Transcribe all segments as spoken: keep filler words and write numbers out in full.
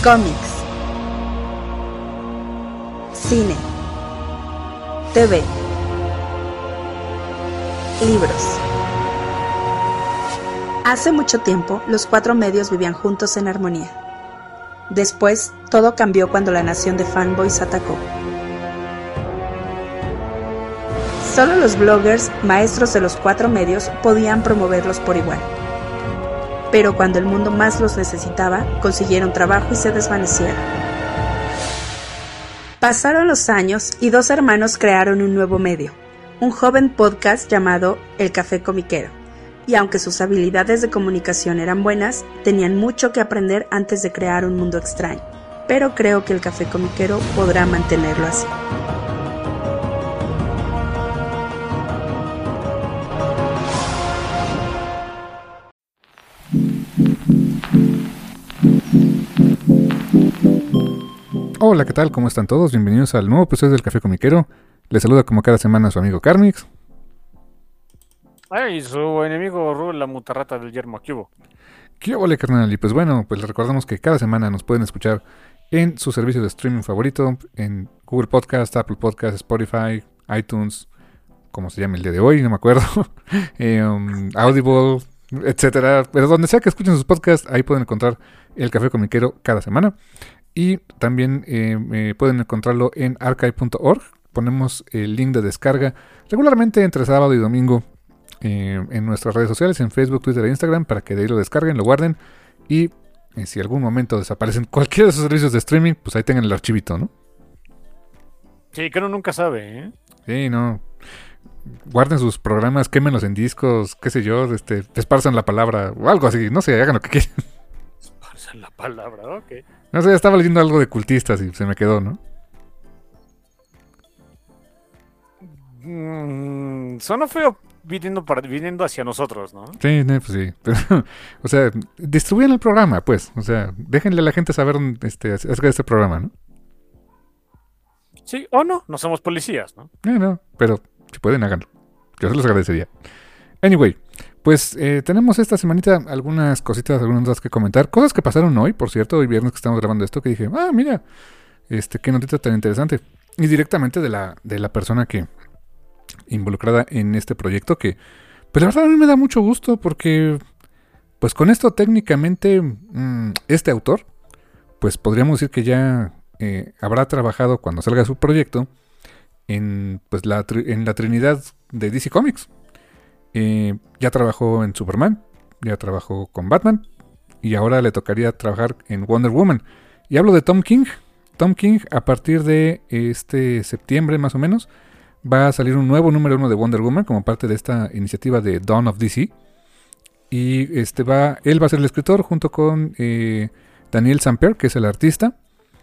Cómics, cine, T V, libros. Hace mucho tiempo, los cuatro medios vivían juntos en armonía. Después, todo cambió cuando la nación de fanboys atacó. Solo los bloggers, maestros de los cuatro medios, podían promoverlos por igual. Pero cuando el mundo más los necesitaba, consiguieron trabajo y se desvanecieron. Pasaron los años y dos hermanos crearon un nuevo medio, un joven podcast llamado El Café Comiquero. Y aunque sus habilidades de comunicación eran buenas, tenían mucho que aprender antes de crear un mundo extraño. Pero creo que El Café Comiquero podrá mantenerlo así. Hola, ¿qué tal? ¿Cómo están todos? Bienvenidos al nuevo episodio del Café Comiquero. Les saluda como cada semana su amigo Carmix. Ay, su enemigo Rubén, la mutarrata del yermo, ¿qué hubo? ¿Qué ole, carnal? Y pues bueno, pues les recordamos que cada semana nos pueden escuchar en su servicio de streaming favorito, en Google Podcast, Apple Podcast, Spotify, iTunes, como se llama el día de hoy, no me acuerdo, eh, um, Audible, etcétera. Pero donde sea que escuchen sus podcasts, ahí pueden encontrar el Café Comiquero cada semana. Y también eh, eh, pueden encontrarlo en archive punto org. Ponemos el link de descarga regularmente entre sábado y domingo eh, en nuestras redes sociales, en Facebook, Twitter e Instagram, para que de ahí lo descarguen, lo guarden. Y eh, si algún momento desaparecen cualquiera de sus servicios de streaming, pues ahí tengan el archivito, ¿no? Sí, que uno nunca sabe, ¿eh? Sí, no. Guarden sus programas, quémenlos en discos, qué sé yo, este, esparzan la palabra o algo así. No sé, hagan lo que quieran. Esparzan la palabra, ok. No sé, estaba leyendo algo de cultistas y se me quedó, ¿no? Mm, suena feo viniendo, para, viniendo hacia nosotros, ¿no? Sí, no, pues sí. Pero, o sea, distribuyan el programa, pues. O sea, déjenle a la gente saber este, acerca de este programa, ¿no? Sí, o no, no somos policías, ¿no? No, no, pero si pueden, háganlo. Yo se los agradecería. Anyway, pues eh, tenemos esta semanita algunas cositas, algunas cosas que comentar. Cosas que pasaron hoy, por cierto, hoy viernes que estamos grabando esto, que dije, ah, mira, este, qué notita tan interesante. Y directamente de la, de la persona que involucrada en este proyecto, que, pues la verdad a mí me da mucho gusto porque, pues con esto técnicamente, mmm, este autor, pues podríamos decir que ya eh, habrá trabajado cuando salga su proyecto en, pues, la, en la Trinidad de D C Comics. Eh, ya trabajó en Superman, ya trabajó con Batman y ahora le tocaría trabajar en Wonder Woman. Y hablo de Tom King. Tom King, a partir de este septiembre más o menos, va a salir un nuevo número uno de Wonder Woman como parte de esta iniciativa de Dawn of D C. Y este va, él va a ser el escritor junto con eh, Daniel Samper, que es el artista.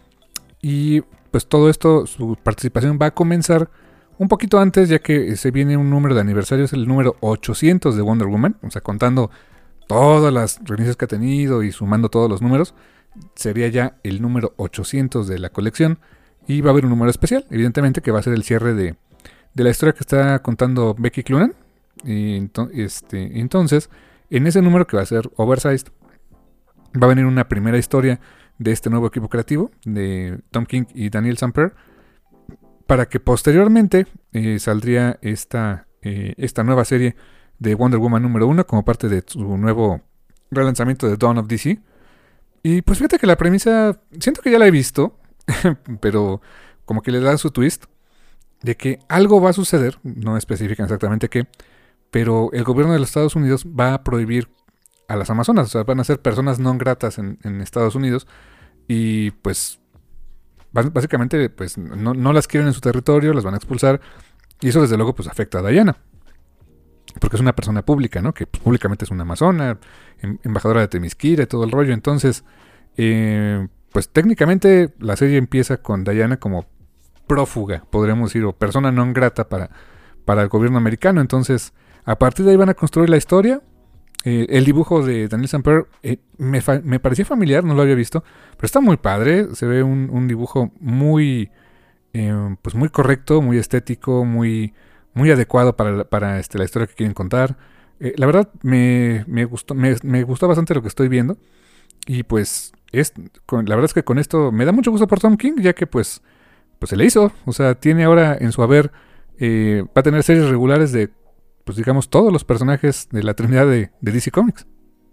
Y pues todo esto, su participación va a comenzar un poquito antes, ya que se viene un número de aniversario, es el número ochocientos de Wonder Woman. O sea, contando todas las reinicios que ha tenido y sumando todos los números, sería ya el número ochocientos de la colección. Y va a haber un número especial, evidentemente, que va a ser el cierre de, de la historia que está contando Becky Cloonan. Y ento- este, entonces, en ese número que va a ser oversized, va a venir una primera historia de este nuevo equipo creativo, de Tom King y Daniel Samper, para que posteriormente eh, saldría esta, eh, esta nueva serie de Wonder Woman número uno como parte de su nuevo relanzamiento de Dawn of D C. Y pues fíjate que la premisa, siento que ya la he visto, pero como que le da su twist, de que algo va a suceder, no especifican exactamente qué, pero el gobierno de los Estados Unidos va a prohibir a las amazonas, o sea, van a ser personas no gratas en, en Estados Unidos y pues básicamente pues no, no las quieren en su territorio, las van a expulsar y eso desde luego pues afecta a Diana porque es una persona pública, ¿no? Que pues, públicamente es una amazona, em, embajadora de Temisquira y todo el rollo. Entonces eh, pues técnicamente la serie empieza con Diana como prófuga, podríamos decir, o persona non grata para, para el gobierno americano. Entonces a partir de ahí van a construir la historia. Eh, el dibujo de Daniel Samper eh, me, fa- me parecía familiar, no lo había visto, pero está muy padre, se ve un, un dibujo muy eh, pues muy correcto, muy estético, muy, muy adecuado para, para este, la historia que quieren contar. Eh, la verdad me, me, gustó, me, me gustó bastante lo que estoy viendo y pues es, con, la verdad es que con esto me da mucho gusto por Tom King, ya que pues, pues se le hizo. O sea, tiene ahora en su haber, eh, va a tener series regulares de, pues digamos, todos los personajes de la trinidad de, de D C Comics.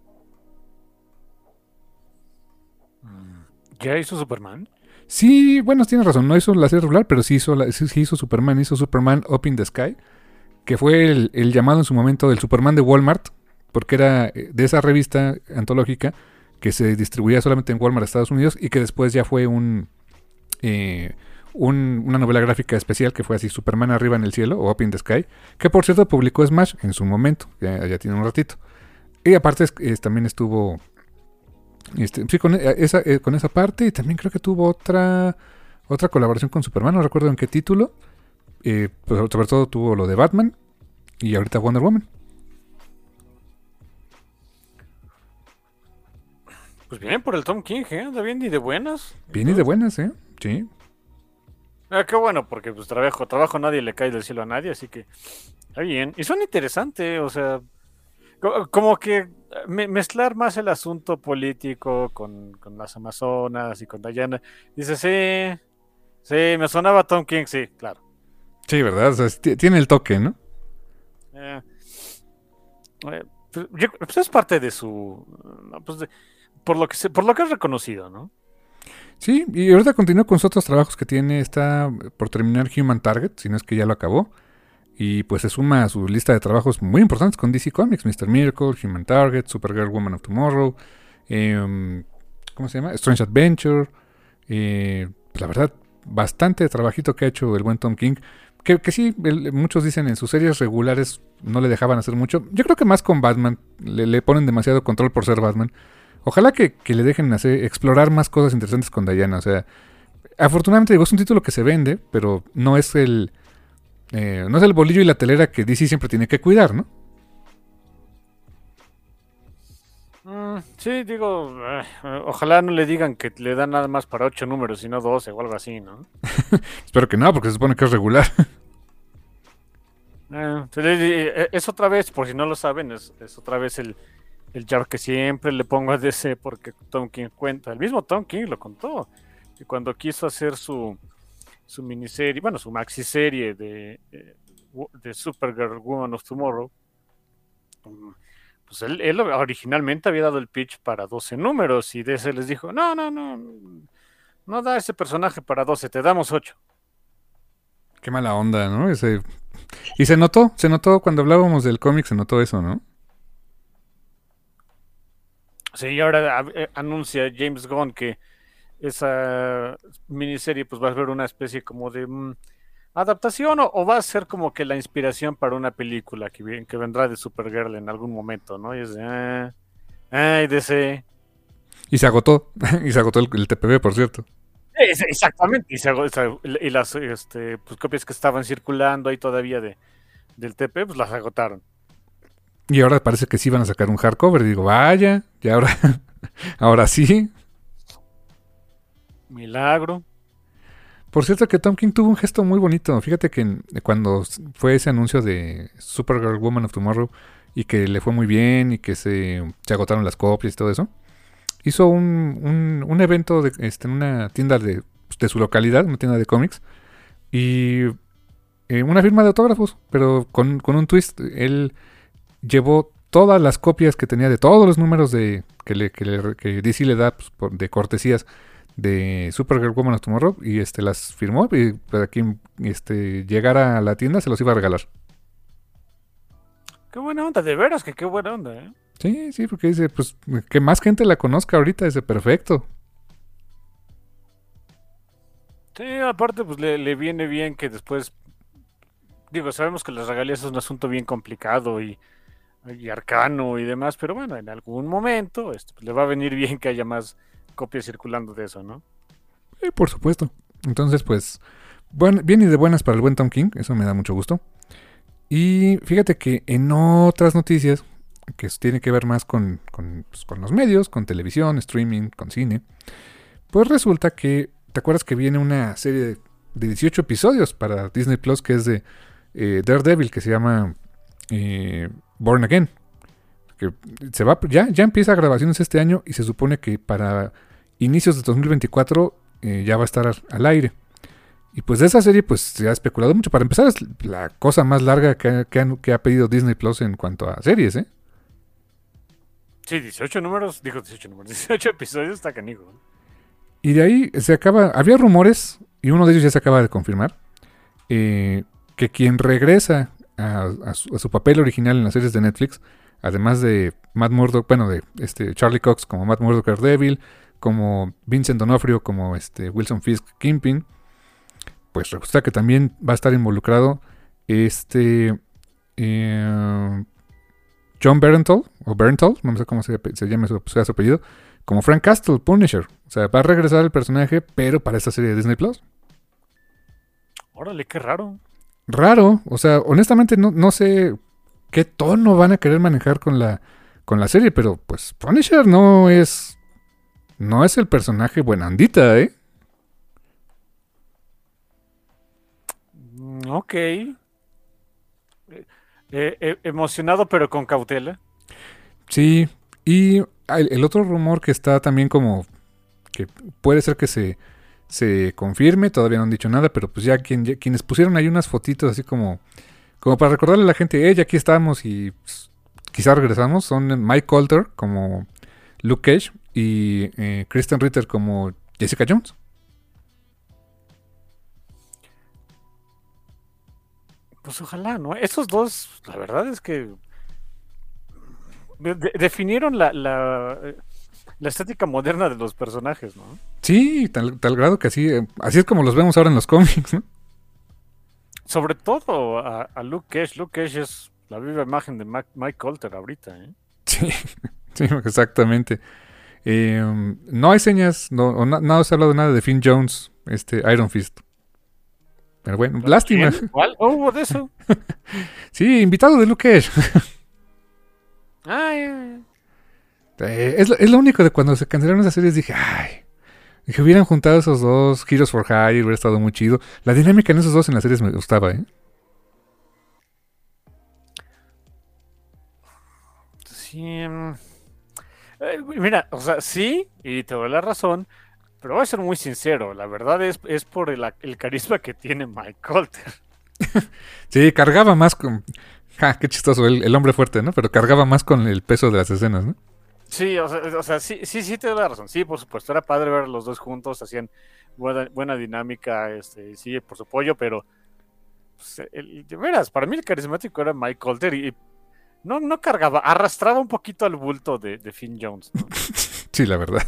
¿Ya hizo Superman? Sí, bueno, tienes razón, no hizo la serie regular, pero sí hizo, la, sí, sí hizo Superman, hizo Superman Up in the Sky, que fue el, el llamado en su momento del Superman de Walmart, porque era de esa revista antológica que se distribuía solamente en Walmart, Estados Unidos, y que después ya fue un, eh, un una novela gráfica especial que fue así, Superman arriba en el cielo, o Up in the Sky, que por cierto publicó Smash en su momento, ya, ya tiene un ratito. Y aparte es, es, también estuvo... Este, sí, con esa, eh, con esa parte, y también creo que tuvo otra otra colaboración con Superman, no recuerdo en qué título, eh, pues sobre todo tuvo lo de Batman y ahorita Wonder Woman. Pues bien por el Tom King, ¿eh? Anda bien y de buenas. Bien y de buenas, ¿eh? Sí. Ah, qué bueno, porque pues trabajo, trabajo nadie le cae del cielo a nadie, así que está bien. Y son interesantes, o sea, co- como que me- mezclar más el asunto político con, con las Amazonas y con Diana. Dice, sí, sí, me sonaba Tom King, sí, claro. Sí, ¿verdad? O sea, t- tiene el toque, ¿no? Eh, eh, pues, yo- pues es parte de su, no, pues de- por lo que se- por lo que es reconocido, ¿no? Sí, y ahorita continúa con sus otros trabajos que tiene. Está por terminar Human Target, si no es que ya lo acabó. Y pues se suma a su lista de trabajos muy importantes con D C Comics: mister Miracle, Human Target, Supergirl, Woman of Tomorrow, eh, ¿cómo se llama? Strange Adventure. Eh, pues la verdad, bastante trabajito que ha hecho el buen Tom King. Que, que sí, el- muchos dicen en sus series regulares no le dejaban hacer mucho. Yo creo que más con Batman. Le, le ponen demasiado control por ser Batman. Ojalá que, que le dejen hacer, explorar más cosas interesantes con Diana. O sea, afortunadamente digo, es un título que se vende, pero no es el eh, no es el bolillo y la telera que D C siempre tiene que cuidar, ¿no? Mm, sí, digo, eh, eh, ojalá no le digan que le dan nada más para ocho números, sino doce o algo así, ¿no? Espero que no, porque se supone que es regular. Eh, se le- eh, es otra vez, por si no lo saben, es, es otra vez el, el jar que siempre le pongo a D C porque Tom King cuenta. El mismo Tom King lo contó. Que cuando quiso hacer su, su miniserie, bueno, su maxi serie de, eh, wo- de Supergirl Woman of Tomorrow, mm, pues él, él originalmente había dado el pitch para doce números y D C les dijo, no, no, no, no da ese personaje para doce, te damos ocho. Qué mala onda, ¿no? Ese... Y se notó, se notó cuando hablábamos del cómic, se notó eso, ¿no? Sí, y ahora a- eh, anuncia James Gunn que esa miniserie pues va a ser una especie como de mm, adaptación o, o va a ser como que la inspiración para una película que, vi- que vendrá de Supergirl en algún momento, ¿no? Y es de, ah, ay, D C. Y se agotó, y se agotó el, el T P B, por cierto. Es- exactamente. Y, se hago- se hago- y las este, pues, copias que estaban circulando ahí todavía de, del T P, pues las agotaron. Y ahora parece que sí van a sacar un hardcover. Y digo, vaya, y ahora, ahora sí. Milagro. Por cierto que Tom King tuvo un gesto muy bonito. Fíjate que en- cuando s- fue ese anuncio de Supergirl Woman of Tomorrow y que le fue muy bien y que se, se agotaron las copias y todo eso, hizo un, un, un evento de, este, en una tienda de, de su localidad, una tienda de cómics, y eh, una firma de autógrafos, pero con, con un twist. Él llevó todas las copias que tenía de todos los números de que, le, que, le- que D C le da pues, por- de cortesías de Supergirl Woman of Tomorrow y este las firmó y para quien este, llegara a la tienda se los iba a regalar. Qué buena onda, de veras que qué buena onda, ¿eh? Sí, sí, porque dice, pues que más gente la conozca ahorita, dice, perfecto. Sí, aparte pues le, le viene bien que después, digo, sabemos que las regalías es un asunto bien complicado y, y arcano y demás, pero bueno, en algún momento este, pues, le va a venir bien que haya más copias circulando de eso, ¿no? Sí, por supuesto. Entonces, pues, bueno, bien y de buenas para el buen Tom King, eso me da mucho gusto. Y fíjate que en otras noticias, que tiene que ver más con, con, pues, con los medios, con televisión, streaming, con cine, pues resulta que, ¿te acuerdas que viene una serie de, de dieciocho episodios para Disney Plus que es de eh, Daredevil, que se llama eh, Born Again? Que se va, ya, ya empieza grabaciones este año y se supone que para inicios de dos mil veinticuatro eh, ya va a estar al, al aire. Y pues de esa serie pues se ha especulado mucho. Para empezar, es la cosa más larga que, que, han, que ha pedido Disney Plus en cuanto a series, ¿eh? Sí, dieciocho números, dijo dieciocho números, dieciocho episodios, está canijo. Y de ahí se acaba, había rumores, y uno de ellos ya se acaba de confirmar, eh, que quien regresa a, a, su, a su papel original en las series de Netflix, además de Matt Murdock, bueno, de este Charlie Cox como Matt Murdock Daredevil, como Vincent D'Onofrio como este Wilson Fisk Kingpin, pues resulta que también va a estar involucrado este eh, John Bernthal, o Bernthal, no sé cómo se, se llama su, su apellido, como Frank Castle, Punisher. O sea, va a regresar el personaje, pero para esta serie de Disney Plus. Órale, qué raro. Raro, o sea, honestamente no, no sé qué tono van a querer manejar con la, con la serie, pero pues Punisher no es, no es el personaje buenandita, ¿eh? Ok. Eh, eh, emocionado, pero con cautela. Sí, y el, el otro rumor que está también como que puede ser que se, se confirme, todavía no han dicho nada, pero pues ya, quien, ya quienes pusieron ahí unas fotitos así como, como para recordarle a la gente, eh, ya aquí estamos y pues, quizá regresamos, son Mike Colter como Luke Cage y eh, Kristen Ritter como Jessica Jones. Pues ojalá, ¿no? Esos dos, la verdad es que de- de- definieron la, la, la estética moderna de los personajes, ¿no? Sí, tal, tal grado que así, eh, así es como los vemos ahora en los cómics, ¿no? Sobre todo a, a Luke Cage. Luke Cage es la viva imagen de Mac- Mike Colter ahorita, ¿eh? Sí, sí, exactamente. Eh, no hay señas, no, o na- no se ha hablado nada de Finn Jones, este Iron Fist. Pero bueno, lástima. ¿Quién? ¿Cuál? ¿Oh, hubo de eso? Sí, invitado de Luke Cage. Ay, ay, Eh, es, lo, es lo único de cuando se cancelaron esas series dije, ay, que hubieran juntado esos dos, Heroes for Hire, hubiera estado muy chido. La dinámica en esos dos en las series me gustaba, ¿eh? sí. mm, eh, mira, o sea, sí, y te doy la razón, pero voy a ser muy sincero. La verdad es, es por el, el carisma que tiene Mike Colter. Sí, cargaba más con... Ja, qué chistoso, el, el hombre fuerte, ¿no? Pero cargaba más con el peso de las escenas, ¿no? Sí, o sea, o sea, sí, sí, sí te doy la razón. Sí, por supuesto, era padre ver a los dos juntos, hacían buena, buena dinámica, este, sí, por su pollo, pero pues, el- de veras, para mí el carismático era Mike Colter y no, no cargaba, arrastraba un poquito al bulto de, de Finn Jones, ¿no? Sí, la verdad.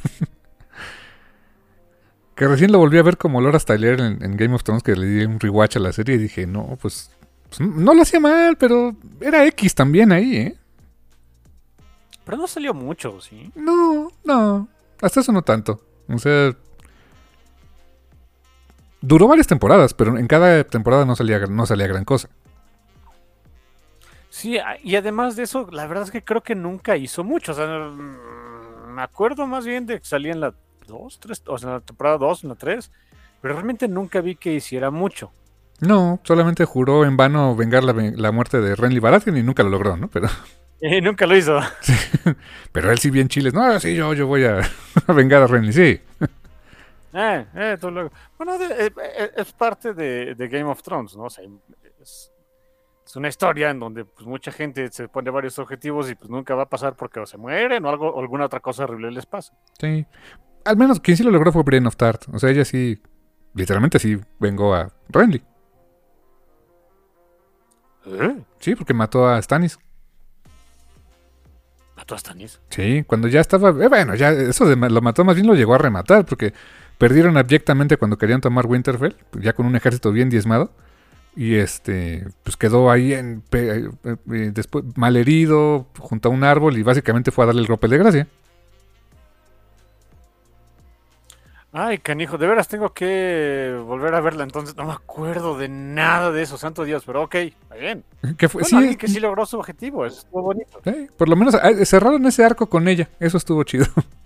Que recién lo volví a ver como Laura Styler en, en Game of Thrones, que le di un rewatch a la serie y dije, no, pues, pues no lo hacía mal, pero era X también ahí, ¿eh? Pero no salió mucho, ¿sí? No, no, hasta eso no tanto. O sea, duró varias temporadas, pero en cada temporada no salía, no salía gran cosa. Sí, a- y además de eso, la verdad es que creo que nunca hizo mucho. O sea, mm, me acuerdo más bien de que salía en la dos, tres, o sea, en la temporada dos, en la tres, pero realmente nunca vi que hiciera mucho. No, solamente juró en vano vengar la, la muerte de Renly Baratheon y nunca lo logró, ¿no? Pero, Y nunca lo hizo. pero él sí bien chiles. No, sí, yo, yo voy a, a vengar a Renly, sí. Eh, eh, tú luego. Bueno, de- eh, eh, es parte de, de Game of Thrones, ¿no? O sea, es, es una historia en donde pues, mucha gente se pone varios objetivos y pues nunca va a pasar porque o se mueren o algo, o alguna otra cosa horrible les pasa. Sí. Al menos quien sí lo logró fue Brienne of Tarth. O sea, ella sí, literalmente sí vengó a Renly. ¿Eh? Sí, porque mató a Stannis. ¿Mató a Stannis? Sí, cuando ya estaba... eh, bueno, ya eso de ma- lo mató, más bien lo llegó a rematar, porque perdieron abyectamente cuando querían tomar Winterfell, ya con un ejército bien diezmado. Y este, pues quedó ahí en, pe- eh, eh, después malherido junto a un árbol y básicamente fue a darle el golpe de gracia. Ay, canijo, de veras tengo que volver a verla, entonces no me acuerdo de nada de eso, santo Dios, pero ok, está bien. Que fue, Bueno, sí, alguien que sí logró su objetivo, eso estuvo bonito. eh, por lo menos eh, cerraron ese arco con ella, eso estuvo chido.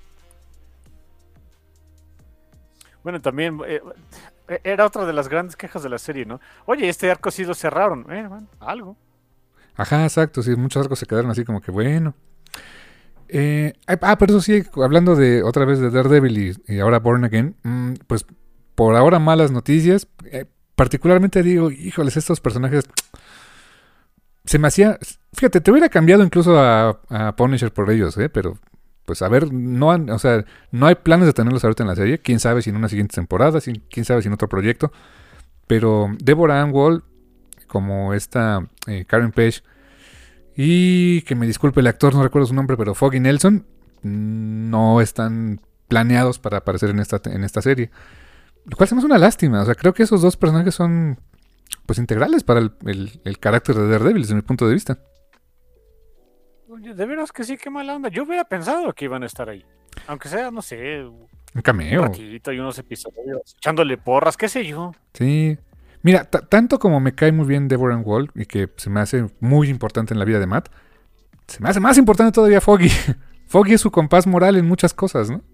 Bueno, también eh, eh, era otra de las grandes quejas de la serie, ¿no? Oye, este arco sí lo cerraron, eh, bueno, algo. Ajá, exacto, sí, muchos arcos se quedaron así como que bueno. Eh, ah, pero eso sí, hablando de otra vez de Daredevil y, y ahora Born Again, mmm, pues por ahora malas noticias. Eh, particularmente digo, híjoles, estos personajes se me hacía... Fíjate, te hubiera cambiado incluso a, a Punisher por ellos, ¿eh? Pero, pues a ver, no han, o sea, no hay planes de tenerlos ahorita en la serie. Quién sabe si en una siguiente temporada, si, quién sabe si en otro proyecto. Pero Deborah Ann Woll, como esta eh, Karen Page, y que me disculpe el actor, no recuerdo su nombre, pero Foggy Nelson, no están planeados para aparecer en esta, en esta serie. Lo cual se me hace una lástima. O sea, creo que esos dos personajes son pues integrales para el, el, el carácter de Daredevil desde mi punto de vista. Oye, de veras que sí, qué mala onda. Yo hubiera pensado que iban a estar ahí. Aunque sea, no sé, un cameo. Un ratito y unos episodios, echándole porras, qué sé yo. Sí. Mira, t- tanto como me cae muy bien Deborah Ann Woll y que se me hace muy importante en la vida de Matt, se me hace más importante todavía Foggy. Foggy es su compás moral en muchas cosas, ¿no?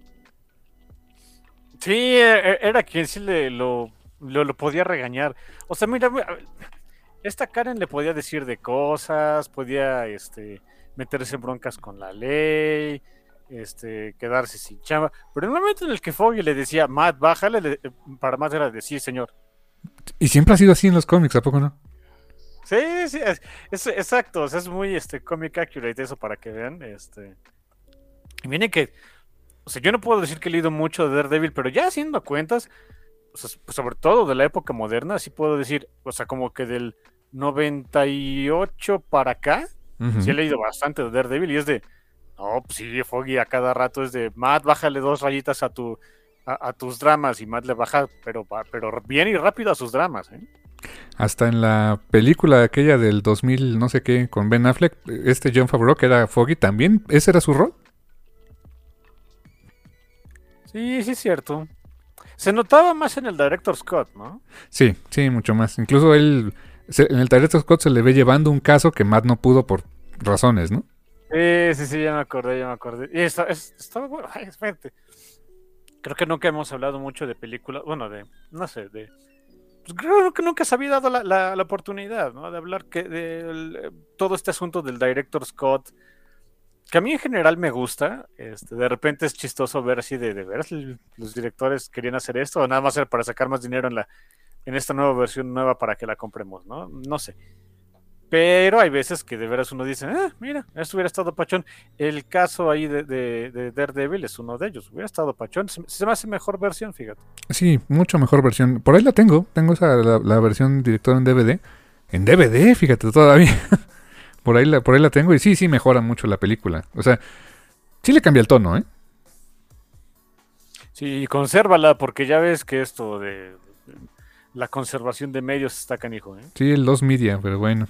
Sí, era quien sí le, lo, lo, lo podía regañar. O sea, mira, esta Karen le podía decir de cosas, podía este, meterse en broncas con la ley, este, quedarse sin chamba. Pero en el momento en el que Foggy le decía, Matt, bájale, le, para Matt era de sí, señor. Y siempre ha sido así en los cómics, ¿a poco no? Sí, sí, es, es exacto, o sea, es muy este comic accurate eso para que vean, este. Y miren que, o sea, yo no puedo decir que he leído mucho de Daredevil, pero ya haciendo cuentas, o sea, pues sobre todo de la época moderna, sí puedo decir, o sea, como que del noventa y ocho para acá, uh-huh. Sí he leído bastante de Daredevil y es de, no, pues sí, Foggy a cada rato es de, Matt, bájale dos rayitas a tu a, a tus dramas, y Matt le baja, pero, pero bien y rápido a sus dramas, ¿eh? Hasta en la película aquella del dos mil no sé qué con Ben Affleck, este Jon Favreau que era Foggy, también ese era su rol. Sí, sí es cierto. Se notaba más en el Director Scott, ¿no? Sí, sí, mucho más. Incluso él, se, en el Director Scott se le ve llevando un caso que Matt no pudo por razones, ¿no? Sí, sí, sí, ya me acordé, ya me acordé. Y está, es, estaba bueno, ay, espérate. Creo que nunca hemos hablado mucho de películas, bueno, de, no sé, de... Pues creo que nunca se había dado la, la, la oportunidad, ¿no? De hablar que de el, todo este asunto del Director Scott, que a mí en general me gusta. Este, de repente es chistoso ver así de, de veras los directores querían hacer esto o nada más era para sacar más dinero en la en esta nueva versión nueva para que la compremos, ¿no? No sé. Pero hay veces que de veras uno dice, ah, mira, esto hubiera estado pachón. El caso ahí de, de, de Daredevil es uno de ellos. Hubiera estado pachón. Se, se me hace mejor versión, fíjate. Sí, mucho mejor versión. Por ahí la tengo. Tengo esa la, la versión director en D V D. En D V D, fíjate, todavía. por, ahí la, por ahí la tengo. Y sí, sí mejora mucho la película. O sea, sí le cambia el tono, ¿eh? Sí, consérvala, porque ya ves que esto de la conservación de medios está canijo, ¿eh? Sí, el Lost Media, pero bueno.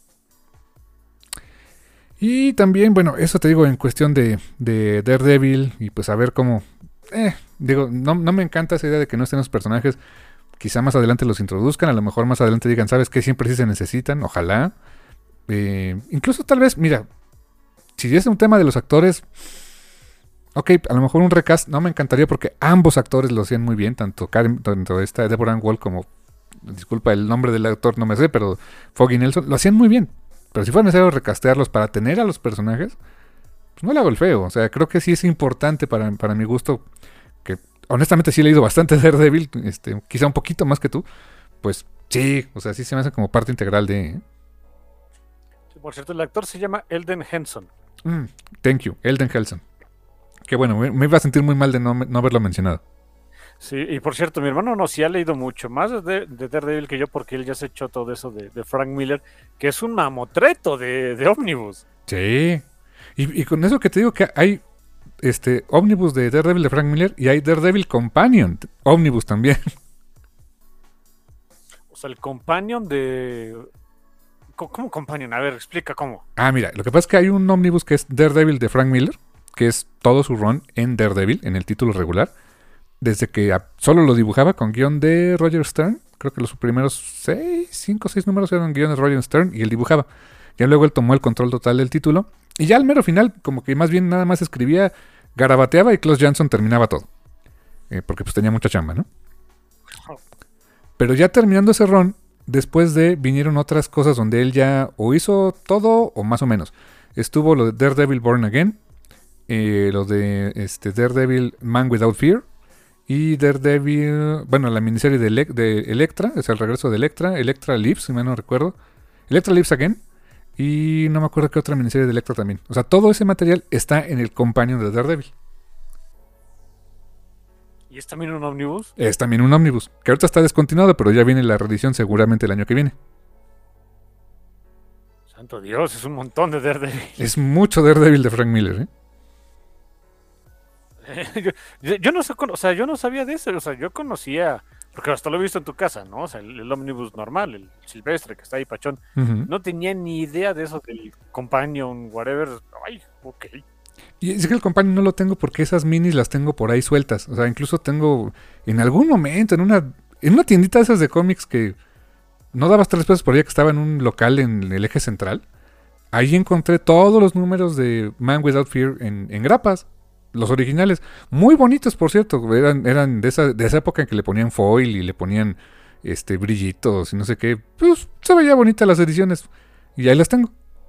Y también, bueno, eso te digo en cuestión de, de Daredevil y pues a ver cómo... Eh, digo, no, no me encanta esa idea de que no estén los personajes. Quizá más adelante los introduzcan, a lo mejor más adelante digan, ¿sabes qué? Siempre sí se necesitan, ojalá. Eh, incluso tal vez, mira, si es un tema de los actores, ok, a lo mejor un recast no me encantaría porque ambos actores lo hacían muy bien, tanto Karen, tanto esta Deborah Ann Woll como, disculpa el nombre del actor, no me sé, pero Foggy Nelson, lo hacían muy bien. Pero si fuera necesario recastearlos para tener a los personajes, pues no le hago el feo. O sea, creo que sí es importante para, para mi gusto, que honestamente sí he leído bastante Daredevil, este, quizá un poquito más que tú. Pues sí, o sea, sí se me hace como parte integral de... ¿eh? Sí, por cierto, el actor se llama Elden Henson. Mm, thank you, Elden Henson. Que bueno, me, me iba a sentir muy mal de no, no haberlo mencionado. Sí, y por cierto, mi hermano no, sí ha leído mucho más de, de Daredevil que yo, porque él ya se echó todo eso de, de Frank Miller, que es un mamotreto de, de Omnibus. Sí, y, y con eso que te digo que hay este Omnibus de Daredevil de Frank Miller y hay Daredevil Companion, Omnibus también. O sea, el Companion de... ¿Cómo Companion? A ver, explica cómo. Ah, mira, lo que pasa es que hay un Omnibus que es Daredevil de Frank Miller, que es todo su run en Daredevil, en el título regular. Desde que solo lo dibujaba con guión de Roger Stern. Creo que los primeros seis, cinco o seis números eran guiones de Roger Stern y él dibujaba. Ya luego él tomó el control total del título. Y ya al mero final, como que más bien nada más escribía, garabateaba y Klaus Janson terminaba todo. Eh, porque pues tenía mucha chamba, ¿no? Pero ya terminando ese run, después de vinieron otras cosas donde él ya o hizo todo o más o menos. Estuvo lo de Daredevil Born Again, eh, lo de este Daredevil Man Without Fear y Daredevil, bueno, la miniserie de, Ele- de Electra, es el regreso de Electra, Electra Lives, si mal no recuerdo, Electra Lives Again, y no me acuerdo qué otra miniserie de Electra también. O sea, todo ese material está en el Companion de Daredevil. ¿Y es también un ómnibus? Es también un ómnibus, que ahorita está descontinuado, pero ya viene la reedición seguramente el año que viene. Santo Dios, es un montón de Daredevil. Es mucho Daredevil de Frank Miller, ¿eh? yo, yo, yo no sé, o sea, yo no sabía de eso, o sea, yo conocía, porque hasta lo he visto en tu casa, ¿no? O sea, el, el ómnibus normal, el silvestre que está ahí pachón. Uh-huh. No tenía ni idea de eso del Companion, whatever. Ay, ok. Y es que el Companion no lo tengo porque esas minis las tengo por ahí sueltas. O sea, incluso tengo en algún momento en una en una tiendita de esas de cómics que no dabas tres pesos por día, que estaba en un local en el eje central. Ahí encontré todos los números de Man Without Fear en, en grapas. Los originales. Muy bonitos, por cierto. Eran, eran de, esa, de esa época en que le ponían foil y le ponían este brillitos y no sé qué. Pues se veía bonitas las ediciones. Y ahí las tengo.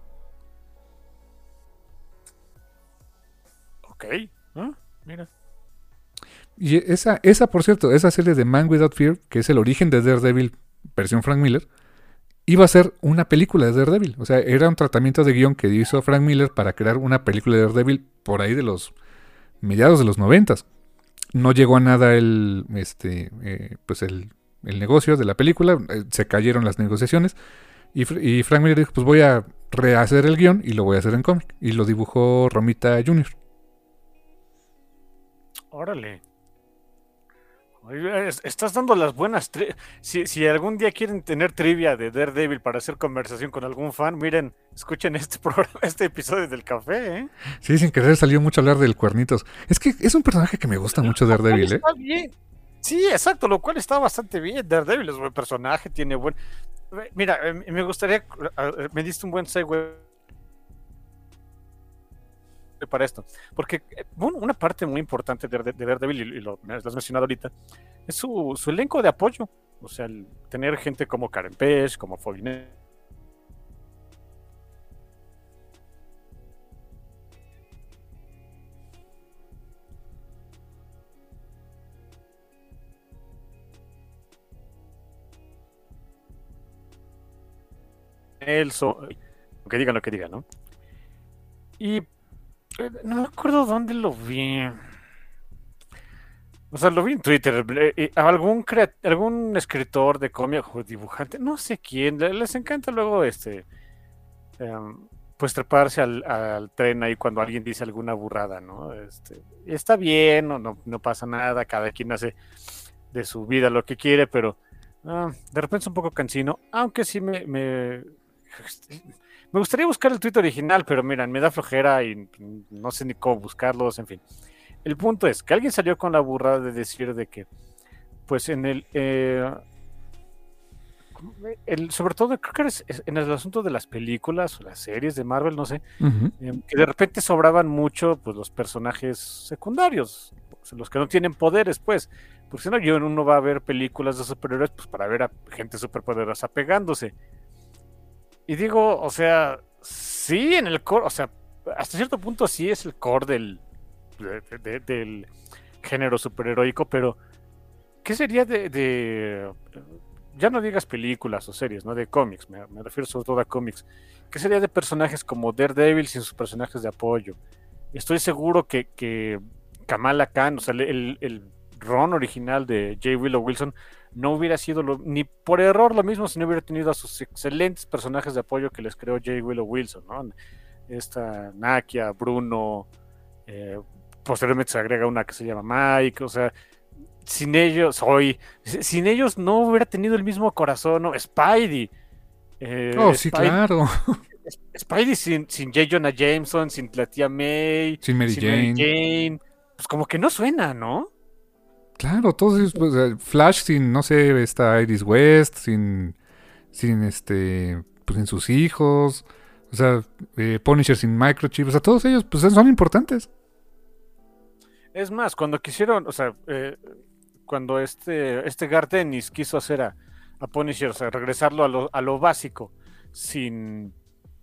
Ok. ¿Ah? Mira. Y esa, esa, por cierto, esa serie de Man Without Fear, que es el origen de Daredevil, versión Frank Miller, iba a ser una película de Daredevil. O sea, era un tratamiento de guión que hizo Frank Miller para crear una película de Daredevil por ahí de los mediados de los noventas. No llegó a nada el, este, eh, pues el, el negocio de la película. Eh, se cayeron las negociaciones. Y, y Frank Miller dijo, pues voy a rehacer el guión y lo voy a hacer en cómic. Y lo dibujó Romita junior Órale. Estás dando las buenas. Tri- si, si algún día quieren tener trivia de Daredevil para hacer conversación con algún fan, miren, escuchen este programa, este episodio del café, ¿eh? Sí, sin querer salió mucho hablar del Cuernitos. Es que es un personaje que me gusta mucho, Daredevil, ¿eh? Está bien. Sí, exacto, lo cual está bastante bien. Daredevil es buen personaje, tiene buen. Mira, me gustaría. Me diste un buen segue para esto, porque bueno, una parte muy importante de, de Daredevil, y lo, lo has mencionado ahorita, es su, su elenco de apoyo. O sea, el tener gente como Karen Page, como Foggy Nelson, que digan lo que digan, ¿no? Y eh, no me acuerdo dónde lo vi. O sea, lo vi en Twitter. Eh, algún, crea- algún escritor de cómic o dibujante, no sé quién, les encanta luego este. Um, pues treparse al, al tren ahí cuando alguien dice alguna burrada, ¿no? Este, está bien, no, no, no pasa nada, cada quien hace de su vida lo que quiere, pero uh, de repente es un poco cansino, aunque sí me, me, me gustaría buscar el tweet original, pero miran, me da flojera y no sé ni cómo buscarlos, en fin. El punto es que alguien salió con la burrada de decir de que, pues en el... Eh, El, sobre todo creo que es en el asunto de las películas o las series de Marvel, no sé, Uh-huh. eh, que de repente sobraban mucho pues los personajes secundarios, los que no tienen poderes, pues, porque si no, yo uno va a ver películas de superhéroes pues para ver a gente superpoderosa pegándose. Y digo, o sea, sí en el core, o sea, hasta cierto punto sí es el core del, de, de, del género superheroico, pero ¿qué sería de, de ya no digas películas o series, ¿no? De cómics, me, me refiero sobre todo a cómics. ¿Qué sería de personajes como Daredevil sin sus personajes de apoyo? Estoy seguro que, que Kamala Khan, o sea, el, el Ron original de J. Willow Wilson, no hubiera sido lo, ni por error lo mismo si no hubiera tenido a sus excelentes personajes de apoyo que les creó J. Willow Wilson, ¿no? Esta Nakia, Bruno, eh, posteriormente se agrega una que se llama Mike, o sea, sin ellos, hoy, sin ellos no hubiera tenido el mismo corazón, ¿no? Spidey. Eh, oh, sí, Spidey, claro. Spidey sin, sin J. Jonah Jameson, sin la tía May, sin Mary, sin Jane. Mary Jane, pues como que no suena, ¿no? Claro, todos ellos, pues, Flash sin, no sé, esta Iris West, sin, sin este, pues sin sus hijos, o sea, eh, Punisher sin Microchip, o sea, todos ellos, pues son importantes. Es más, cuando quisieron, o sea, eh, cuando este, este Garth Ennis quiso hacer a, a Punisher, o sea, regresarlo a lo, a lo básico, sin,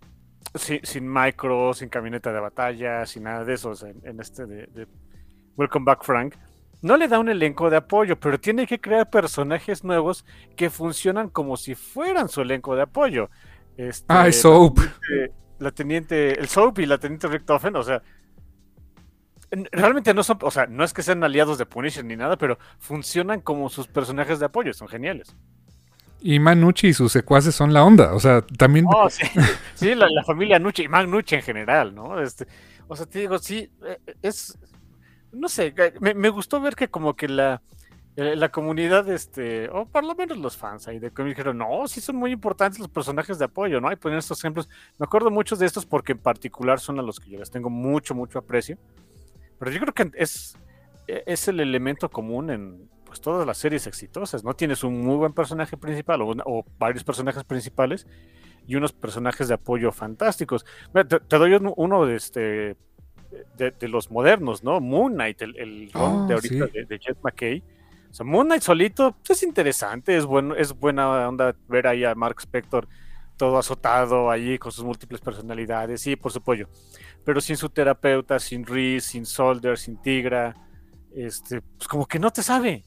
sin, sin micro, sin camioneta de batalla, sin nada de eso, o sea, en, en este de, de Welcome Back Frank, no le da un elenco de apoyo, pero tiene que crear personajes nuevos que funcionan como si fueran su elenco de apoyo. Este, Ah, es Soap. La teniente, la teniente, el Soap y la teniente Richtofen, o sea, realmente no son, o sea, no es que sean aliados de Punisher ni nada, pero funcionan como sus personajes de apoyo, son geniales. Y Manucci y sus secuaces son la onda. O sea, también. Oh, sí, sí la, la familia Nucci y Magnucci en general, ¿no? Este, o sea, te digo, sí, es, no sé, me, me gustó ver que como que la, la comunidad, este, o por lo menos los fans ahí de cómic dijeron, no, sí son muy importantes los personajes de apoyo, ¿no? Y ponen estos ejemplos. Me acuerdo muchos de estos porque en particular son a los que yo les tengo mucho, mucho aprecio. Pero yo creo que es, es el elemento común en pues todas las series exitosas, ¿no? Tienes un muy buen personaje principal o, una, o varios personajes principales y unos personajes de apoyo fantásticos. Te, te doy uno de, este, de, de los modernos, ¿no? Moon Knight, el, el Oh, de ahorita sí. de, de Jet McKay. O sea, Moon Knight solito pues, es interesante, es, bueno, es buena onda ver ahí a Mark Spector todo azotado ahí con sus múltiples personalidades, sí, por su apoyo. Pero sin su terapeuta, sin Reese, sin Soldier, sin Tigra, este, pues como que no te sabe.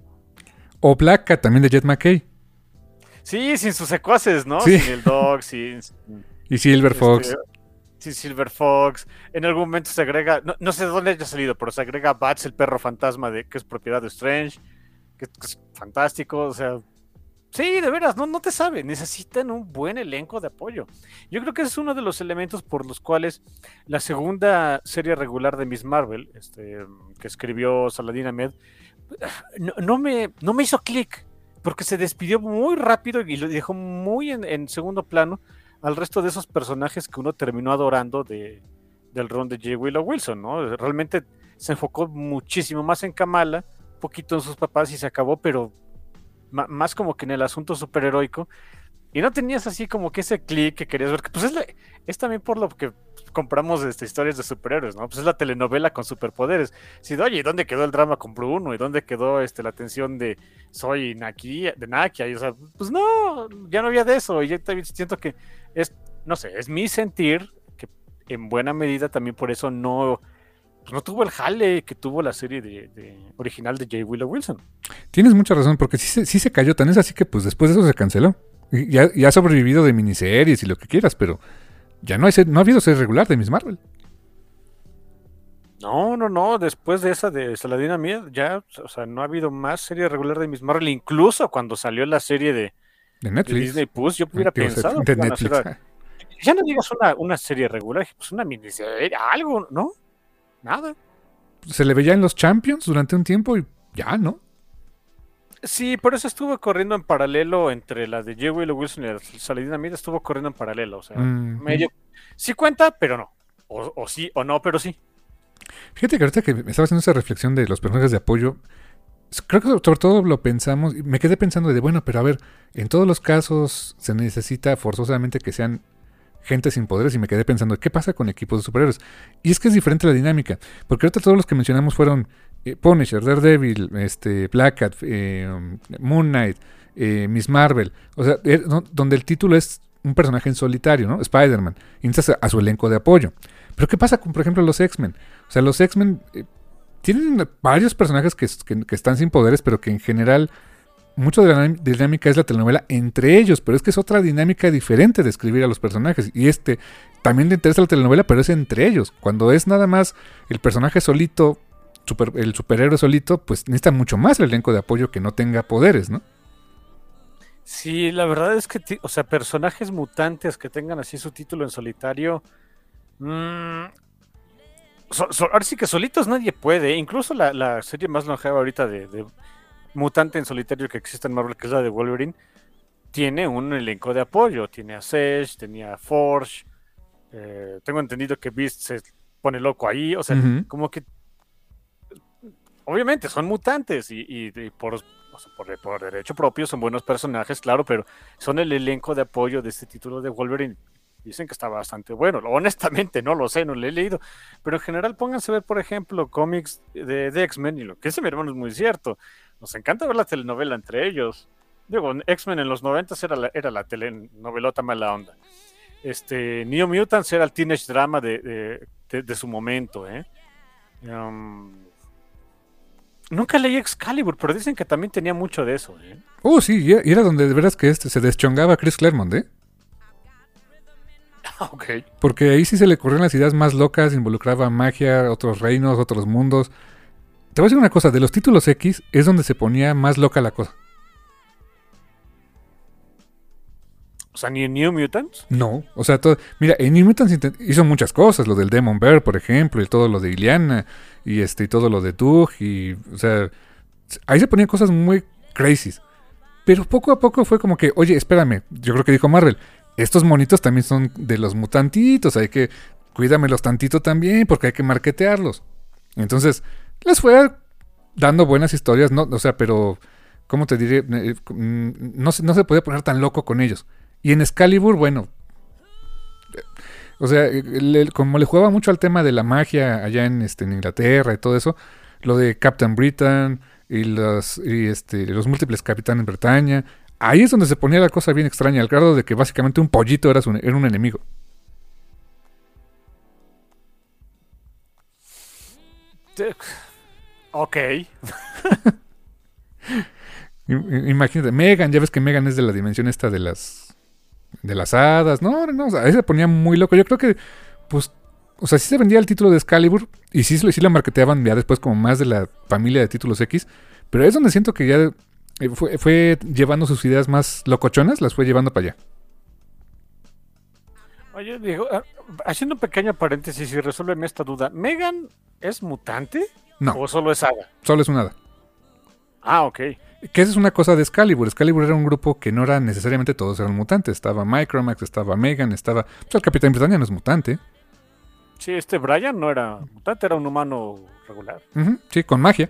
O Black Cat, también de Jet McKay. Sí, sin sus secuaces, ¿no? Sí. Sin el Dog, sin, sin, Y Silver este, Fox. sin Silver Fox. En algún momento se agrega, no, no sé de dónde haya salido, pero se agrega Bats, el perro fantasma de que es propiedad de Strange, que, que es fantástico, o sea, sí, de veras, no, no te sabe, necesitan un buen elenco de apoyo. Yo creo que ese es uno de los elementos por los cuales la segunda serie regular de Miss Marvel, este, que escribió Saladin Ahmed, no, no, me, no me hizo clic, porque se despidió muy rápido y lo dejó muy en, en segundo plano al resto de esos personajes que uno terminó adorando de, del ron de J. Willow Wilson, ¿no? Realmente se enfocó muchísimo más en Kamala, un poquito en sus papás y se acabó, pero más como que en el asunto superheroico, y no tenías así como que ese clic que querías ver, que pues es, la, es también por lo que compramos este, historias de superhéroes, ¿no? Pues es la telenovela con superpoderes. Si, oye, ¿dónde quedó el drama con Bruno? ¿Y dónde quedó este, la atención de Soy Naki, de Nakia? Y, o sea, pues no, ya no había de eso. Y yo también siento que es, no sé, es mi sentir que en buena medida también por eso no... Pues no tuvo el jale que tuvo la serie de, de original de J. Willow Wilson. Tienes mucha razón, porque sí se, sí se cayó. Tan es así que pues después de eso se canceló. Y ya, ya ha sobrevivido de miniseries y lo que quieras, pero ya no, hay, no ha habido serie regular de Miss Marvel. No, no, no. Después de esa de Saladin Ahmed, ya, o sea, no ha habido más serie regular de Miss Marvel. Incluso cuando salió la serie de, De de Netflix. Disney Plus, yo hubiera Digo, pensado de que iban a Netflix. hacer. Ya no digas una, una serie regular, pues una miniserie, algo, ¿no? Nada. Se le veía en los Champions durante un tiempo y ya, ¿no? Sí, por eso estuvo corriendo en paralelo entre la de J. Willow Wilson y la de Saladin Ahmed, estuvo corriendo en paralelo, o sea, Mm. medio. Sí cuenta, pero no. O, o sí, o no, pero sí. Fíjate que ahorita que me estaba haciendo esa reflexión de los personajes de apoyo, creo que sobre todo lo pensamos, y me quedé pensando de, bueno, pero a ver, en todos los casos se necesita forzosamente que sean gente sin poderes, y me quedé pensando, ¿qué pasa con equipos de superhéroes? Y es que es diferente la dinámica, porque ahorita todos los que mencionamos fueron eh, Punisher, Daredevil, este, Black Cat, eh, Moon Knight, eh, Miss Marvel, o sea, eh, no, donde el título es un personaje en solitario, ¿no? Spider-Man, y necesitas a, a su elenco de apoyo. Pero ¿qué pasa con, por ejemplo, los X-Men? O sea, los X-Men eh, tienen varios personajes que, que, que están sin poderes, pero que en general mucho de la dinámica es la telenovela entre ellos, pero es que es otra dinámica diferente de escribir a los personajes. Y este también le interesa la telenovela, pero es entre ellos. Cuando es nada más el personaje solito, super, el superhéroe solito, pues necesita mucho más el elenco de apoyo que no tenga poderes, ¿no? Sí, la verdad es que, o sea, personajes mutantes que tengan así su título en solitario. Mmm, so, so, ahora sí que solitos nadie puede. Incluso la, la serie más longeva ahorita de, de mutante en solitario que existe en Marvel, que es la de Wolverine, tiene un elenco de apoyo. Tiene a Sedge, tenía a Forge. Eh, tengo entendido que Beast se pone loco ahí. O sea, uh-huh. como que. Obviamente son mutantes y, y, y por, o sea, por, por derecho propio son buenos personajes, claro, pero son el elenco de apoyo de este título de Wolverine. Dicen que está bastante bueno. Honestamente, no lo sé, no lo he leído. Pero en general, pónganse a ver, por ejemplo, cómics de, de X-Men. Y lo que dice mi hermano es muy cierto. Nos encanta ver la telenovela entre ellos. Digo, X-Men en los noventas era la, era la telenovelota mala onda. este, New Mutants era el teenage drama de, de, de, de su momento, ¿eh? Um, nunca leí Excalibur, pero dicen que también tenía mucho de eso, ¿eh? Oh, sí, y era donde de veras que este se deschongaba Chris Claremont, ¿eh? Ok. Porque ahí sí se le ocurrieron las ideas más locas, involucraba magia, otros reinos, otros mundos. Te voy a decir una cosa, de los títulos X es donde se ponía más loca la cosa. O sea, ni en New Mutants. No, o sea, todo, mira, en New Mutants hizo muchas cosas, lo del Demon Bear, por ejemplo, y todo lo de Illyana, y este, y todo lo de Doug, y, o sea, ahí se ponían cosas muy crazy. Pero poco a poco fue como que, oye, espérame, yo creo que dijo Marvel, estos monitos también son de los mutantitos, hay que, cuídamelos tantito también, porque hay que marketearlos. Entonces, les fue dando buenas historias, no, o sea, pero, ¿cómo te diré? No, no se podía poner tan loco con ellos. Y en Excalibur, bueno, o sea, le, como le jugaba mucho al tema de la magia allá en, este, en Inglaterra y todo eso, lo de Captain Britain y los, y este, los múltiples Capitanes Bretaña, ahí es donde se ponía la cosa bien extraña, al grado de que básicamente un pollito era, su, era un enemigo. Ok. Imagínate, Megan, ya ves que Megan es de la dimensión esta de las de las hadas, no, no, o sea, ahí se ponía muy loco. Yo creo que, pues, o sea, sí se vendía el título de Excalibur y sí, sí la marketeaban ya después como más de la familia de títulos X, pero es donde siento que ya fue, fue llevando sus ideas más locochonas, las fue llevando para allá. Oye, digo, haciendo un pequeño paréntesis y resuélveme esta duda, ¿Megan es mutante? No. ¿O solo es hada? Solo es un hada. Ah, ok. Que esa es una cosa de Excalibur. Excalibur era un grupo que no era necesariamente todos eran mutantes. Estaba Micromax, estaba Megan, estaba... Pues el Capitán Britannia no es mutante. Sí, este Brian no era mutante, era un humano regular. Uh-huh, sí, con magia.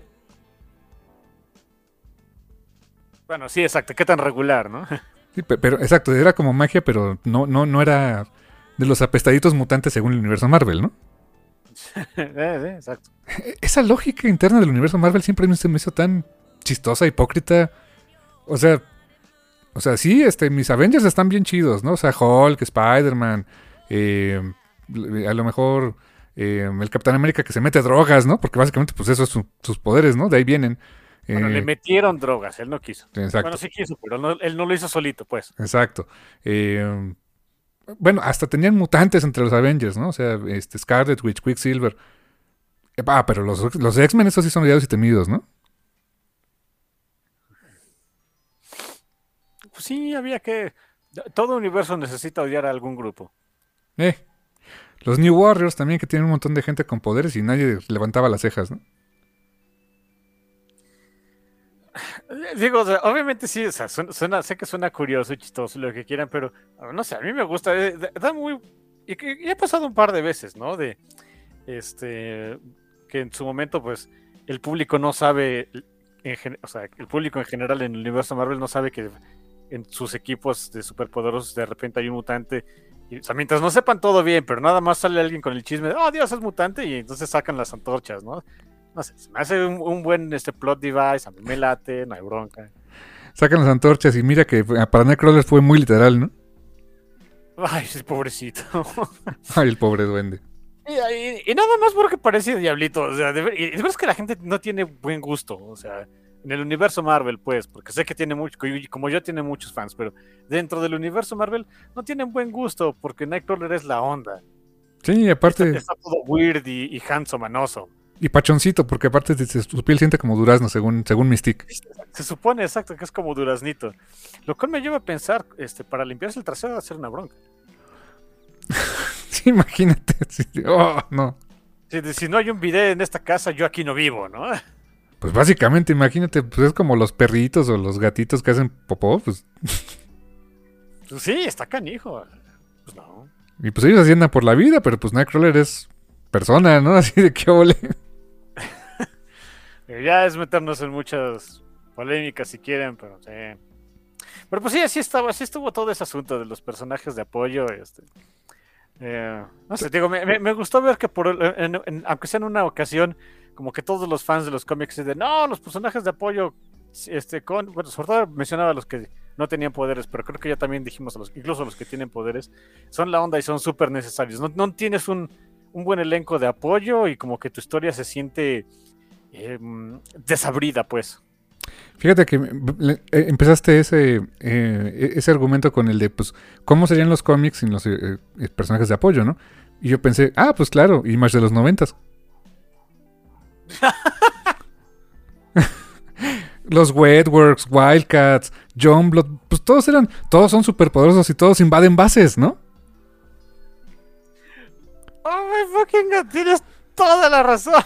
Bueno, sí, exacto. ¿Qué tan regular, no? Sí, pero exacto, era como magia, pero no, no, no era de los apestaditos mutantes según el universo Marvel, ¿no? sí, sí, exacto. Esa lógica interna del universo Marvel siempre se me hizo tan chistosa, hipócrita. O sea, o sea, sí, este, mis Avengers están bien chidos, ¿no? O sea, Hulk, Spider-Man, eh, a lo mejor eh, el Capitán América que se mete drogas, ¿no? Porque básicamente, pues eso es su, sus poderes, ¿no? De ahí vienen. Bueno, eh, le metieron drogas, él no quiso. Exacto. Bueno, sí quiso, pero no, él no lo hizo solito, pues. Exacto. Eh, bueno, hasta tenían mutantes entre los Avengers, ¿no? O sea, este, Scarlet Witch, Quicksilver. Ah, pero los, los X-Men esos sí son odiados y temidos, ¿no? Pues sí, había que... Todo universo necesita odiar a algún grupo. Eh, los New Warriors también, que tienen un montón de gente con poderes y nadie levantaba las cejas, ¿no? Digo, o sea, obviamente sí, o sea, suena, suena, sé que suena curioso y chistoso, lo que quieran, pero no sé, a mí me gusta, eh, da muy... Y, y ha pasado un par de veces, ¿no? De, este, que en su momento, pues, el público no sabe, en, o sea, el público en general en el universo Marvel no sabe que en sus equipos de superpoderosos de repente hay un mutante. Y, o sea, mientras no sepan todo bien, pero nada más sale alguien con el chisme de, oh, Dios, es mutante, y entonces sacan las antorchas, ¿no? No sé, se me hace un, un buen este plot device, a mí me late, no hay bronca. Sacan las antorchas y mira que para Nightcrawler fue muy literal, ¿no? Ay, sí, pobrecito. Ay, el pobre duende. Y, y, y nada más porque parece diablito, o sea, de, ver, y de verdad es que la gente no tiene buen gusto, o sea, en el universo Marvel, pues, porque sé que tiene mucho, como yo tiene muchos fans, pero dentro del universo Marvel no tienen buen gusto, porque Nightcrawler es la onda. Sí, aparte... Está, está todo weird y, y handsome and awesome. Y pachoncito, porque aparte su piel siente como durazno, según, según Mystique. Se supone, exacto, que es como duraznito. Lo cual me lleva a pensar, este, para limpiarse el trasero va a ser una bronca. Sí, imagínate. Sí, oh, no. Si, si no hay un bidet en esta casa, yo aquí no vivo, ¿no? Pues básicamente, imagínate, pues es como los perritos o los gatitos que hacen popó, pues... Pues sí, está canijo. Pues no. Y pues ellos asciendan por la vida, pero pues Nightcrawler es persona, ¿no? Así de qué ole. Ya es meternos en muchas polémicas si quieren, pero sí. Pero pues sí, así estaba, así estuvo todo ese asunto de los personajes de apoyo. Este, eh, no sé, digo, me, me, me gustó ver que por en, en, aunque sea en una ocasión, como que todos los fans de los cómics dicen, no, los personajes de apoyo, este, con, bueno, sobre todo mencionaba a los que no tenían poderes, pero creo que ya también dijimos, a los, incluso los que tienen poderes, son la onda y son súper necesarios. No, no tienes un, un buen elenco de apoyo y como que tu historia se siente eh, desabrida, pues. Fíjate que le, eh, empezaste ese eh, ese argumento con el de, pues, ¿cómo serían los cómics sin los eh, eh, personajes de apoyo, no? Y yo pensé, ah, pues claro, Image de los noventas. Los Wetworks, Wildcats, Joneblood, pues todos eran, todos son superpoderosos y todos invaden bases, ¿no? Oh my fucking god, tienes toda la razón.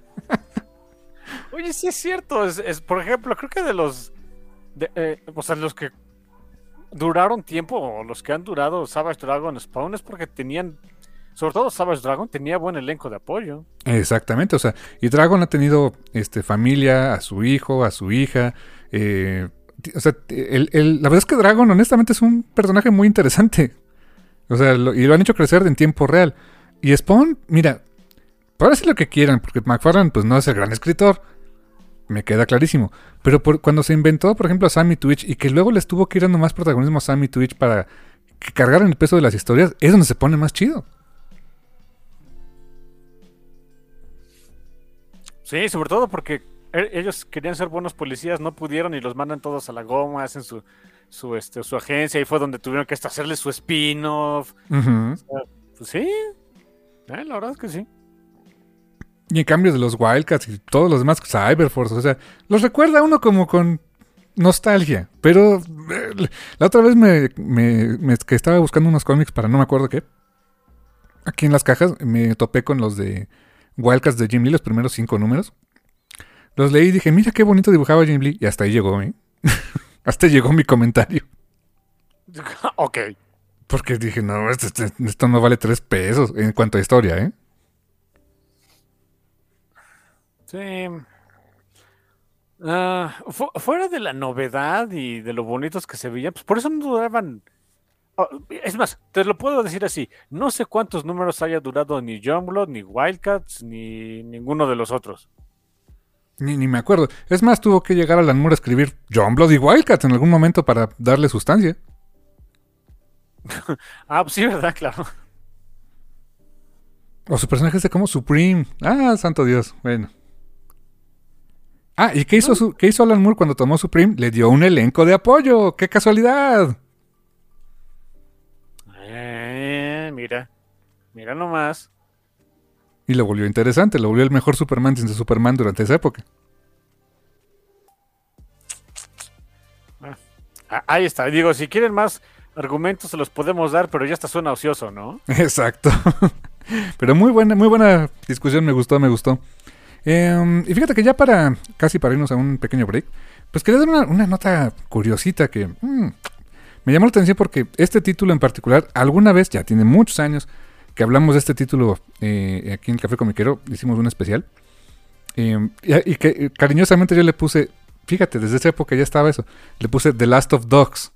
Oye, sí es cierto, es, es por ejemplo, creo que de los, de, eh, o sea, los que duraron tiempo, o los que han durado Savage Dragon Spawn, es porque tenían, sobre todo Savage Dragon, tenía buen elenco de apoyo. Exactamente, o sea, y Dragon ha tenido este, familia, a su hijo, a su hija, eh, o sea, el, el, la verdad es que Dragon honestamente es un personaje muy interesante, o sea, lo, y lo han hecho crecer en tiempo real. Y Spawn, mira, ahora sí lo que quieran, porque McFarlane pues no es el gran escritor, me queda clarísimo, pero por, cuando se inventó, por ejemplo, a Sammy Twitch, y que luego les tuvo que ir dando más protagonismo a Sammy Twitch para que cargaran el peso de las historias, es donde se pone más chido. Sí, sobre todo porque ellos querían ser buenos policías, no pudieron y los mandan todos a la goma, hacen su su este su agencia y fue donde tuvieron que hasta hacerle su spin-off. Uh-huh. O sea, pues sí, eh, la verdad es que sí. Y en cambio de los Wildcats y todos los demás, Cyberforce, o sea, los recuerda uno como con nostalgia. Pero eh, la otra vez me, me, me que estaba buscando unos cómics para no me acuerdo qué. Aquí en las cajas me topé con los de Wildcats de Jim Lee, los primeros cinco números. Los leí y dije, mira qué bonito dibujaba Jim Lee. Y hasta ahí llegó, ¿eh? Hasta ahí llegó mi comentario. Ok. Porque dije, no, esto, esto no vale tres pesos en cuanto a historia, ¿eh? Sí. Uh, fu fuera de la novedad y de lo bonitos que se veían, pues por eso no duraban. Oh, es más, te lo puedo decir así: no sé cuántos números haya durado ni Joneblood, ni Wildcats, ni ninguno de los otros. Ni, ni me acuerdo. Es más, tuvo que llegar Alan Moore a escribir Joneblood y Wildcats en algún momento para darle sustancia. Ah, pues sí, ¿verdad? Claro. O su personaje es de como Supreme. Ah, santo Dios. Bueno. Ah, ¿y qué hizo, su, qué hizo Alan Moore cuando tomó Supreme? Le dio un elenco de apoyo. ¡Qué casualidad! Eh, mira. Mira nomás. Y lo volvió interesante. Lo volvió el mejor Superman sin ser Superman durante esa época. Ah, ahí está. Digo, si quieren más argumentos se los podemos dar, pero ya hasta suena ocioso, ¿no? Exacto. Pero muy buena, muy buena discusión. Me gustó, me gustó. Eh, y fíjate que ya para, casi para irnos a un pequeño break, pues quería dar una, una nota curiosita que mmm, me llamó la atención porque este título en particular, alguna vez, ya tiene muchos años, que hablamos de este título eh, aquí en el Café Comiquero, hicimos un especial, eh, y, y que cariñosamente yo le puse, fíjate, desde esa época ya estaba eso, le puse The Last of Dogs.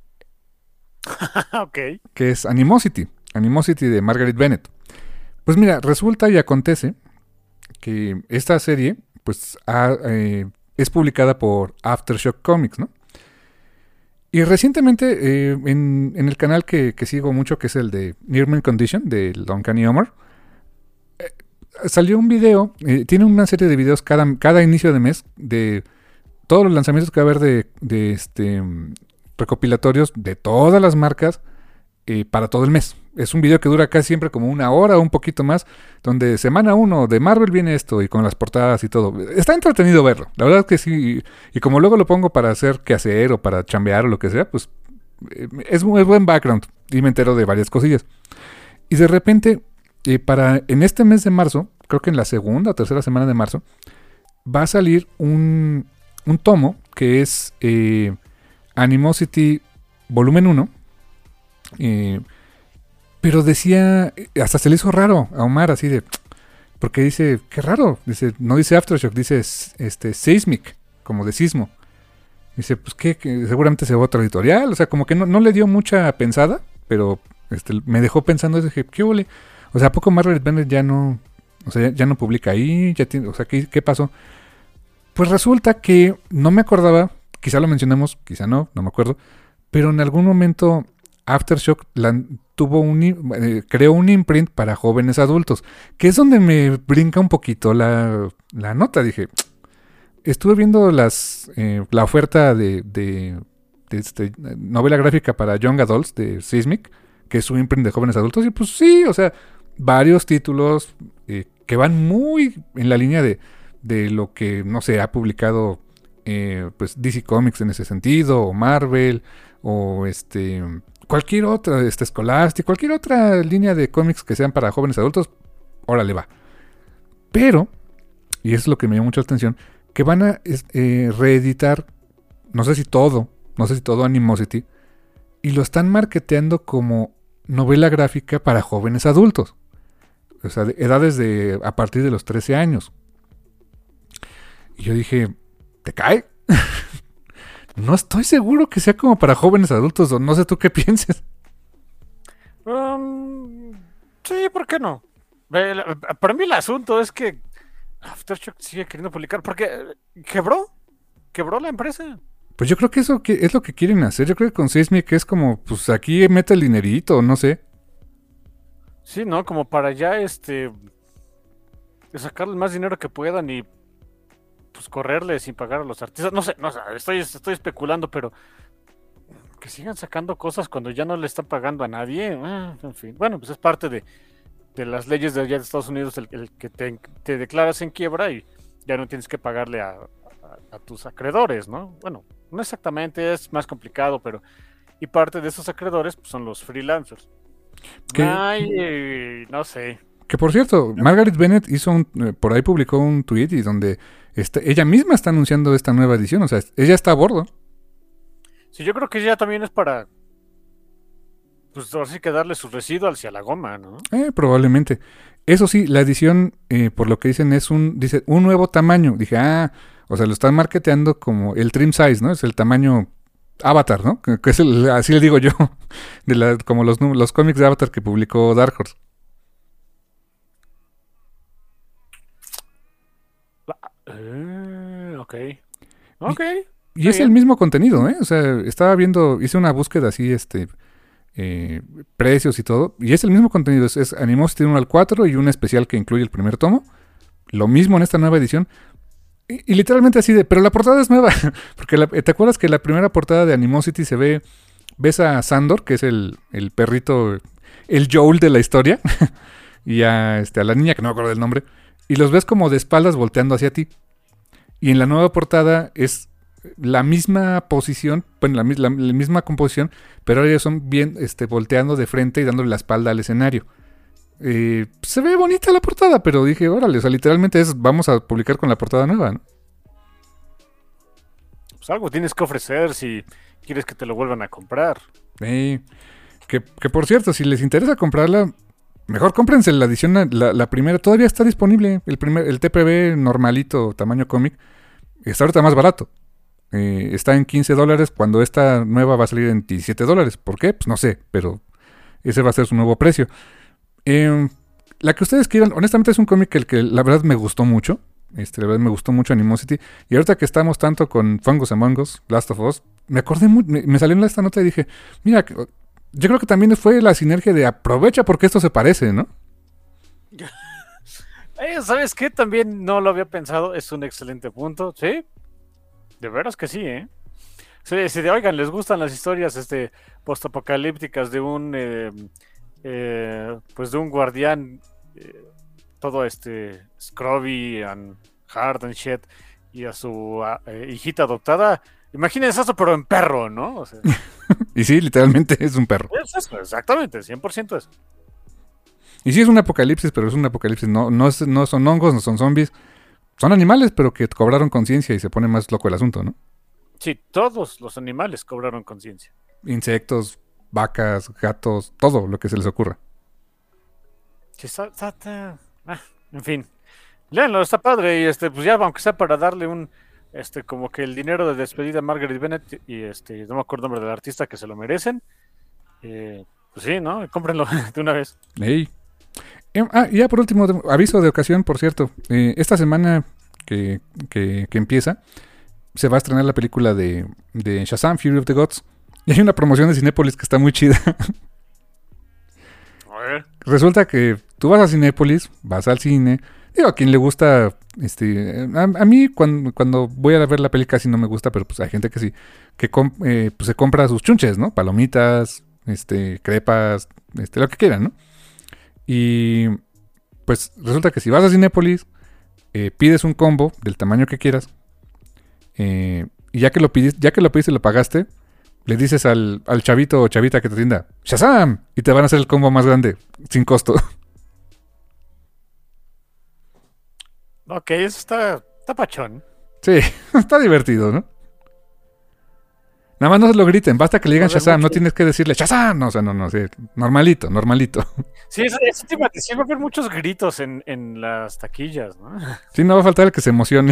Ok. Que es Animosity, Animosity de Margaret Bennett. Pues mira, resulta y acontece que esta serie pues ha, eh, es publicada por Aftershock Comics, ¿no? Y recientemente eh, en, en el canal que, que sigo mucho, que es el de Near Mint Condition, de Uncanny Omar, eh, salió un video, eh, tiene una serie de videos cada, cada inicio de mes de todos los lanzamientos que va a haber de, de este, recopilatorios de todas las marcas eh, para todo el mes. Es un video que dura casi siempre como una hora o un poquito más, donde semana uno de Marvel viene esto y con las portadas y todo. Está entretenido verlo, la verdad es que sí. Y como luego lo pongo para hacer quehacer o para chambear o lo que sea, pues eh, es un buen background y me entero de varias cosillas. Y de repente, eh, para en este mes de marzo, creo que en la segunda o tercera semana de marzo, va a salir un, un tomo que es eh, Animosity Volumen uno. Eh, Pero decía, hasta se le hizo raro a Omar, así de, porque dice, qué raro, dice, no dice Aftershock, dice este Seismic, como de sismo. Dice, pues que seguramente se va a otra editorial, o sea, como que no, no le dio mucha pensada, pero este, me dejó pensando, dije, qué ole, o sea, ¿a poco Margaret Bennett ya no, o sea, ya, ya no publica ahí? Ya tiene, o sea, ¿qué, ¿qué pasó? Pues resulta que no me acordaba quizá lo mencionamos, quizá no, no me acuerdo, pero en algún momento Aftershock la, tuvo un, eh, creó un imprint para jóvenes adultos, que es donde me brinca un poquito la, la nota. Dije, estuve viendo las eh, la oferta de, de, de este, novela gráfica para Young Adults de Seismic, que es su imprint de jóvenes adultos, y pues sí, o sea, varios títulos eh, que van muy en la línea de, de lo que, no sé, ha publicado eh, pues D C Comics en ese sentido, o Marvel, o este cualquier otra, este Scholastic, cualquier otra línea de cómics que sean para jóvenes adultos, órale va. Pero, y eso es lo que me llamó mucho la atención, que van a eh, reeditar, no sé si todo, no sé si todo Animosity, y lo están marketeando como novela gráfica para jóvenes adultos. O sea, de edades de a partir de los trece años. Y yo dije, ¿te cae? No estoy seguro que sea como para jóvenes adultos, o no sé tú qué pienses. Um, sí, ¿por qué no? Para mí el asunto es que Aftershock sigue queriendo publicar porque quebró, quebró la empresa. Pues yo creo que eso es lo que quieren hacer. Yo creo que con Seismic es como, pues aquí mete el dinerito, no sé. Sí, ¿no? Como para ya, este, sacarle el más dinero que puedan y pues correrle sin pagar a los artistas. No sé, no sé, estoy, estoy especulando, pero que sigan sacando cosas cuando ya no le están pagando a nadie. Ah, en fin, bueno, pues es parte de, de las leyes de allá de Estados Unidos, el, el que te, te declaras en quiebra y ya no tienes que pagarle a, a, a tus acreedores, ¿no? Bueno, no exactamente, es más complicado, pero y parte de esos acreedores pues, son los freelancers. ¿Qué? Ay, eh, no sé. Que por cierto, Margaret Bennett hizo un, eh, por ahí publicó un tweet y donde este, ella misma está anunciando esta nueva edición, o sea, ella está a bordo. Sí, yo creo que ya también es para, pues ahora sí que darle su residuo hacia la goma, ¿no? Eh, probablemente. Eso sí, la edición, eh, por lo que dicen, es un, dice, un nuevo tamaño. Dije, ah, o sea, lo están marketeando como el trim size, ¿no? Es el tamaño Avatar, ¿no? Que, que es el, así le digo yo, de la, como los, los cómics de Avatar que publicó Dark Horse. Uh, ok. Ok. Y, y es bien. El mismo contenido, ¿eh? O sea, estaba viendo, hice una búsqueda así, este, eh, precios y todo, y es el mismo contenido. Es, es Animosity uno al cuatro y un especial que incluye el primer tomo. Lo mismo en esta nueva edición. Y, y literalmente así de, pero la portada es nueva. Porque la, ¿te acuerdas que la primera portada de Animosity se ve, ves a Sandor, que es el, el perrito, el Joel de la historia, y a, este, a la niña, que no me acuerdo del nombre, y los ves como de espaldas volteando hacia ti. Y en la nueva portada es la misma posición, bueno, la, la, la misma composición, pero ahora ellos son bien este, volteando de frente y dándole la espalda al escenario. Eh, se ve bonita la portada, pero dije, órale, o sea, literalmente es, vamos a publicar con la portada nueva, ¿no? Pues algo tienes que ofrecer si quieres que te lo vuelvan a comprar. Eh, que, que por cierto, si les interesa comprarla, mejor cómprense la edición, la, la primera, todavía está disponible, el primer, el T P B normalito, tamaño cómic, está ahorita más barato. Eh, está en quince dólares, cuando esta nueva va a salir en diecisiete dólares. ¿Por qué? Pues no sé, pero ese va a ser su nuevo precio. Eh, la que ustedes quieran, honestamente es un cómic el que la verdad me gustó mucho. Este, la verdad me gustó mucho Animosity. Y ahorita que estamos tanto con Fungus Among Us, Last of Us, me acordé mucho, me, me salió en esta nota y dije, mira, yo creo que también fue la sinergia de aprovecha porque esto se parece, ¿no? Eh, ¿Sabes qué? También no lo había pensado, es un excelente punto, ¿sí? De veras que sí, ¿eh? Si, si de, oigan, les gustan las historias este, postapocalípticas de un, eh, eh, pues de un guardián, eh, todo este, scrubby and hard and shit, y a su eh, hijita adoptada, imagínense eso, pero en perro, ¿no? O sea, y sí, literalmente es un perro. Es eso, exactamente, cien por ciento eso. Y sí es un apocalipsis, pero es un apocalipsis, no, no, es, no son hongos, no son zombies. Son animales, pero que cobraron conciencia y se pone más loco el asunto, ¿no? Sí, todos los animales cobraron conciencia. Insectos, vacas, gatos, todo lo que se les ocurra. Sí, está, está, está... Ah, en fin. Léanlo, está padre. Y este, pues ya, aunque sea para darle un, este, como que el dinero de despedida a Margaret Bennett y este, no me acuerdo el nombre del artista que se lo merecen. Eh, pues sí, ¿no? Cómprenlo de una vez. Ey. Ah, y ya por último, aviso de ocasión, por cierto. Eh, esta semana que, que, que empieza, se va a estrenar la película de, de Shazam, Fury of the Gods. Y hay una promoción de Cinépolis que está muy chida. A ver. Resulta que tú vas a Cinépolis, vas al cine. Digo, a quien le gusta, este, a, a mí cuando, cuando voy a ver la peli casi no me gusta, pero pues hay gente que sí, que com- eh, pues se compra sus chunches, ¿no? Palomitas, este, crepas, este, lo que quieran, ¿no? Y pues resulta que si vas a Cinépolis, eh, pides un combo del tamaño que quieras, eh, y ya que lo pides, ya que lo pediste y lo pagaste, le dices al, al chavito o chavita que te atienda, ¡Shazam! Y te van a hacer el combo más grande, sin costo. Ok, eso está, está pachón. Sí, está divertido, ¿no? Nada más no se lo griten, basta que le digan Joder, Shazam, no mucho. tienes que decirle Shazam, no, o sea, no, no, sí, normalito, normalito. Sí, eso, eso te iba a decir, va a haber muchos gritos en, en las taquillas, ¿no? Sí, no va a faltar el que se emocione.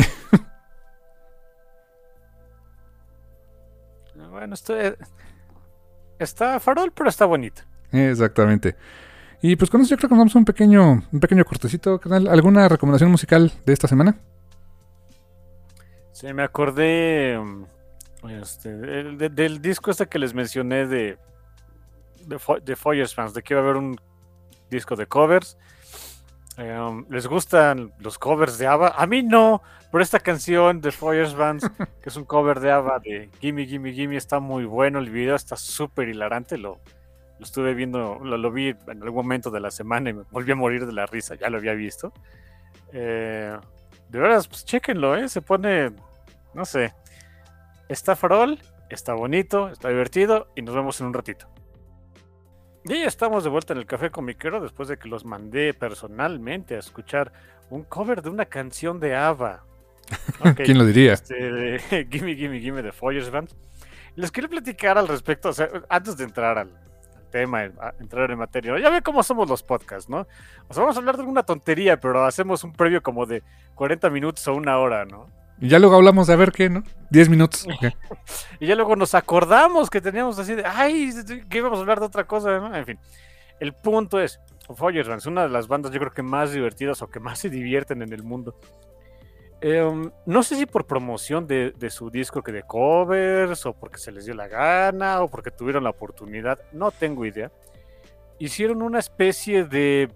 Bueno, esto es- está farol, pero está bonito. Exactamente. Y pues con eso yo creo que nos damos un pequeño, un pequeño cortecito, canal. ¿Alguna recomendación musical de esta semana? Sí, me acordé mm, este, del, de- del disco este que les mencioné de, de, Fo- de Feuersfans, de que iba a haber un disco de covers. Eh, um, ¿les gustan los covers de ABBA? A mí no, pero esta canción de Feuersfans, que es un cover de ABBA de Gimme, Gimme, Gimme, está muy bueno. El video está súper hilarante. Lo, lo estuve viendo, lo, lo vi en algún momento de la semana y me volví a morir de la risa. Ya lo había visto. Eh, de veras, pues chéquenlo, ¿eh? Se pone, no sé, está farol, está bonito, está divertido y nos vemos en un ratito. Y ya estamos de vuelta en el Café Comiquero después de que los mandé personalmente a escuchar un cover de una canción de ABBA. Ok, ¿Quién lo diría? este, de Gimme, Gimme, Gimme de Feuersband. Les quiero platicar al respecto, o sea, antes de entrar al, al tema, a entrar en materia. ¿No? Ya ve cómo somos los podcasts, ¿no? O sea, vamos a hablar de alguna tontería, pero hacemos un previo como de cuarenta minutos o una hora, ¿no? Y ya luego hablamos de a ver qué, ¿no? diez minutos. Ok. Y ya luego nos acordamos que teníamos así de, ay, que íbamos a hablar de otra cosa, ¿no? En fin, el punto es, Feuersband es una de las bandas yo creo que más divertidas o que más se divierten en el mundo. Eh, no sé si por promoción de, de su disco que de covers, o porque se les dio la gana, o porque tuvieron la oportunidad, no tengo idea. Hicieron una especie de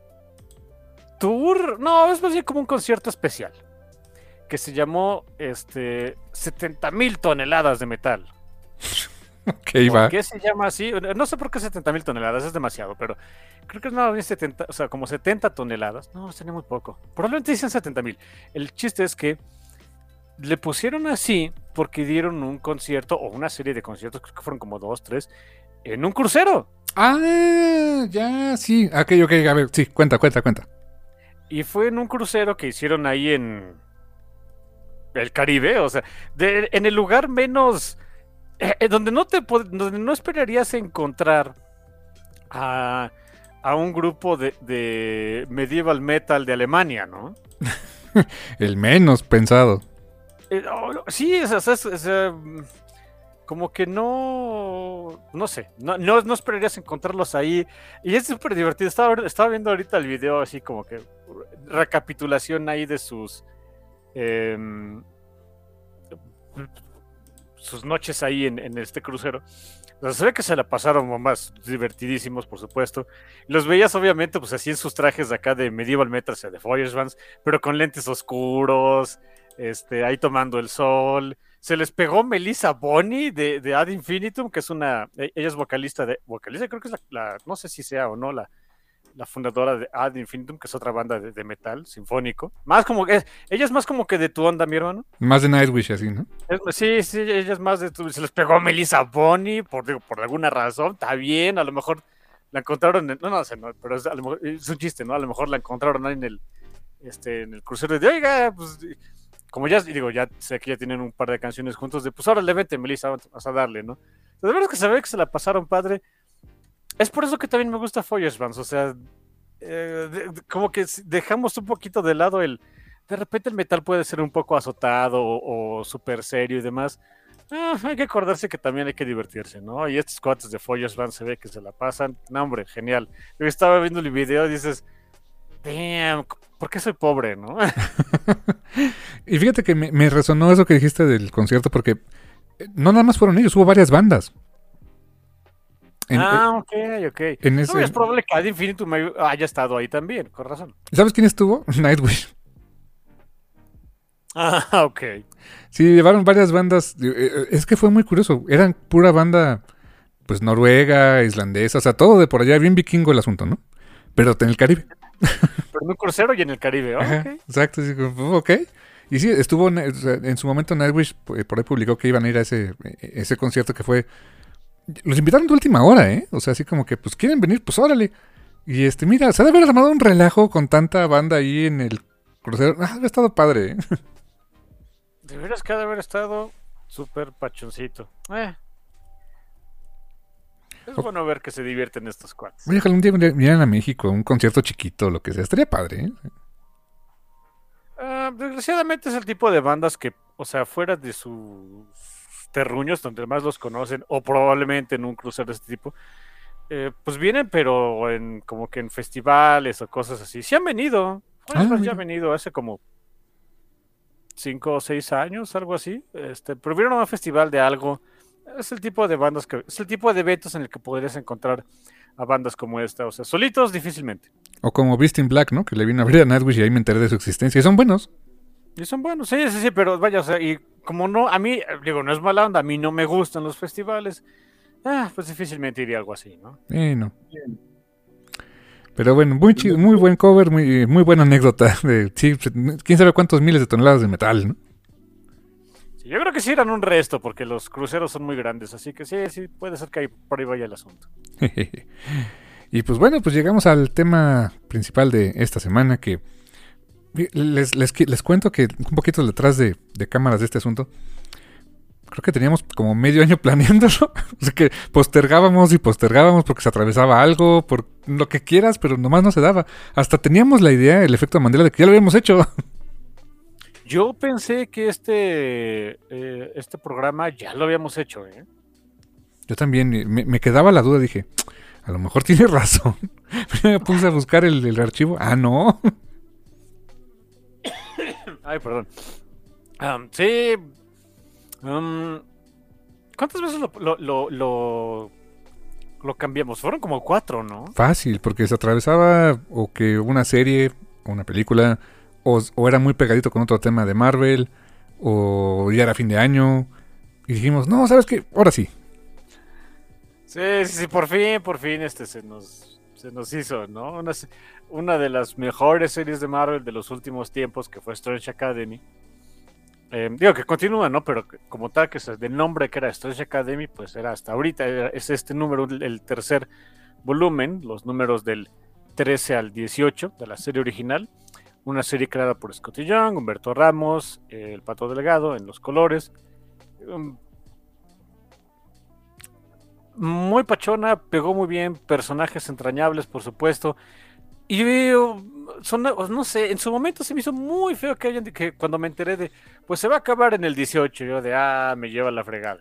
tour, no, es más bien como un concierto especial, que se llamó este, setenta mil toneladas de metal. Ok, ¿Por va. qué se llama así? No sé por qué setenta mil toneladas, es demasiado, pero creo que es más bien setenta, o sea, como setenta toneladas. No, sería muy poco. Probablemente dicen setenta mil. El chiste es que le pusieron así porque dieron un concierto o una serie de conciertos, creo que fueron como dos, tres, en un crucero. Ah, ya, sí. Ok, ok, a ver, sí, cuenta, cuenta, cuenta. Y fue en un crucero que hicieron ahí en el Caribe, o sea, de- en el lugar menos... eh, eh, donde no te pod- donde no esperarías encontrar a, a un grupo de, de medieval metal de Alemania, ¿no? El menos pensado. Eh, oh, no, sí, es, es- es- es, eh, como que no, no sé, no, no, no esperarías encontrarlos ahí. Y es súper divertido. Estaba, estaba viendo ahorita el video así como que recapitulación ahí de sus em, sus noches ahí en, en este crucero. O sea, se ve que se la pasaron más divertidísimos, por supuesto. Los veías, obviamente, pues así en sus trajes de acá de Medieval Metal, o sea, de Feuersbands, pero con lentes oscuros, este, ahí tomando el sol. Se les pegó Melissa Boni de, de Ad Infinitum, que es una. Ella es vocalista de. Vocalista, creo que es la. la no sé si sea o no la, la fundadora de Ad Infinitum, que es otra banda de, de metal sinfónico. Más como que. Ella es más como que de tu onda, mi hermano. Más de Nightwish, así, ¿no? Es- sí, sí, ella es más de tu, se les pegó a Melissa Boni por, digo, por alguna razón, está bien, a lo mejor la encontraron en, no, no sé, no, pero es, a lo mejor, es un chiste, ¿no? A lo mejor la encontraron ahí en el, este, en el crucero de, oiga, pues, como ya, digo, ya sé que ya tienen un par de canciones juntos, de, pues, ahora le vete, Melissa, vas a darle, ¿no? De verdad es que se ve que se la pasaron padre. Es por eso que también me gusta Feuersbands, o sea, eh, de, de, como que dejamos un poquito de lado el, de repente el metal puede ser un poco azotado o, o súper serio y demás. Ah, hay que acordarse que también hay que divertirse, ¿no? Y estos cuates de Feuersbands se ve que se la pasan. No, hombre, genial. Yo estaba viendo el video y dices, damn, ¿por qué soy pobre, no? Y fíjate que me, me resonó eso que dijiste del concierto porque no nada más fueron ellos, hubo varias bandas. En, ah, ok, ok. en ese, No, es probable que Ad Infinitum haya estado ahí también, con razón. ¿Sabes quién estuvo? Nightwish. Ah, ok. Sí, llevaron varias bandas. Es que fue muy curioso. Eran pura banda, pues noruega, islandesa, o sea, todo de por allá, bien vikingo el asunto, ¿no? Pero en el Caribe. Pero en un crucero y en el Caribe, oh, Ajá, ok. exacto, sí, ok. Y sí, estuvo, en su momento Nightwish por ahí publicó que iban a ir a ese, ese concierto que fue... Los invitaron de última hora, ¿eh? O sea, así como que, pues, ¿quieren venir? Pues, órale. Y este, mira, se ha de haber armado un relajo con tanta banda ahí en el crucero. Ah, ha estado padre, ¿eh? De veras que ha de haber estado súper pachoncito. Eh. Es O- bueno ver que se divierten estos cuates. Oye, ojalá un día vinieran a México, un concierto chiquito, lo que sea. Estaría padre, ¿eh? Ah, desgraciadamente es el tipo de bandas que, o sea, fuera de sus terruños, donde más los conocen, o probablemente en un crucero de este tipo, eh, pues vienen, pero en como que en festivales o cosas así. Sí han venido. Ah, Pues, ya mira. han venido hace como cinco o seis años, algo así. Este, pero vieron a un festival de algo. Es el tipo de bandas que, es el tipo de eventos en el que podrías encontrar a bandas como esta. O sea, solitos difícilmente. O como Beast in Black, ¿no? Que le vino a abrir a Nightwish y ahí me enteré de su existencia. Y son buenos. Y son buenos, sí, sí, sí, pero vaya, o sea, y como no, a mí, digo, no es mala onda, a mí no me gustan los festivales, ah, pues difícilmente iría a algo así, ¿no? Eh, no. Pero bueno, muy chido, muy buen cover, muy, muy buena anécdota. De, sí, quién sabe cuántos miles de toneladas de metal, ¿no? Sí, yo creo que sí eran un resto, porque los cruceros son muy grandes, así que sí, sí, puede ser que ahí, por ahí vaya el asunto. Y pues bueno, pues llegamos al tema principal de esta semana que les, les, les cuento que un poquito detrás de, de cámaras de este asunto, creo que teníamos como medio año planeándolo, o sea que postergábamos y postergábamos porque se atravesaba algo, por lo que quieras, pero nomás no se daba. Hasta teníamos la idea, el efecto Mandela de que ya lo habíamos hecho. Yo pensé que este, eh, este programa ya lo habíamos hecho, ¿eh? Yo también, me, me quedaba la duda, dije, a lo mejor tiene razón. Me puse a buscar el, el archivo, ah, no. Ay, perdón. Um, sí. Um, ¿Cuántas veces lo, lo, lo, lo, lo cambiamos? Fueron como cuatro, ¿no? Fácil, porque se atravesaba o que una serie o una película, o, o era muy pegadito con otro tema de Marvel, o ya era fin de año, y dijimos, no, ¿sabes qué? Ahora sí. Sí, sí, sí, por fin, por fin este se nos, se nos hizo, ¿no? Una, una de las mejores series de Marvel de los últimos tiempos, que fue Strange Academy. Eh, digo que continúa, ¿no? Pero como tal, que es de nombre que era Strange Academy, pues era hasta ahorita, era, es este número, el tercer volumen, los números del trece al dieciocho de la serie original. Una serie creada por Scotty Young, Humberto Ramos, eh, el Pato Delgado en los colores. Um, muy pachona, pegó muy bien, personajes entrañables, por supuesto. Y veo, son, no sé, en su momento se me hizo muy feo que hayan, que cuando me enteré de, pues se va a acabar en el dieciocho, yo de, ah, me lleva la fregada.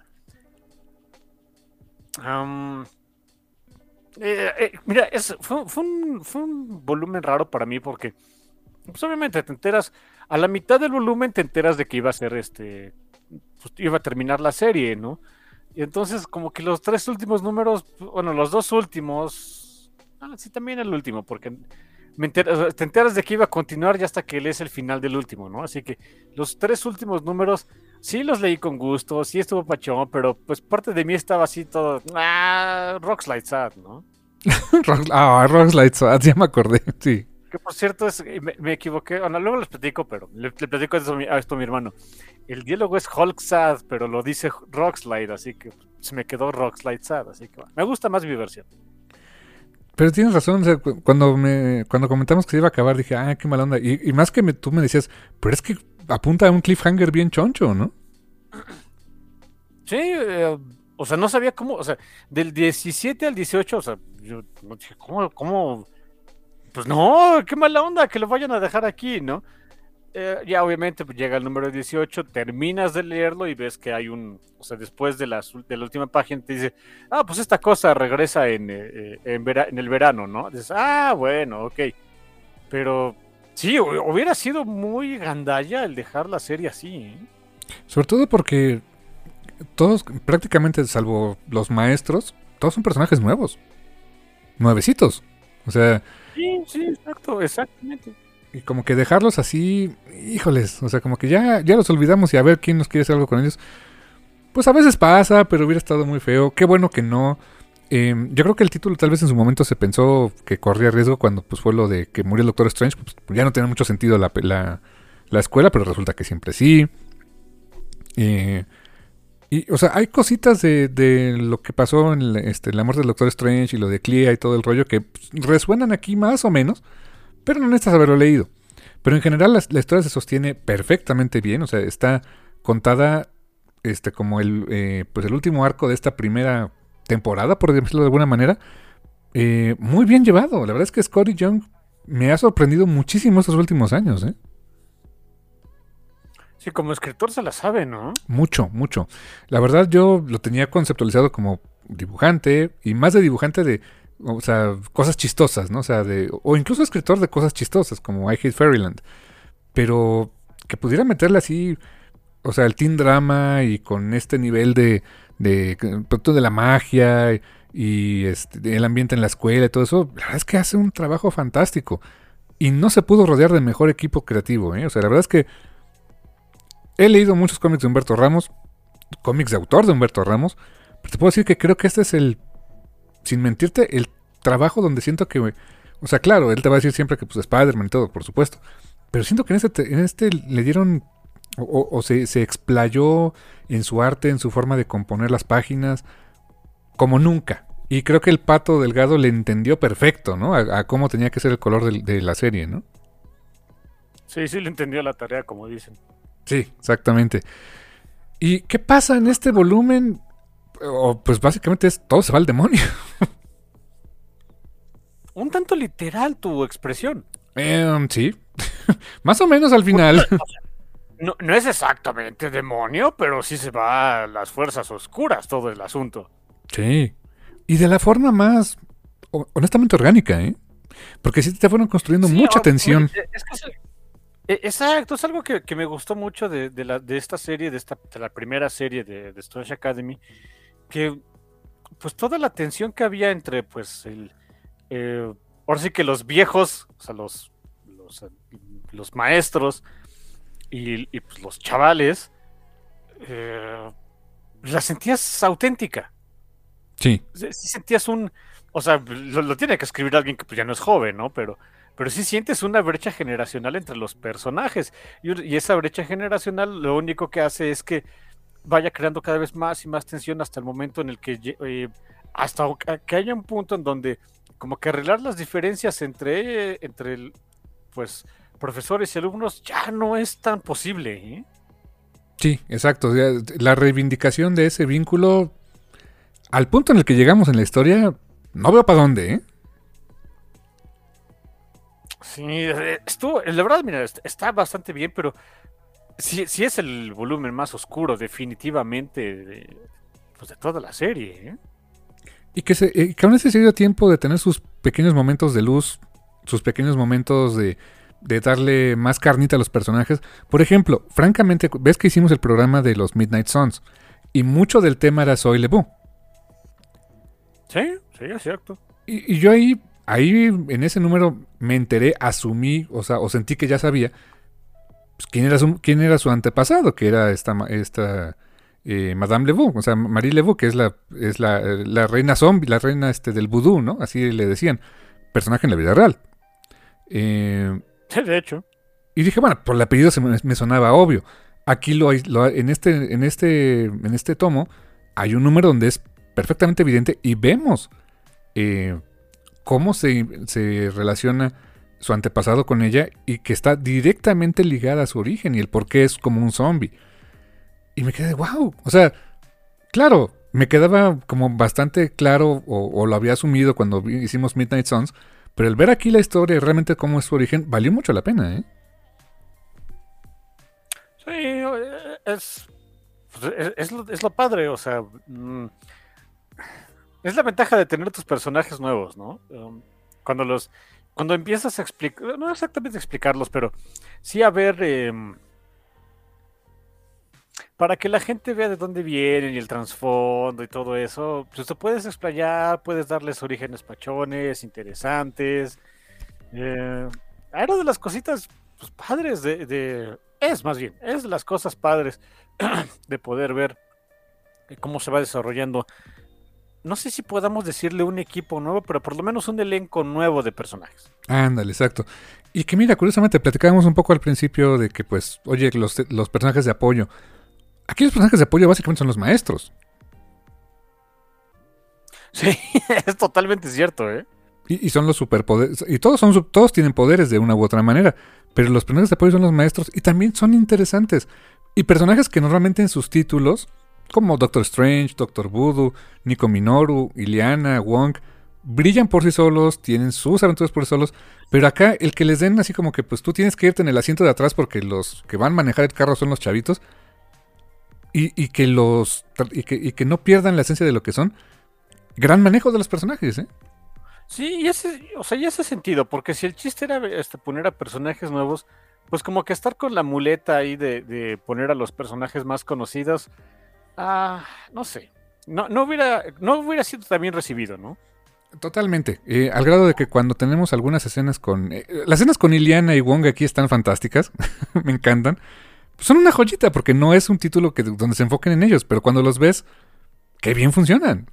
Um, eh, eh, mira, es, fue, fue, un, fue un volumen raro para mí porque, pues obviamente te enteras, a la mitad del volumen te enteras de que iba a ser este, pues, iba a terminar la serie, ¿no? Y entonces como que los tres últimos números, bueno, los dos últimos, ah, sí, también el último, porque me enter, te enteras de que iba a continuar ya hasta que lees el final del último, ¿no? Así que los tres últimos números sí los leí con gusto, sí estuvo pachón, pero pues parte de mí estaba así todo, ah, Rockslide Sad, ¿no? Rock, ah, Rockslide, ya me acordé, sí. Que por cierto, es, me, me equivoqué, bueno, luego les platico, pero le, le platico esto a, mi, a esto a mi hermano. El diálogo es Hulk Sad, pero lo dice Rockslide, así que se me quedó Rockslide Sad, así que me gusta más mi versión. Pero tienes razón, o sea, cuando me cuando comentamos que se iba a acabar, dije, ah, qué mala onda. Y, y más que me, tú me decías, pero es que apunta a un cliffhanger bien choncho, ¿no? Sí, eh, o sea, no sabía cómo, o sea, del diecisiete al dieciocho, o sea, yo no dije, ¿cómo, cómo? Pues no, qué mala onda que lo vayan a dejar aquí, ¿no? Eh, ya obviamente pues, llega el número dieciocho, terminas de leerlo y ves que hay un, o sea, después de, las, de la última página te dice, ah, pues esta cosa regresa en, eh, en, vera, en el verano, ¿no? Dices, ah, bueno, ok. Pero sí, hubiera sido muy gandalla el dejar la serie así, ¿eh? Sobre todo porque todos, prácticamente salvo los maestros, todos son personajes nuevos. Nuevecitos. O sea... Sí, sí, exacto, exactamente. Y como que dejarlos así, híjoles, o sea, como que ya, ya los olvidamos y a ver quién nos quiere hacer algo con ellos. Pues a veces pasa, pero hubiera estado muy feo. Qué bueno que no. Eh, yo creo que el título tal vez en su momento se pensó que corría riesgo cuando pues fue lo de que murió el Doctor Strange. Pues ya no tenía mucho sentido la, la, la escuela, pero resulta que siempre sí. Eh, y, o sea, hay cositas de, de lo que pasó en la, este, la muerte del Doctor Strange y lo de Clea y todo el rollo que pues, resuenan aquí más o menos, pero no necesitas haberlo leído. Pero en general la, la historia se sostiene perfectamente bien, o sea, está contada este como el eh, pues el último arco de esta primera temporada, por decirlo de alguna manera, eh, muy bien llevado. La verdad es que Scotty Young me ha sorprendido muchísimo estos últimos años, ¿eh? Sí, como escritor se la sabe, ¿no? Mucho, mucho. La verdad yo lo tenía conceptualizado como dibujante y más de dibujante de, o sea, cosas chistosas, ¿no? O sea, de, o incluso escritor de cosas chistosas como I Hate Fairyland. Pero que pudiera meterle así, o sea, el teen drama y con este nivel de, de, de, de la magia y, y este, el ambiente en la escuela y todo eso, la verdad es que hace un trabajo fantástico. Y no se pudo rodear de mejor equipo creativo, ¿eh? O sea, la verdad es que he leído muchos cómics de Humberto Ramos, cómics de autor de Humberto Ramos, pero te puedo decir que creo que este es el, sin mentirte, el trabajo donde siento que, o sea, claro, él te va a decir siempre que pues Spider-Man y todo, por supuesto, pero siento que en este, en este le dieron, o, o se, se explayó en su arte, en su forma de componer las páginas, como nunca. Y creo que el Pato Delgado le entendió perfecto, ¿no? A, a cómo tenía que ser el color de, de la serie, ¿no? Sí, sí le entendió la tarea, como dicen. Sí, exactamente. ¿Y qué pasa en este volumen? O, pues básicamente es todo se va al demonio. Un tanto literal tu expresión. Eh, sí. Más o menos al final. No, no es exactamente demonio, pero sí se va a las fuerzas oscuras todo el asunto. Sí. Y de la forma más, honestamente, orgánica, ¿eh? Porque sí te fueron construyendo sí, mucha tensión. Es que es, exacto, es algo que, que me gustó mucho de, de, la, de esta serie, de, esta, de la primera serie de, de Strange Academy, que pues toda la tensión que había entre pues el... Eh, ahora sí que los viejos, o sea, los, los, los maestros y, y pues, los chavales, eh, la sentías auténtica. Sí. Sí sentías un... O sea, lo, lo tiene que escribir alguien que pues, ya no es joven, ¿no? Pero... Pero sí sientes una brecha generacional entre los personajes. Y, y esa brecha generacional lo único que hace es que vaya creando cada vez más y más tensión hasta el momento en el que... Eh, hasta que haya un punto en donde como que arreglar las diferencias entre, entre el, pues, profesores y alumnos ya no es tan posible, ¿eh? Sí, exacto. La reivindicación de ese vínculo, al punto en el que llegamos en la historia, no veo para dónde, ¿eh? Sí, estuvo, la verdad, mira, está bastante bien, pero sí, sí es el volumen más oscuro, definitivamente, de, pues de toda la serie, ¿eh? Y que, se, eh, que aún así se dio tiempo de tener sus pequeños momentos de luz, sus pequeños momentos de, de darle más carnita a los personajes. Por ejemplo, francamente, ves que hicimos el programa de los Midnight Suns, y mucho del tema era Zoe Lebeau. Sí, sí, es cierto. Y, y yo ahí... Ahí en ese número me enteré, asumí, o sea, o sentí que ya sabía pues, quién era su quién era su antepasado, que era esta esta eh, Madame Lebeau, o sea, Marie Lebeau, que es la es la, la reina zombie, la reina este del vudú, ¿no? Así le decían, personaje en la vida real. Eh, sí, de hecho. Y dije, bueno, por el apellido se me, me sonaba obvio. Aquí lo, lo en este en este en este tomo hay un número donde es perfectamente evidente y vemos eh, cómo se, se relaciona su antepasado con ella y que está directamente ligada a su origen y el por qué es como un zombie. Y me quedé, wow. O sea, claro, me quedaba como bastante claro o, o lo había asumido cuando hicimos Midnight Suns, pero el ver aquí la historia y realmente cómo es su origen, valió mucho la pena, ¿eh? Sí, es, es, es, lo, es lo padre, o sea... Mmm, es la ventaja de tener tus personajes nuevos, ¿no? Um, cuando los cuando empiezas a explicar, no exactamente explicarlos, pero sí a ver, eh, para que la gente vea de dónde vienen y el trasfondo y todo eso, pues te puedes explayar, puedes darles orígenes pachones, interesantes. Eh, era de las cositas pues, padres de, de... Es más bien, es de las cosas padres de poder ver cómo se va desarrollando. No sé si podamos decirle un equipo nuevo, pero por lo menos un elenco nuevo de personajes. Ándale, exacto. Y que mira, curiosamente platicábamos un poco al principio de que pues, oye, los, los personajes de apoyo. Aquí los personajes de apoyo básicamente son los maestros. Sí, es totalmente cierto, ¿eh? Y, y son los superpoderes. Y todos son todos tienen poderes de una u otra manera. Pero los personajes de apoyo son los maestros y también son interesantes. Y personajes que normalmente en sus títulos, como Doctor Strange, Doctor Voodoo, Nico Minoru, Illyana, Wong, brillan por sí solos, tienen sus aventuras por sí solos. Pero acá el que les den así como que pues tú tienes que irte en el asiento de atrás porque los que van a manejar el carro son los chavitos. Y, y, que los y que, y que no pierdan la esencia de lo que son. Gran manejo de los personajes, ¿eh? Sí, y ese, o sea, y ese sentido, porque si el chiste era este, poner a personajes nuevos, pues como que estar con la muleta ahí de, de poner a los personajes más conocidos, ah, no sé, no, no hubiera, no hubiera sido tan bien recibido, ¿no? Totalmente, eh, al grado de que cuando tenemos algunas escenas con... Eh, las escenas con Illyana y Wong aquí están fantásticas, me encantan. Son una joyita porque no es un título que, donde se enfoquen en ellos, pero cuando los ves, qué bien funcionan.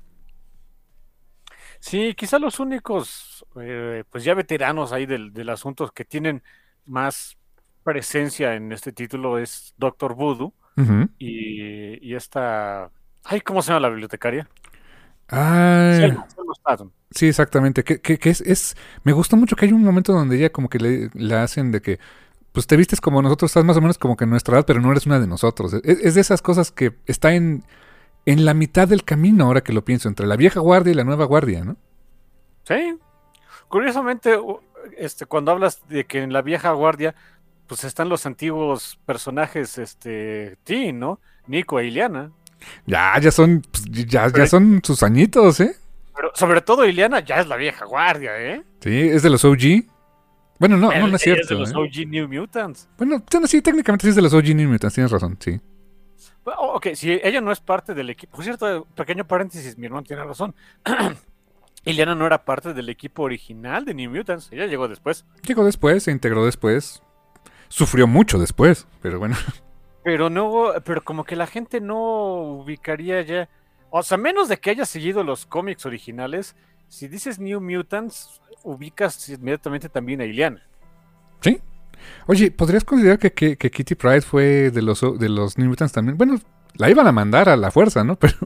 Sí, quizá los únicos, eh, pues ya veteranos ahí del, del asunto que tienen más presencia en este título es Doctor Voodoo Uh-huh. y, y esta... Ay, ¿cómo se llama la bibliotecaria? Ay, Selma, Selma Statham. sí, exactamente. Que, que, que es, es, me gusta mucho que hay un momento donde ella como que le, le hacen de que pues te vistes como nosotros, estás más o menos como que en nuestra edad, pero no eres una de nosotros. Es, es de esas cosas que está en, en la mitad del camino, ahora que lo pienso, entre la vieja guardia y la nueva guardia, ¿no? Sí. Curiosamente, este, cuando hablas de que en la vieja guardia, pues están los antiguos personajes, este, Teen, ¿no? Nico e Illyana. Ya, ya son, pues, ya, ya son sus añitos, ¿eh? Pero sobre todo Illyana ya es la vieja guardia, ¿eh? Sí, es de los O G. Bueno, no, no, no es cierto. Es de los ¿eh? O G New Mutants. Bueno, sí, técnicamente sí es de los O G New Mutants, tienes razón, sí. Oh, ok, si ella no es parte del equipo. Por cierto, pequeño paréntesis, mi hermano tiene razón. Illyana no era parte del equipo original de New Mutants, ella llegó después. Llegó después, se integró después. Sufrió mucho después, pero bueno. Pero no, pero como que la gente no ubicaría ya. O sea, menos de que haya seguido los cómics originales, si dices New Mutants, ubicas inmediatamente también a Illyana. Sí. Oye, ¿podrías considerar que, que, que Kitty Pryde fue de los, de los New Mutants también? Bueno, la iban a mandar a la fuerza, ¿no? Pero...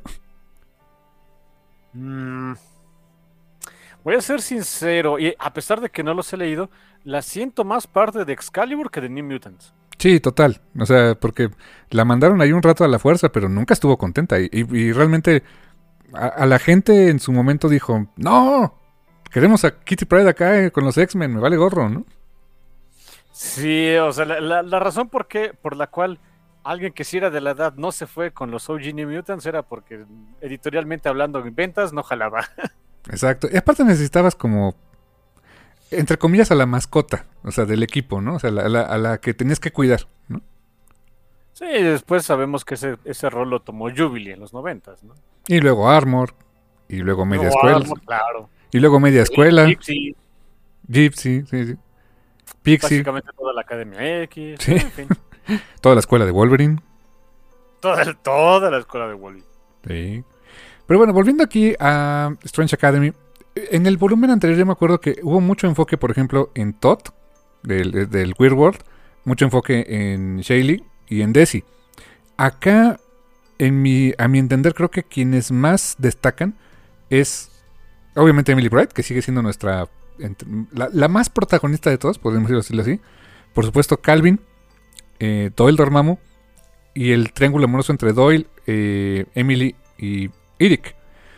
Mm, voy a ser sincero, y a pesar de que no los he leído, la siento más parte de Excalibur que de New Mutants. Sí, total. O sea, porque la mandaron ahí un rato a la fuerza, pero nunca estuvo contenta. Y, y, y realmente a, a la gente en su momento dijo, no, queremos a Kitty Pryde acá eh, con los X-Men, me vale gorro, ¿no? Sí, o sea, la, la, la razón por, qué, por la cual alguien que sí era de la edad no se fue con los O G New Mutants era porque editorialmente hablando en ventas no jalaba. Exacto. Y aparte necesitabas como, entre comillas, a la mascota, o sea, del equipo, ¿no? O sea, la, la, a la que tenías que cuidar, ¿no? Sí, después sabemos que ese, ese rol lo tomó Jubilee en los noventas, ¿no? Y luego Armor, y luego Media No, Escuela. Armor, claro. Y luego Media Escuela. Gypsy. Gypsy, sí, sí. Pixie. Básicamente toda la Academia X. Sí. En fin. Toda la escuela de Wolverine. Toda, toda la escuela de Wolverine. Sí. Pero bueno, volviendo aquí a Strange Academy. En el volumen anterior yo me acuerdo que hubo mucho enfoque, por ejemplo, en Todd, del, del Weird World. Mucho enfoque en Shaylee y en Desi. Acá, en mi, a mi entender, creo que quienes más destacan es, obviamente, Emily Bright, que sigue siendo nuestra... La, la más protagonista de todos, podríamos decirlo así. Por supuesto, Calvin, eh, Doyle Dormammu y el triángulo amoroso entre Doyle, eh, Emily y Eric.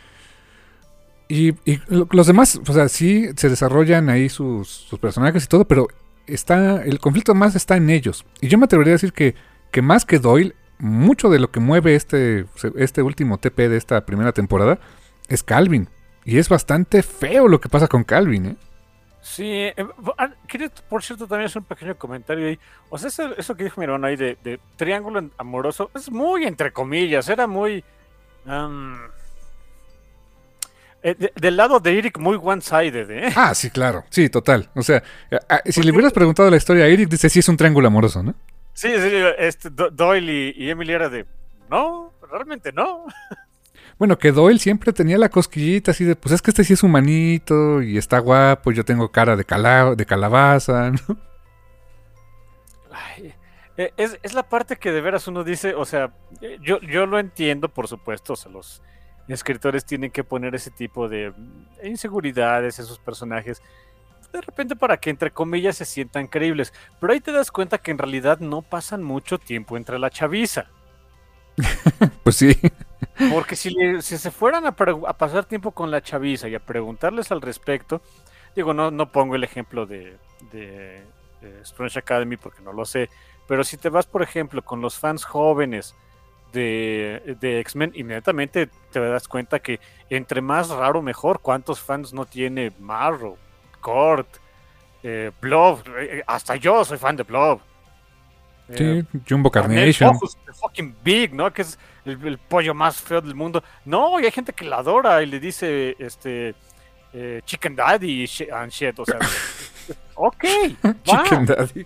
Y, y los demás, o sea, sí se desarrollan ahí sus, sus personajes y todo, pero está el conflicto más está en ellos. Y yo me atrevería a decir que, que más que Doyle, mucho de lo que mueve este, este último T P de esta primera temporada es Calvin. Y es bastante feo lo que pasa con Calvin, ¿eh? Sí, eh, ah, quería, por cierto, también hacer un pequeño comentario ahí. O sea, eso, eso que dijo mi hermano ahí de, de triángulo amoroso es muy entre comillas, era muy... um, eh, de- del lado de Eric, muy one-sided, ¿eh? Ah, sí, claro. Sí, total. O sea, a- a- si le Porque, hubieras preguntado la historia a Eric, dice sí es un triángulo amoroso, ¿no? sí, sí, este, Do- Doyle y, y Emily era de... No, realmente no. Bueno, que Doyle siempre tenía la cosquillita así de, pues es que este sí es humanito y está guapo, yo tengo cara de, cala de calabaza, ¿no? Ay, eh, es, es la parte que de veras uno dice, o sea, eh, yo, yo lo entiendo, por supuesto, o sea, los escritores tienen que poner ese tipo de mm, inseguridades en sus personajes, de repente para que entre comillas se sientan creíbles, pero ahí te das cuenta que en realidad no pasan mucho tiempo entre la chaviza, Pues sí. porque si, le- si se fueran a, pre- a pasar tiempo con la chaviza y a preguntarles al respecto, digo, no, no pongo el ejemplo de, de, de Strange Academy porque no lo sé, pero si te vas, por ejemplo, con los fans jóvenes de, de X-Men, inmediatamente te das cuenta que entre más raro mejor. ¿Cuántos fans no tiene Marrow, Kurt, eh, Blob? Eh, hasta yo soy fan de Blob. Eh, Sí, Jumbo Carnel Carnation. Focus, the fucking Big, ¿no? Que es el, el pollo más feo del mundo. No, y hay gente que la adora y le dice este eh, Chicken Daddy y shi- and shit. O sea, ok, va. Chicken Daddy.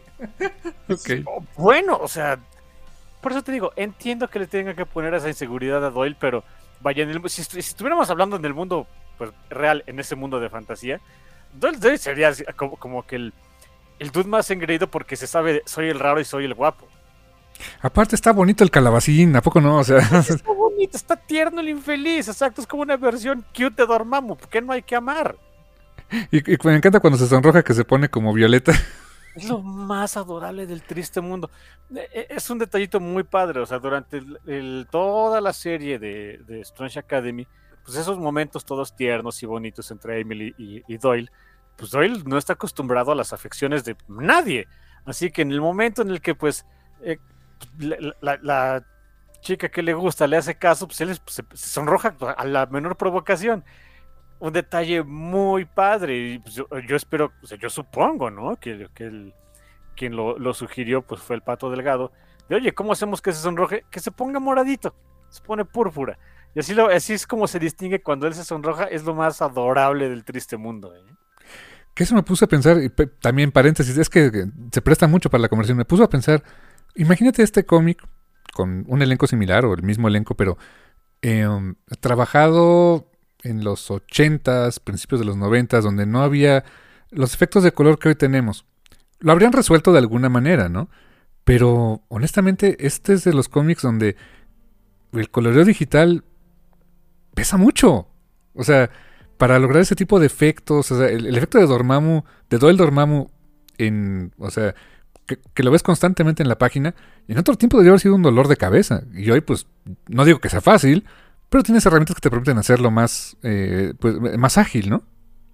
Ok. Oh, bueno, o sea, por eso te digo, entiendo que le tengan que poner esa inseguridad a Doyle, pero vaya, en el- si, estu- si estuviéramos hablando en el mundo pues, real, en ese mundo de fantasía, Doyle, Doyle sería así, como, como que el, el dude más engreído porque se sabe, soy el raro y soy el guapo. Aparte está bonito el calabacín, ¿a poco no? O sea, Está bonito, está tierno el infeliz, exacto, es como una versión cute de Dormammu, ¿por qué no hay que amar? y, y me encanta cuando se sonroja que se pone como violeta. Es lo más adorable del triste mundo. E- e- Es un detallito muy padre, o sea, durante el- el- toda la serie de, de Strange Academy, pues esos momentos todos tiernos y bonitos entre Emily y, y Doyle, pues Doyle no está acostumbrado a las afecciones de nadie. Así que en el momento en el que pues eh, la, la- la chica que le gusta le hace caso, pues él es- se, se sonroja a la menor provocación. Un detalle muy padre. Y pues, yo, yo espero, o sea, yo supongo, ¿no? Que, que el, quien lo, lo sugirió pues fue el Pato Delgado. De oye, ¿cómo hacemos que se sonroje? Que se ponga moradito, se pone púrpura. Y así, lo, así es como se distingue cuando él se sonroja, es lo más adorable del triste mundo. ¿eh? Que eso me puse a pensar, y pe- también paréntesis, es que que se presta mucho para la conversación. Me puso a pensar, imagínate este cómic con un elenco similar o el mismo elenco, pero eh, trabajado en los ochentas, principios de los noventas, donde no había los efectos de color que hoy tenemos. Lo habrían resuelto de alguna manera, ¿no? Pero honestamente, este es de los cómics donde el coloreo digital pesa mucho. O sea, para lograr ese tipo de efectos, o sea, el, el efecto de Dormammu, de Doyle Dormammu, en, o sea, que, que lo ves constantemente en la página, en otro tiempo debería haber sido un dolor de cabeza. Y hoy, pues, no digo que sea fácil, pero tienes herramientas que te permiten hacerlo más, eh, pues, más ágil, ¿no?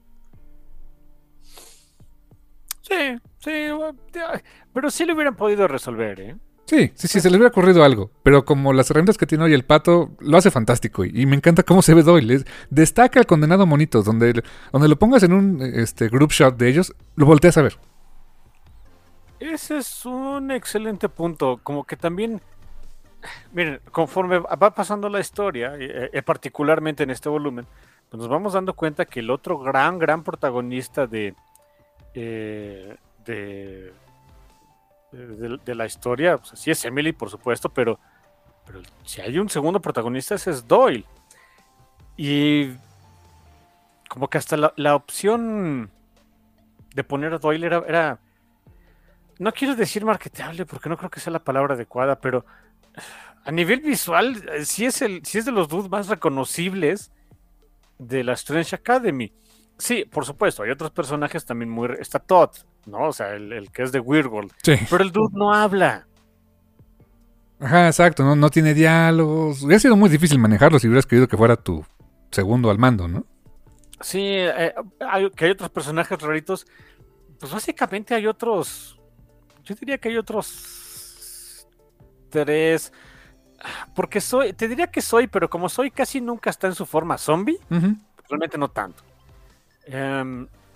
Sí, sí, pero sí lo hubieran podido resolver, ¿eh? Sí, sí, sí, se les hubiera ocurrido algo. Pero como las herramientas que tiene hoy el Pato, lo hace fantástico. Y, y me encanta cómo se ve Doyle. Es- destaca el condenado monito. Donde, donde lo pongas en un este, group shot de ellos, lo volteas a ver. Ese es un excelente punto. Como que también, miren, conforme va pasando la historia, eh, eh, particularmente en este volumen, pues nos vamos dando cuenta que el otro gran, gran protagonista de, eh, de, de, de la historia, pues sí es Emily, por supuesto, pero, pero si hay un segundo protagonista, ese es Doyle. Y como que hasta la, la opción de poner a Doyle era, era, no quiero decir marketeable porque no creo que sea la palabra adecuada, pero a nivel visual eh, sí es, el, sí es de los dudes más reconocibles de la Strange Academy. Sí, por supuesto, hay otros personajes también muy... Está Todd, ¿no? O sea, el, el que es de Weird World. Sí. Pero el dude no habla. Ajá, exacto. No, no tiene diálogos. Hubiera sido muy difícil manejarlo si hubieras querido que fuera tu segundo al mando, ¿no? Sí, eh, hay, que hay otros personajes raritos. Pues básicamente hay otros... Yo diría que hay otros... Tres... Porque soy... Te diría que soy, pero como soy casi nunca está en su forma zombie, Uh-huh. realmente no tanto. Um,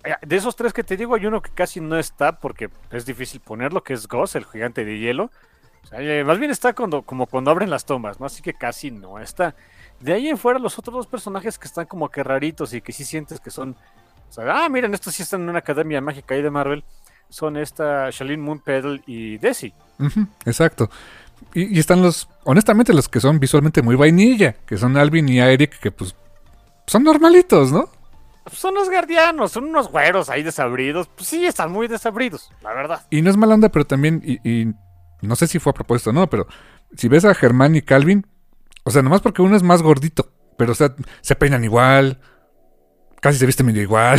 De esos tres que te digo, hay uno que casi no está porque es difícil ponerlo, que es Ghost, el gigante de hielo. O sea, eh, más bien está cuando, como cuando abren las tomas, ¿no? Así que casi no está. De ahí en fuera, los otros dos personajes que están como que raritos y que sí sientes que son. O sea, ah, miren, estos sí están en una academia mágica ahí de Marvel. Son esta Shailene Moon Peddle y Desi. Uh-huh, exacto. Y, y están los, honestamente, los que son visualmente muy vainilla, que son Alvin y Eric, que pues son normalitos, ¿no? Son los guardianos, son unos güeros ahí desabridos. Pues sí, están muy desabridos, la verdad. Y no es mala onda, pero también, y, y no sé si fue a propósito o no, pero si ves a Germán y Calvin, o sea, nomás porque uno es más gordito, pero o sea, se peinan igual, casi se viste medio igual.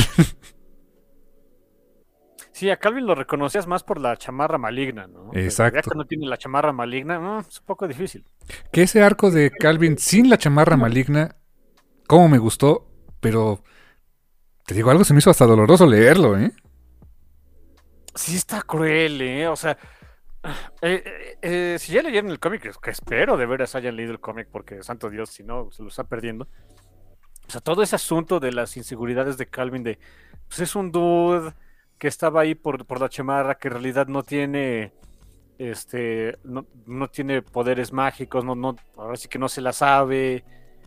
Sí, a Calvin lo reconocías más por la chamarra maligna, ¿no? Exacto. Ya que no tiene la chamarra maligna, no, es un poco difícil. Que ese arco de Calvin sin la chamarra maligna, cómo me gustó, pero te digo, algo se me hizo hasta doloroso leerlo, ¿eh? Sí está cruel, ¿eh? O sea, eh, eh, eh, si ya leyeron el cómic, que espero de veras hayan leído el cómic, porque santo Dios, si no, se lo está perdiendo. O sea, todo ese asunto de las inseguridades de Calvin, de, pues es un dude que estaba ahí por, por la chamarra, que en realidad no tiene, este, no, no tiene poderes mágicos, no, no, ahora sí que no se la sabe,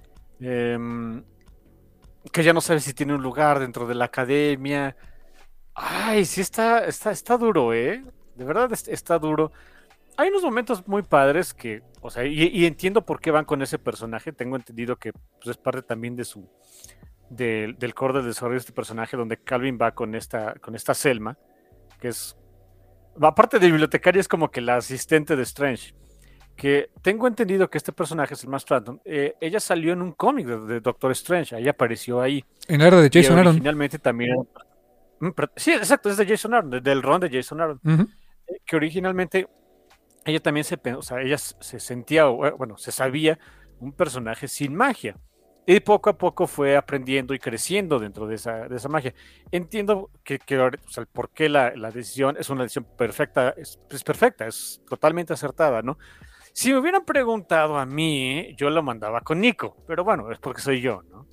eh, que ya no sabe si tiene un lugar dentro de la academia. Ay, sí está, está, está duro, ¿eh? De verdad es- está duro. Hay unos momentos muy padres que, o sea, y, y entiendo por qué van con ese personaje. Tengo entendido que pues, es parte también de su, del del core del desarrollo de este personaje, donde Calvin va con esta, con esta Selma, que es, aparte de bibliotecaria, es como que la asistente de Strange. Que tengo entendido que este personaje, Selma Stratton, eh, ella salió en un cómic de, de Doctor Strange, ella apareció ahí. En la era de Y Jason Aaron. originalmente también. Mm, pero- sí, exacto, es de Jason Aaron, de- del ron de Jason Aaron. Uh-huh. eh, Que originalmente ella también se, pe- o sea, ella s- se sentía, o, eh, bueno, se sabía un personaje sin magia. Y poco a poco fue aprendiendo y creciendo dentro de esa, de esa magia. Entiendo que, que ahora- o sea, el por qué la, la decisión es una decisión perfecta, es, es perfecta, es totalmente acertada, ¿no? Si me hubieran preguntado a mí, yo lo mandaba con Nico, pero bueno, es porque soy yo, ¿no?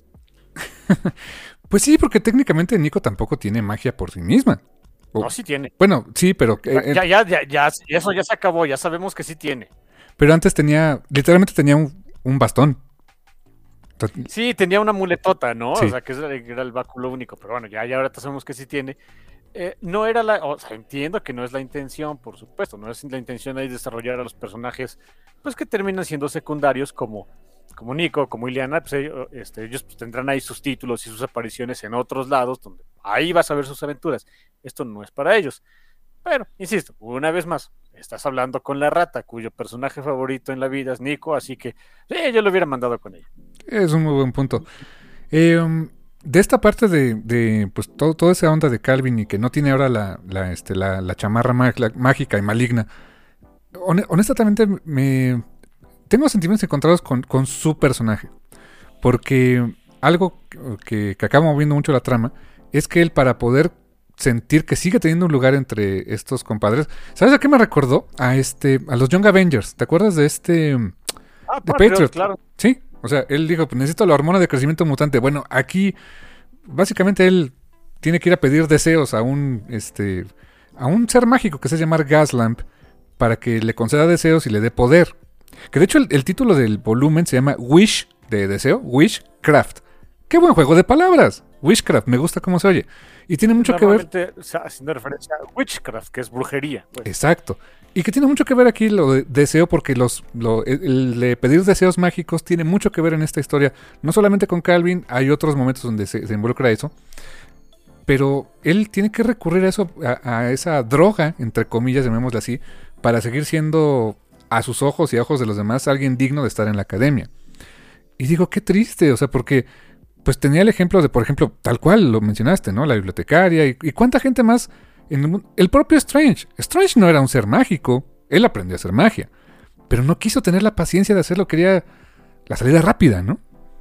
Pues sí, porque técnicamente Nico tampoco tiene magia por sí misma. O- No, sí tiene. Bueno, sí, pero, eh, Ya, ya, ya, ya, eso ya se acabó, ya sabemos que sí tiene. pero antes tenía, literalmente tenía un, un bastón. O sea, Sí, tenía una muletota, ¿no? Sí. O sea, que era, era el báculo único, pero bueno, ya, ya ahora sabemos que sí tiene. Eh, no era la, o sea, entiendo que no es la intención, por supuesto, no es la intención ahí desarrollar a los personajes, pues que terminan siendo secundarios como, como Nico, como Ileana, pues ellos, este, ellos pues, tendrán ahí sus títulos y sus apariciones en otros lados, donde ahí vas a ver sus aventuras. Esto no es para ellos. Pero, insisto, una vez más, estás hablando con la rata, cuyo personaje favorito en la vida es Nico, así que sí, yo lo hubiera mandado con ella. es un muy buen punto. Eh, um, de esta parte de, de pues todo, toda esa onda de Calvin y que no tiene ahora la, la, este, la, la chamarra mag- la- mágica y maligna, hone- honestamente me tengo sentimientos encontrados con, con su personaje. Porque algo que, que acaba moviendo mucho la trama es que él, para poder sentir que sigue teniendo un lugar entre estos compadres, ¿sabes a qué me recordó? A este, a los Young Avengers. ¿Te acuerdas de este? Ah, De Patriot, Patriot. claro. Sí, o sea, él dijo, pues necesito la hormona de crecimiento mutante. Bueno, aquí básicamente él tiene que ir a pedir deseos a un este a un ser mágico que se llama Gaslamp para que le conceda deseos y le dé poder. Que de hecho el, el título del volumen se llama Wish de deseo, Wishcraft. Qué buen juego de palabras. Wishcraft, me gusta cómo se oye. Y tiene mucho que ver. Normalmente, o sea, haciendo referencia a witchcraft, que es brujería. Pues. Exacto. Y que tiene mucho que ver aquí lo de deseo, porque los lo, el, el de pedir deseos mágicos tiene mucho que ver en esta historia. No solamente con Calvin, hay otros momentos donde se, se involucra eso. Pero él tiene que recurrir a eso, a, a esa droga, entre comillas, llamémosla así, para seguir siendo, a sus ojos y a ojos de los demás, alguien digno de estar en la academia. Y digo, qué triste, o sea, porque pues tenía el ejemplo de, por ejemplo, tal cual lo mencionaste, ¿no? La bibliotecaria y, y cuánta gente más en el mundo. El propio Strange. Strange no era un ser mágico, él aprendió a hacer magia, pero no quiso tener la paciencia de hacerlo, quería la salida rápida, ¿no?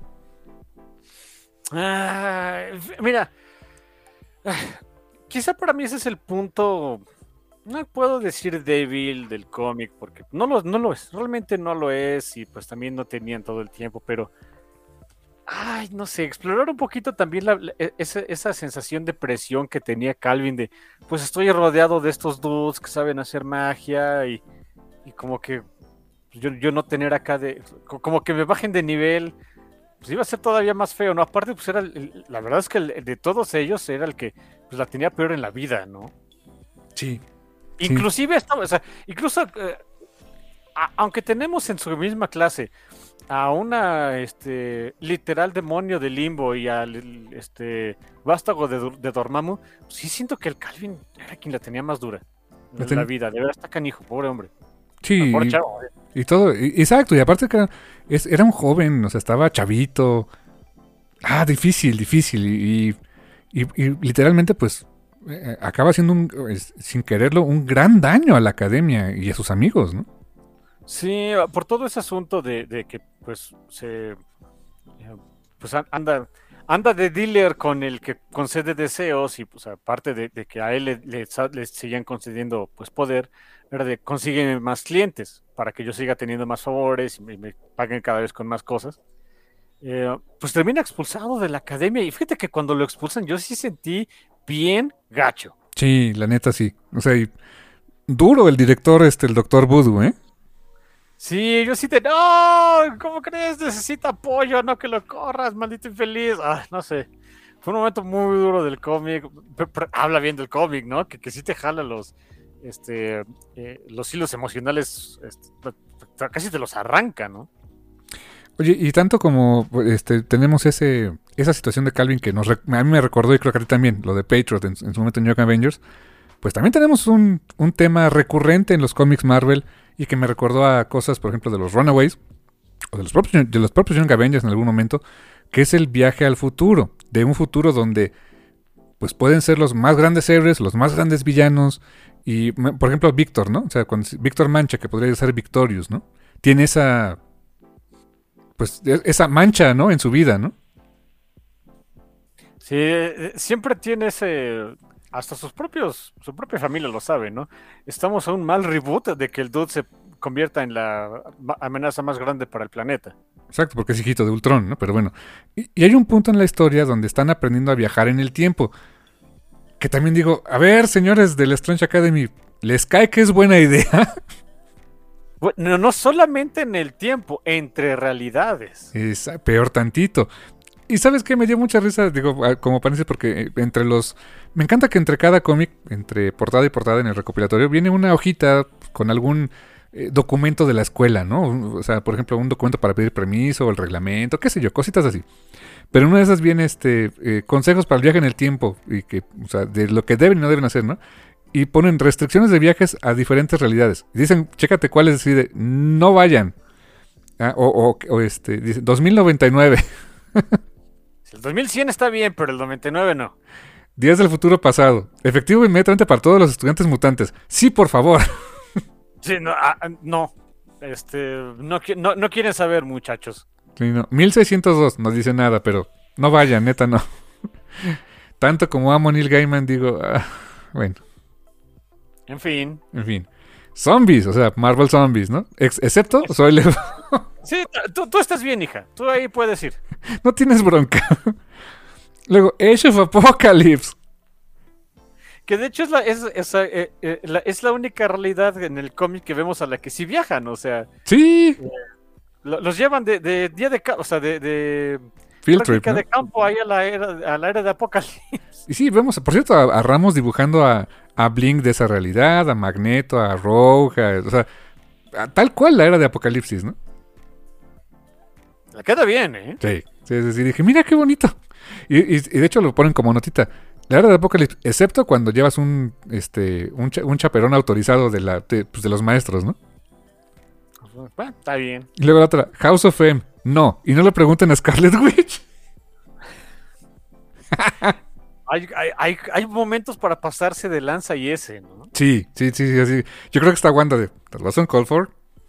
Ah, mira, ah, quizá para mí ese es el punto, no puedo decir débil del cómic, porque no lo, no lo es, realmente no lo es, y pues también no tenían todo el tiempo, pero ay, no sé, explorar un poquito también la, la- e- esa, esa sensación de presión que tenía Calvin de, pues estoy rodeado de estos dudes que saben hacer magia y, y como que yo, yo no tener acá de, co- como que me bajen de nivel, pues iba a ser todavía más feo, ¿no? Aparte, pues era, el- el- la verdad es que el- el de todos ellos era el que pues la tenía peor en la vida, ¿no? Sí, sí. Inclusive estaba, o sea, incluso, eh, a- aunque tenemos en su misma clase a una este literal demonio de Limbo y al este vástago de, Dur- de Dormammu, sí siento que el Calvin era quien la tenía más dura la en la ten- vida, de verdad está canijo, pobre hombre. Ah, pobre Sí, chavo. eh. y, y todo. y- exacto, y aparte que era, es- era un joven, o sea, estaba chavito. Ah, difícil, difícil. Y, y, y literalmente, pues, eh, acaba haciendo, un, es- sin quererlo, un gran daño a la academia y a sus amigos, ¿no? Sí, por todo ese asunto de, de que pues se eh, pues an- anda anda de dealer con el que concede deseos y pues aparte de, de que a él le, le sa- le sigan concediendo pues poder, era de consiguen más clientes para que yo siga teniendo más favores y me, me paguen cada vez con más cosas. Eh, pues termina expulsado de la academia y fíjate que cuando lo expulsan yo sí sentí bien gacho. Sí, la neta sí. O sea, y duro el director, este, el doctor Voodoo, ¿eh? Sí, yo sí te... ¡No! ¿Cómo crees? Necesita apoyo, no que lo corras, maldito infeliz. Ah, no sé. Fue un momento muy duro del cómic. Pe- pe- Habla bien del cómic, ¿no? Que, que sí te jala los, este, eh, los hilos emocionales, este, t- casi te los arranca, ¿no? Oye, y tanto como este tenemos ese esa situación de Calvin que nos rec- a mí me recordó y creo que a ti también, lo de Patriot en, en su momento en Young Avengers, pues también tenemos un, un tema recurrente en los cómics Marvel y que me recordó a cosas, por ejemplo, de los Runaways o de los propios, de los propios Young Avengers en algún momento, que es el viaje al futuro, de un futuro donde pues pueden ser los más grandes héroes, los más grandes villanos y, por ejemplo, Víctor, ¿no? O sea, cuando, Víctor Mancha, que podría ser Victorious, ¿no? Tiene esa pues esa mancha, ¿no? En su vida, ¿no? Sí, eh, siempre tiene ese... Hasta sus propios, su propia familia lo sabe, ¿no? Estamos a un mal reboot de que el dude se convierta en la ma- amenaza más grande para el planeta. Exacto, porque es hijito de Ultron, ¿no? Pero bueno. Y, y hay un punto en la historia donde están aprendiendo a viajar en el tiempo. Que también digo, a ver, señores del Strange Academy, ¿les cae que es buena idea? Bueno, no solamente en el tiempo, entre realidades. Es peor tantito. Y ¿sabes qué? Me dio mucha risa, digo, como parece, porque eh, entre los... Me encanta que entre cada cómic, entre portada y portada en el recopilatorio, viene una hojita con algún eh, documento de la escuela, ¿no? O sea, por ejemplo, un documento para pedir permiso, o el reglamento, qué sé yo, cositas así. Pero en una de esas viene este eh, consejos para el viaje en el tiempo, y que, o sea, de lo que deben y no deben hacer, ¿no? Y ponen restricciones de viajes a diferentes realidades. Y dicen, chécate cuáles decide, no vayan. Ah, o, o, o este, dice, dos mil noventa y nueve. El dos mil cien está bien, pero el noventa y nueve no. Días del futuro pasado. Efectivo inmediatamente para todos los estudiantes mutantes. Sí, por favor. Sí, no, ah, ah, no. Este, no, qui- no, no quieren saber, muchachos. Sí, no. mil seiscientos dos no dice nada, pero no vayan, neta, no. Tanto como amo a Neil Gaiman, digo, ah, bueno, En fin. en fin. Zombies, o sea, Marvel Zombies, ¿no? Ex- excepto, soy le- Sí, t- tú, tú estás bien, hija. Tú ahí puedes ir. no tienes bronca. Luego, Age of Apocalypse. Que de hecho es la, es, es, eh, eh, la, es la única realidad en el cómic que vemos a la que sí viajan. O sea, Sí, lo- los llevan de, de día de ca- o sea, de, de Field Trip, práctica ¿no? de campo ahí a la era, a la era de Apocalipsis. Y sí, vemos, por cierto, a, a Ramos dibujando a, a Blink de esa realidad, a Magneto, a Rogue, a- o sea, a- tal cual la era de Apocalipsis, ¿no? Le queda bien, ¿eh? Sí, sí, sí, sí, dije, mira qué bonito. Y, y- y de hecho lo ponen como notita. La era de Apocalipsis, excepto cuando llevas un este un, cha- un chaperón autorizado de, la, de, pues, de los maestros, ¿no? Bueno, está bien. Y luego la otra, House of M, no. Y no le pregunten a Scarlet Witch. Hay, hay, hay, hay momentos para pasarse de lanza y ese, ¿no? Sí, sí, sí, sí, así. Yo creo que está Wanda de, ¿that wasn't called for?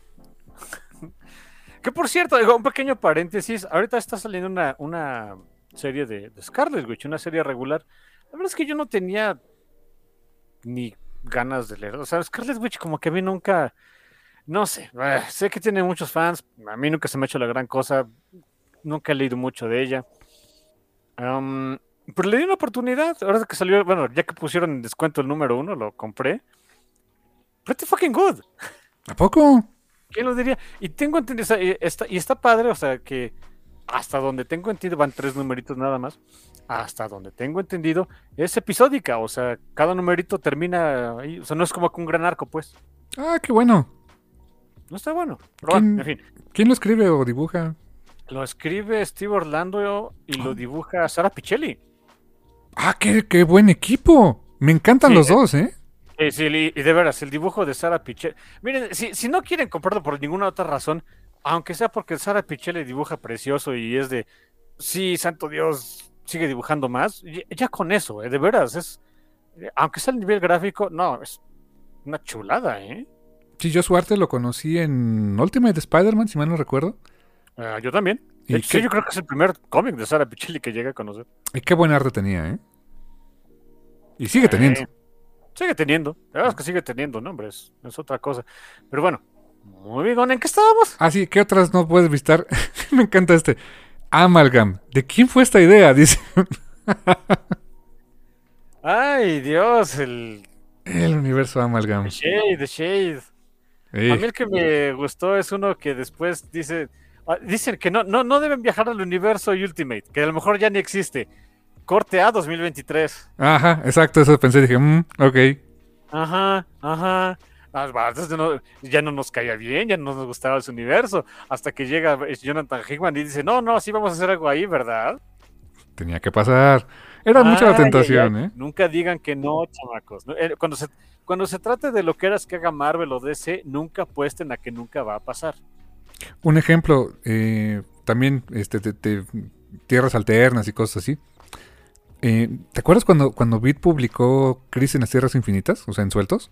Que por cierto, digo, un pequeño paréntesis. Ahorita está saliendo una, una serie de, de Scarlet Witch, una serie regular. La verdad es que yo no tenía ni ganas de leer. O sea, Scarlet Witch como que a mí nunca, no sé, eh, sé que tiene muchos fans. A mí nunca se me ha hecho la gran cosa. nunca he leído mucho de ella. Um, pero le di una oportunidad. Ahora que salió, bueno, ya que pusieron en descuento el número uno, lo compré. Pretty fucking good. ¿A poco? ¿Quién lo diría? Y tengo entendido, y está, y está padre, o sea, que hasta donde tengo entendido, van tres numeritos nada más. Hasta donde tengo entendido, es episódica, o sea, cada numerito termina ahí, o sea, no es como que un gran arco, pues. Ah, qué bueno. No está bueno. Pero bueno, ¿Quién, en fin. ¿quién lo escribe o dibuja? Lo escribe Steve Orlando y lo dibuja Sara Pichelli. Ah, qué, qué buen equipo. Me encantan Sí, los eh, dos, ¿eh? Eh, sí, y, y de veras, el dibujo de Sara Pichelli. Miren, si, si no quieren comprarlo por ninguna otra razón, aunque sea porque Sara Pichelli dibuja precioso y es de, sí, santo Dios, sigue dibujando más, ya, ya con eso, eh, de veras, es, eh, aunque sea el nivel gráfico, no, es una chulada, ¿eh? Sí, yo su arte lo conocí en Ultimate Spider-Man, si mal no recuerdo. Uh, yo también. De Y hecho, sí, qué, yo creo que es el primer cómic de Sara Pichelli que llega a conocer. y qué buen arte tenía, ¿eh? Y sigue Eh, teniendo. Sigue teniendo, de verdad es que sigue teniendo, no, hombre, es, es otra cosa. Pero bueno, muy bien, ¿en qué estábamos? Ah, sí, ¿qué otras no puedes visitar? Me encanta este. Amalgam. ¿De quién fue esta idea? Dice. Ay, Dios, el, El universo Amalgam. el Shade, the Shade. Ey. A mí el que me gustó es uno que después dice, ah, dicen que no, no, no deben viajar al universo Ultimate, que a lo mejor ya ni existe. Corte A dos mil veintitrés. Ajá, exacto, eso pensé. Dije, mm, ok. Ajá, ajá. Ah, va, entonces no- ya no nos caía bien, ya no nos gustaba ese universo. Hasta que llega eh, Jonathan Hickman y dice, no, no, sí vamos a hacer algo ahí, ¿verdad? Tenía que pasar. Era mucha la Ay, ay, tentación, ay. ¿eh? Nunca digan que no, chamacos. No, eh, Cuando se, cuando se trate de lo que eras que haga Marvel o D C, nunca apuesten a que nunca va a pasar. Un ejemplo, eh, también este, de, de tierras alternas y cosas así. Eh, ¿Te acuerdas cuando, cuando Beat publicó Crisis en las Tierras Infinitas? O sea, en sueltos.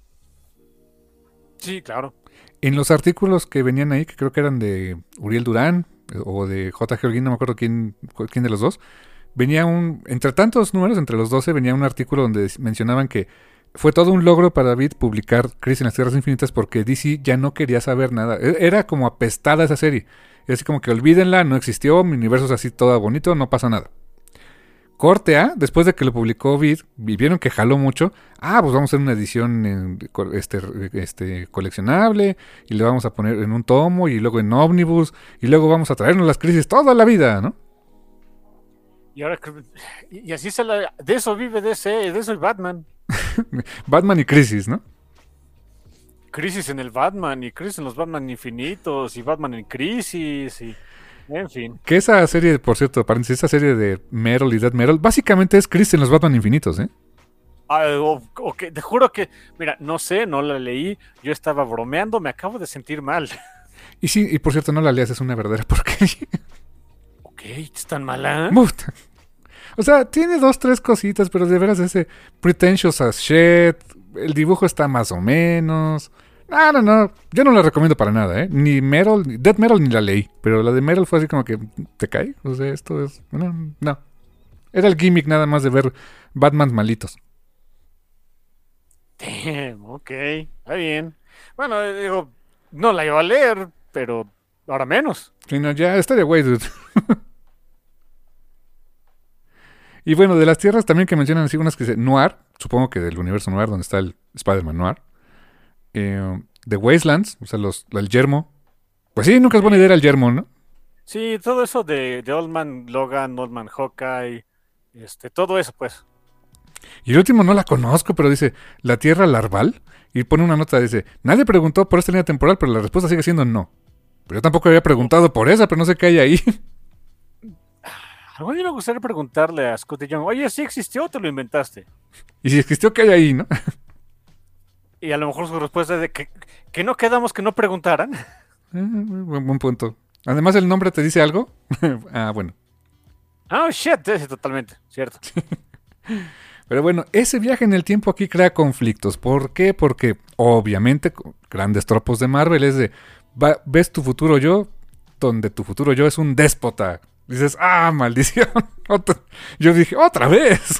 Sí, claro. En los artículos que venían ahí, que creo que eran de Uriel Durán eh, o de J G. Holguín, no me acuerdo quién, quién de los dos, venía un, entre tantos números, entre los doce, venía un artículo donde mencionaban que fue todo un logro para Beat publicar Crisis en las Tierras Infinitas porque D C ya no quería saber nada. E- Era como apestada esa serie. Es así como que olvídenla, no existió, mi universo es así todo bonito, no pasa nada. Corte A, después de que lo publicó Vid, y vieron que jaló mucho. Ah, pues vamos a hacer una edición en, este, este, coleccionable, y le vamos a poner en un tomo, y luego en ómnibus, y luego vamos a traernos las crisis toda la vida, ¿no? Y ahora, y así se la, de eso vive D C, de eso el Batman. Batman y crisis, ¿no? Crisis en el Batman, y crisis en los Batman infinitos, y Batman en crisis, y en fin. Que esa serie, por cierto, paréntesis, esa serie de Meryl y Dead Meryl, básicamente es crisis en los Batman infinitos, ¿eh? Ah, o- o que- te juro que, mira, no sé, no la leí, yo estaba bromeando, me acabo de sentir mal. Y sí, y por cierto, no la leas, es una verdadera porquería. Ok, ¿es tan mala? Puta. O sea, tiene dos, tres cositas, pero de veras ese pretentious as shit, el dibujo está más o menos. No, no, no, yo no la recomiendo para nada, ¿eh? Ni Meryl, ni Dead Meryl ni la leí, pero la de Meryl fue así como que, ¿te cae? O sea, esto es... No, no. Era el gimmick nada más de ver Batman malitos. Damn, ok, está bien. Bueno, eh, digo, no la iba a leer, pero ahora menos. Sí, no, ya estaría güey, dude. Y bueno, de las tierras también que mencionan así unas que dice Noir, supongo que del universo Noir, donde está el Spider-Man Noir. Eh, The Wastelands, o sea, los, el yermo. Pues sí, nunca es buena idea ir al yermo, ¿no? Sí, todo eso de, de Old Man Logan, Old Man Hawkeye, este, todo eso, pues. Y el último no la conozco, pero dice La Tierra Larval. Y pone una nota, dice, nadie preguntó por esta línea temporal, pero la respuesta sigue siendo no. Pero yo tampoco había preguntado por esa, pero no sé qué hay ahí. Algún día me gustaría preguntarle a Scotty Young, oye, ¿sí existió o te lo inventaste? Y si existió, ¿qué hay ahí, no? Y a lo mejor su respuesta es de que, que no quedamos que no preguntaran. Eh, buen, buen punto. Además, ¿el nombre te dice algo? Ah, bueno. Oh, shit, sí, totalmente, cierto. Pero bueno, ese viaje en el tiempo aquí crea conflictos. ¿Por qué? Porque obviamente, grandes tropos de Marvel es de, va- ves tu futuro yo, donde tu futuro yo es un déspota. Dices, ah, maldición. Otra- Yo dije, otra vez.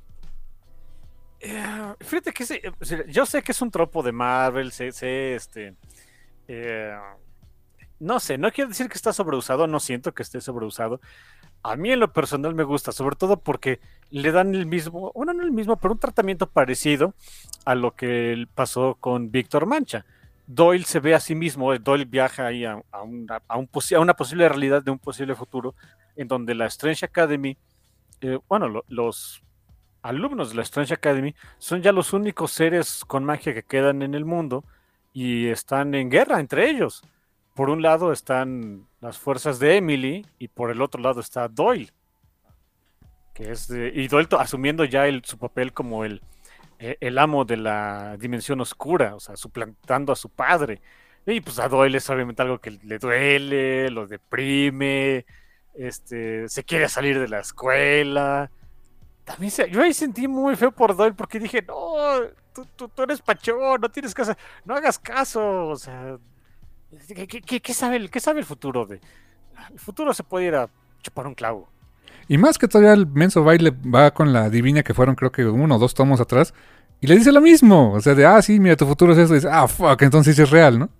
Eh, fíjate que sí, eh, o sea, yo sé que es un tropo de Marvel, sé, sé, este, eh, no sé, no quiero decir que está sobreusado, no siento que esté sobreusado. A mí en lo personal me gusta, sobre todo porque le dan el mismo, bueno, no el mismo, pero un tratamiento parecido a lo que pasó con Víctor Mancha. Doyle se ve a sí mismo, Doyle viaja ahí a, a, una, a, un, a una posible realidad de un posible futuro, en donde la Strange Academy, eh, bueno, lo, los alumnos de la Strange Academy son ya los únicos seres con magia que quedan en el mundo y están en guerra entre ellos. Por un lado están las fuerzas de Emily y por el otro lado está Doyle, que es de, y Doyle asumiendo ya el, su papel como el, el amo de la dimensión oscura, o sea, suplantando a su padre. Y pues a Doyle es obviamente algo que le duele, lo deprime, este, se quiere salir de la escuela. También se, yo ahí sentí muy feo por Doyle porque dije, no, tú, tú, tú eres pachón, no tienes caso, no hagas caso, o sea, ¿qué, qué, qué sabe, ¿qué sabe el futuro? De, el futuro se puede ir a chupar un clavo. Y más que todavía el menso baile va con la divina que fueron creo que uno o dos tomos atrás y le dice lo mismo, o sea, de, ah, sí, mira, tu futuro es eso, y dice, ah, fuck, entonces sí es real, ¿no?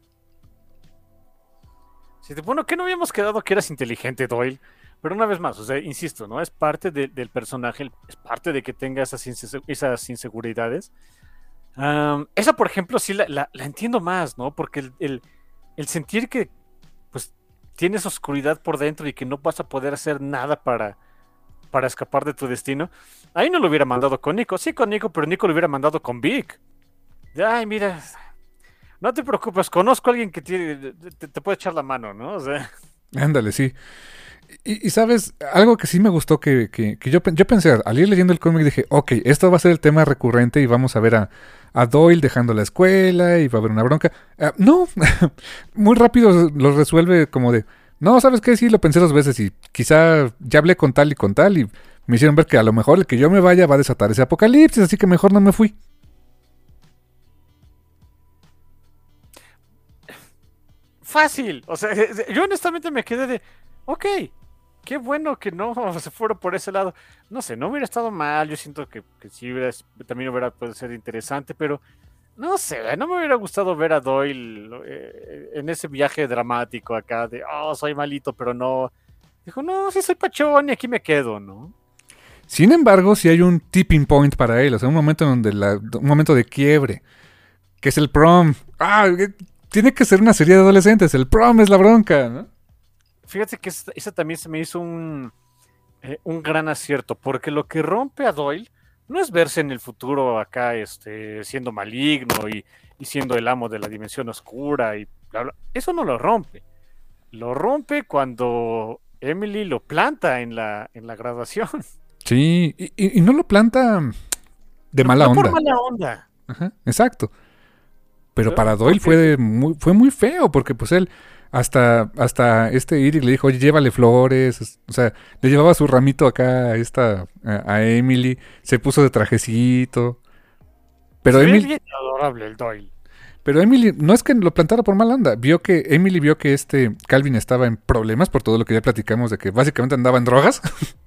Sí, bueno, que no habíamos quedado que eras inteligente, Doyle. Pero una vez más, o sea, insisto, ¿no? Es parte de, del personaje, es parte de que tenga esas, inse esas inseguridades. Um, esa, por ejemplo, sí la, la, la entiendo más, ¿no? Porque el, el, el, sentir que, pues, tienes oscuridad por dentro y que no vas a poder hacer nada para, para escapar de tu destino, ahí no lo hubiera mandado con Nico. Sí, con Nico, pero Nico lo hubiera mandado con Vic. Ay, mira, no te preocupes, conozco a alguien que tiene, te, te puede echar la mano, ¿no? O sea... Ándale, sí. Y, y sabes, algo que sí me gustó que, que, que yo, yo pensé, al ir leyendo el cómic dije, ok, esto va a ser el tema recurrente y vamos a ver a, a Doyle dejando la escuela y va a haber una bronca. Uh, no, muy rápido lo resuelve como de, no, ¿sabes qué? Sí, lo pensé dos veces y quizá ya hablé con tal y con tal y me hicieron ver que a lo mejor el que yo me vaya va a desatar ese apocalipsis, así que mejor no me fui. Fácil, o sea, yo honestamente me quedé de, ok, qué bueno que no se fueron por ese lado. No sé, no hubiera estado mal. Yo siento que, que sí hubiera, también hubiera podido ser interesante, pero no sé, no me hubiera gustado ver a Doyle eh, en ese viaje dramático acá de, oh, soy malito, pero no. Dijo, no, sí soy pachón y aquí me quedo, ¿no? Sin embargo, sí hay un tipping point para él, o sea, un momento en donde la, un momento de quiebre, que es el prom. Ah, tiene que ser una serie de adolescentes, el prom es la bronca, ¿no? Fíjate que esa, esa también se me hizo un, eh, un gran acierto, porque lo que rompe a Doyle no es verse en el futuro acá este, siendo maligno y, y siendo el amo de la dimensión oscura y bla, bla. Eso no lo rompe. Lo rompe cuando Emily lo planta en la, en la graduación. Sí, y, y no lo planta de no, mala no onda. por mala onda. Ajá, exacto. Pero para Doyle fue muy, fue muy feo, porque pues él, hasta, hasta este Eric le dijo, oye, llévale flores, o sea, le llevaba su ramito acá a esta, a, a Emily, se puso de trajecito. Pero se Emily, ve bien adorable el Doyle. Pero Emily, no es que lo plantara por mala onda, vio que, Emily vio que este Calvin estaba en problemas por todo lo que ya platicamos de que básicamente andaba en drogas.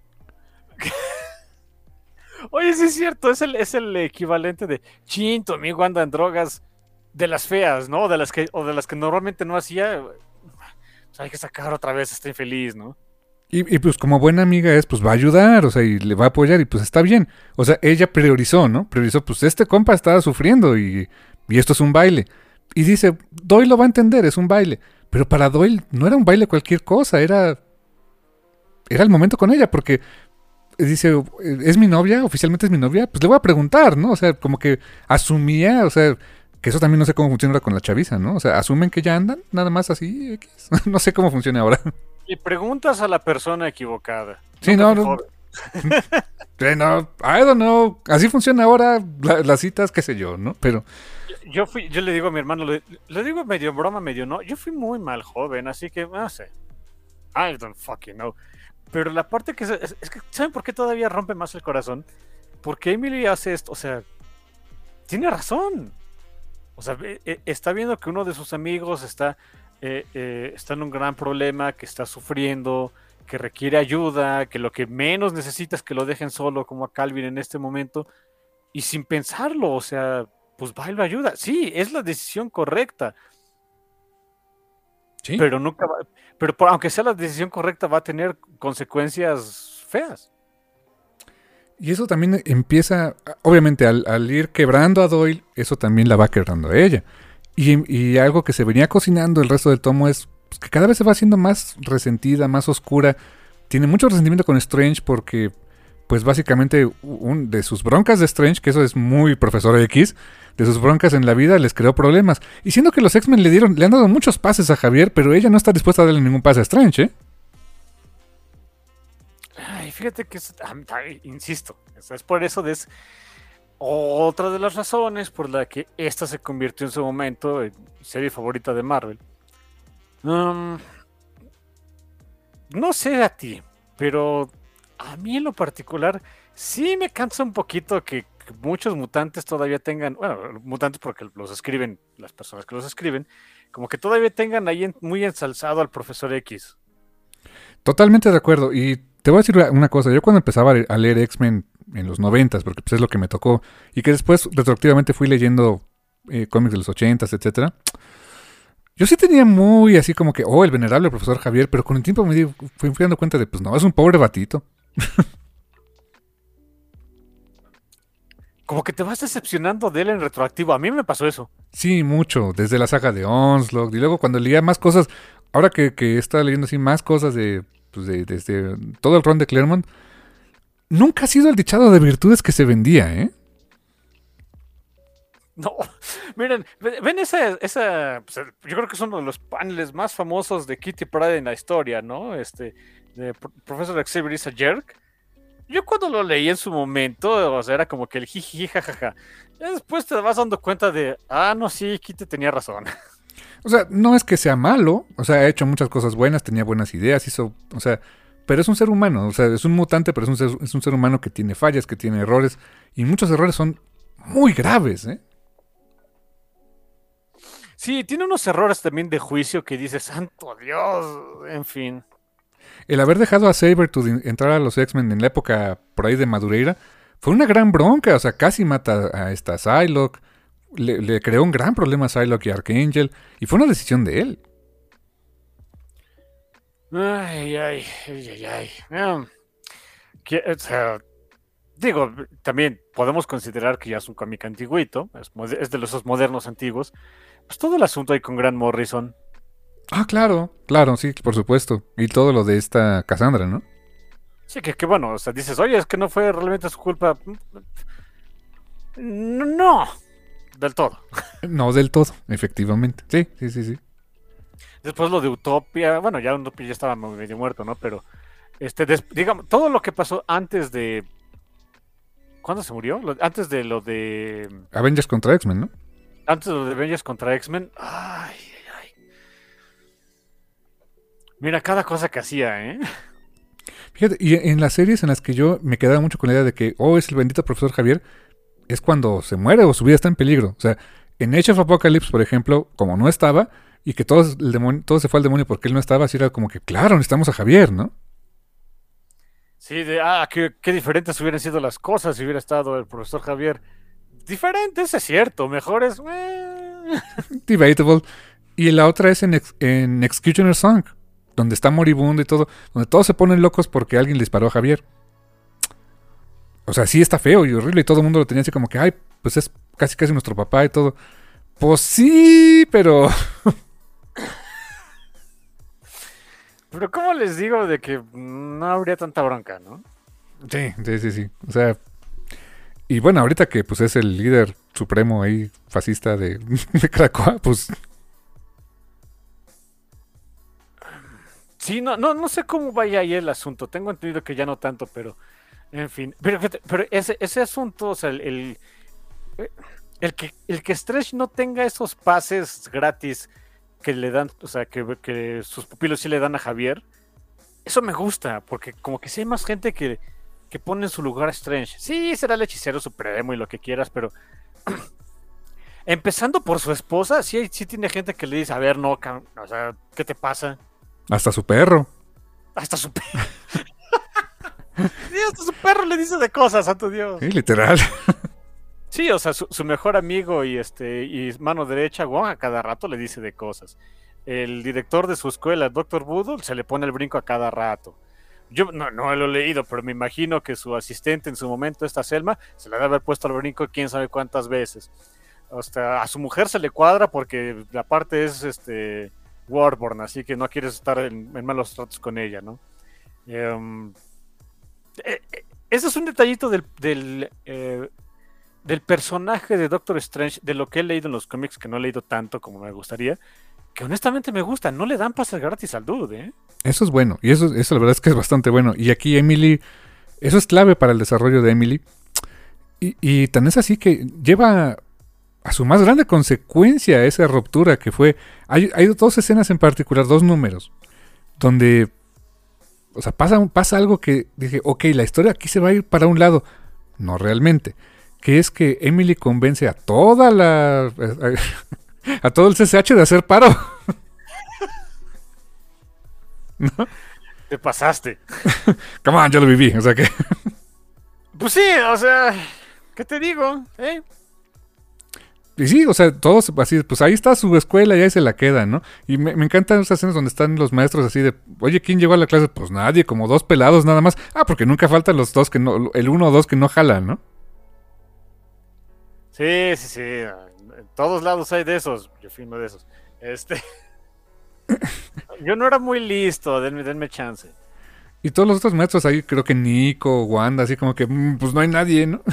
Oye, sí es cierto, es el, es el equivalente de, chin, tu amigo anda en drogas de las feas, ¿no? De las que, o de las que normalmente no hacía. Pues hay que sacar otra vez, está infeliz, ¿no? Y, y pues como buena amiga es, pues va a ayudar, o sea, y le va a apoyar y pues está bien. O sea, ella priorizó, ¿no? Priorizó, pues este compa estaba sufriendo y, y esto es un baile. Y dice, Doyle lo va a entender, es un baile. Pero para Doyle no era un baile cualquier cosa, era... Era el momento con ella, porque dice, ¿es mi novia? ¿Oficialmente es mi novia? Pues le voy a preguntar, ¿no? O sea, como que asumía, o sea... Que eso también no sé cómo funciona ahora con la chaviza, ¿no? O sea, asumen que ya andan, nada más así. No sé cómo funciona ahora. Y preguntas a la persona equivocada. Sí, no, no. Sí, no, I don't know. Así funciona ahora la, las citas, qué sé yo, ¿no? Pero... Yo, yo fui, yo le digo a mi hermano, le, le digo medio en broma, medio no. Yo fui muy mal joven, así que, no sé. I don't fucking know. Pero la parte que... Es, es que, ¿saben por qué todavía rompe más el corazón? Porque Emily hace esto, o sea... Tiene razón. O sea, eh, está viendo que uno de sus amigos está, eh, eh, está en un gran problema, que está sufriendo, que requiere ayuda, que lo que menos necesita es que lo dejen solo, como a Calvin en este momento, y sin pensarlo, o sea, pues va y lo ayuda. Sí, es la decisión correcta. Sí. Pero nunca va, pero por, aunque sea la decisión correcta, va a tener consecuencias feas. Y eso también empieza, obviamente, al, al ir quebrando a Doyle, eso también la va quebrando a ella. Y, y algo que se venía cocinando el resto del tomo es pues, que cada vez se va haciendo más resentida, más oscura. Tiene mucho resentimiento con Strange porque, pues básicamente, un, de sus broncas de Strange, que eso es muy Profesor X, de sus broncas en la vida les creó problemas. Y siendo que los X-Men le dieron, le han dado muchos pases a Javier, pero ella no está dispuesta a darle ningún pase a Strange, ¿eh? Ay, fíjate que, es, ah, insisto, es por eso de es otra de las razones por la que esta se convirtió en su momento en serie favorita de Marvel. Um, no sé a ti, pero a mí en lo particular sí me cansa un poquito que, que muchos mutantes todavía tengan, bueno, mutantes porque los escriben las personas que los escriben, como que todavía tengan ahí en, muy ensalzado al Profesor X. Totalmente de acuerdo. Y te voy a decir una cosa. Yo cuando empezaba a leer X-Men en los noventas, porque pues es lo que me tocó, y que después retroactivamente fui leyendo eh, cómics de los ochentas, etcétera. Yo sí tenía muy así como que, oh, el venerable profesor Javier, pero con el tiempo me di, fui, fui dando cuenta de, pues no, es un pobre batito. Como que te vas decepcionando de él en retroactivo. A mí me pasó eso. Sí, mucho. Desde la saga de Onslaught. Y luego cuando leía más cosas, ahora que, que he estado leyendo así más cosas de, pues de, desde todo el run de Claremont, nunca ha sido el dichado de virtudes que se vendía, ¿eh? No, miren, ven esa, esa pues, yo creo que es uno de los paneles más famosos de Kitty Pryde en la historia, ¿no? Este, de Profesor Xavier is a Jerk. Yo cuando lo leí en su momento, o sea, era como que el jiji, jajaja. Después te vas dando cuenta de, ah, no, sí, Kitty tenía razón. O sea, no es que sea malo, o sea, ha hecho muchas cosas buenas, tenía buenas ideas, hizo, o sea, pero es un ser humano, o sea, es un mutante, pero es un ser, es un ser humano que tiene fallas, que tiene errores, y muchos errores son muy graves, ¿eh? Sí, tiene unos errores también de juicio que dices, santo Dios, en fin. El haber dejado a Sabretooth entrar a los X-Men en la época por ahí de Madureira fue una gran bronca, o sea, casi mata a esta Psylocke, le, le creó un gran problema a Psylocke y a Archangel, y fue una decisión de él. Ay, ay, ay, ay, ay. Um, que, o sea, digo, también podemos considerar que ya es un cómic antiguito, es, es de los esos modernos antiguos. Pues todo el asunto ahí con Grant Morrison. Ah, claro, claro, sí, por supuesto. Y todo lo de esta Cassandra, ¿no? Sí, que, que bueno, o sea, dices, oye, es que no fue realmente su culpa. No, no, del todo. No del todo, efectivamente. Sí, sí, sí, sí. Después lo de Utopia, bueno, ya Utopia ya estaba medio muerto, ¿no? Pero, este, des, digamos, todo lo que pasó antes de... ¿Cuándo se murió? Lo, antes de lo de... Avengers contra X-Men, ¿no? Antes de lo de Avengers contra X-Men. Ay, ay, ay. Mira, cada cosa que hacía, ¿eh? Fíjate, y en las series en las que yo me quedaba mucho con la idea de que, oh, es el bendito profesor Javier, es cuando se muere o su vida está en peligro. O sea, en Age of Apocalypse, por ejemplo, como no estaba, y que todo, el demonio, todo se fue al demonio porque él no estaba, así era como que, claro, necesitamos a Javier, ¿no? Sí, de, ah, qué, qué diferentes hubieran sido las cosas si hubiera estado el profesor Javier. Diferentes, es cierto, mejores. Eh. Debatable. Y la otra es en, Ex- en Executioner Song, donde está moribundo y todo, donde todos se ponen locos porque alguien le disparó a Javier. O sea, sí está feo y horrible y todo el mundo lo tenía así como que, ay, pues es casi casi nuestro papá y todo. Pues sí, pero... Pero ¿cómo les digo de que no habría tanta bronca, no? Sí, sí, sí, sí. O sea... Y bueno, ahorita que pues es el líder supremo ahí, fascista de, de Krakoa, pues... Sí, no, no, no sé cómo vaya ahí el asunto. Tengo entendido que ya no tanto, pero... En fin. Pero, pero ese, ese asunto, o sea, el... el, el que, el que Stretch no tenga esos pases gratis que le dan, o sea, que, que sus pupilos sí le dan a Javier, eso me gusta, porque como que sí hay más gente que... que pone en su lugar a Strange. Sí, será el hechicero supremo y lo que quieras, pero empezando por su esposa, sí, sí tiene gente que le dice, a ver, no, o sea, ¿qué te pasa? Hasta su perro. Hasta su perro. Sí, hasta su perro le dice de cosas, santo Dios. Sí, literal. Sí, o sea, su, su mejor amigo y este y mano derecha, Wong, a cada rato le dice de cosas. el director de su escuela, el doctor Voodoo, se le pone el brinco a cada rato. Yo no, no lo he leído, pero me imagino que su asistente en su momento, esta Selma, se le debe haber puesto el brinco quién sabe cuántas veces. Hasta a su mujer se le cuadra porque la parte es este Warborn, así que no quieres estar en, en malos tratos con ella, ¿no? Um, eh, eh, ese es un detallito del, del, eh, del personaje de Doctor Strange, de lo que he leído en los cómics, que no he leído tanto como me gustaría, que honestamente me gusta. No le dan pases gratis al dude, ¿eh? Eso es bueno, y eso, eso la verdad es que es bastante bueno. Y aquí Emily, eso es clave para el desarrollo de Emily. Y, y tan es así que lleva a su más grande consecuencia esa ruptura que fue... Hay, hay dos escenas en particular, dos números, donde... O sea, pasa, pasa algo que dije, ok, la historia aquí se va a ir para un lado. No realmente. Que es que Emily convence a toda la... A, a todo el C C H de hacer paro. ¿No? Te pasaste. Come on, yo lo viví, o sea que... Pues sí, o sea... ¿Qué te digo? ¿Eh? Y sí, o sea, todos así, pues ahí está su escuela y ahí se la quedan, ¿no? Y me, me encantan esas escenas donde están los maestros así de, oye, ¿quién llegó a la clase? Pues nadie, como dos pelados nada más. Ah, porque nunca faltan los dos que no, el uno o dos que no jalan, ¿no? Sí, sí, sí. En todos lados hay de esos. Yo fui uno de esos. Este... Yo no era muy listo, denme, denme chance. Y todos los otros maestros ahí, creo que Nico, Wanda, así como que, mmm, pues no hay nadie, ¿no?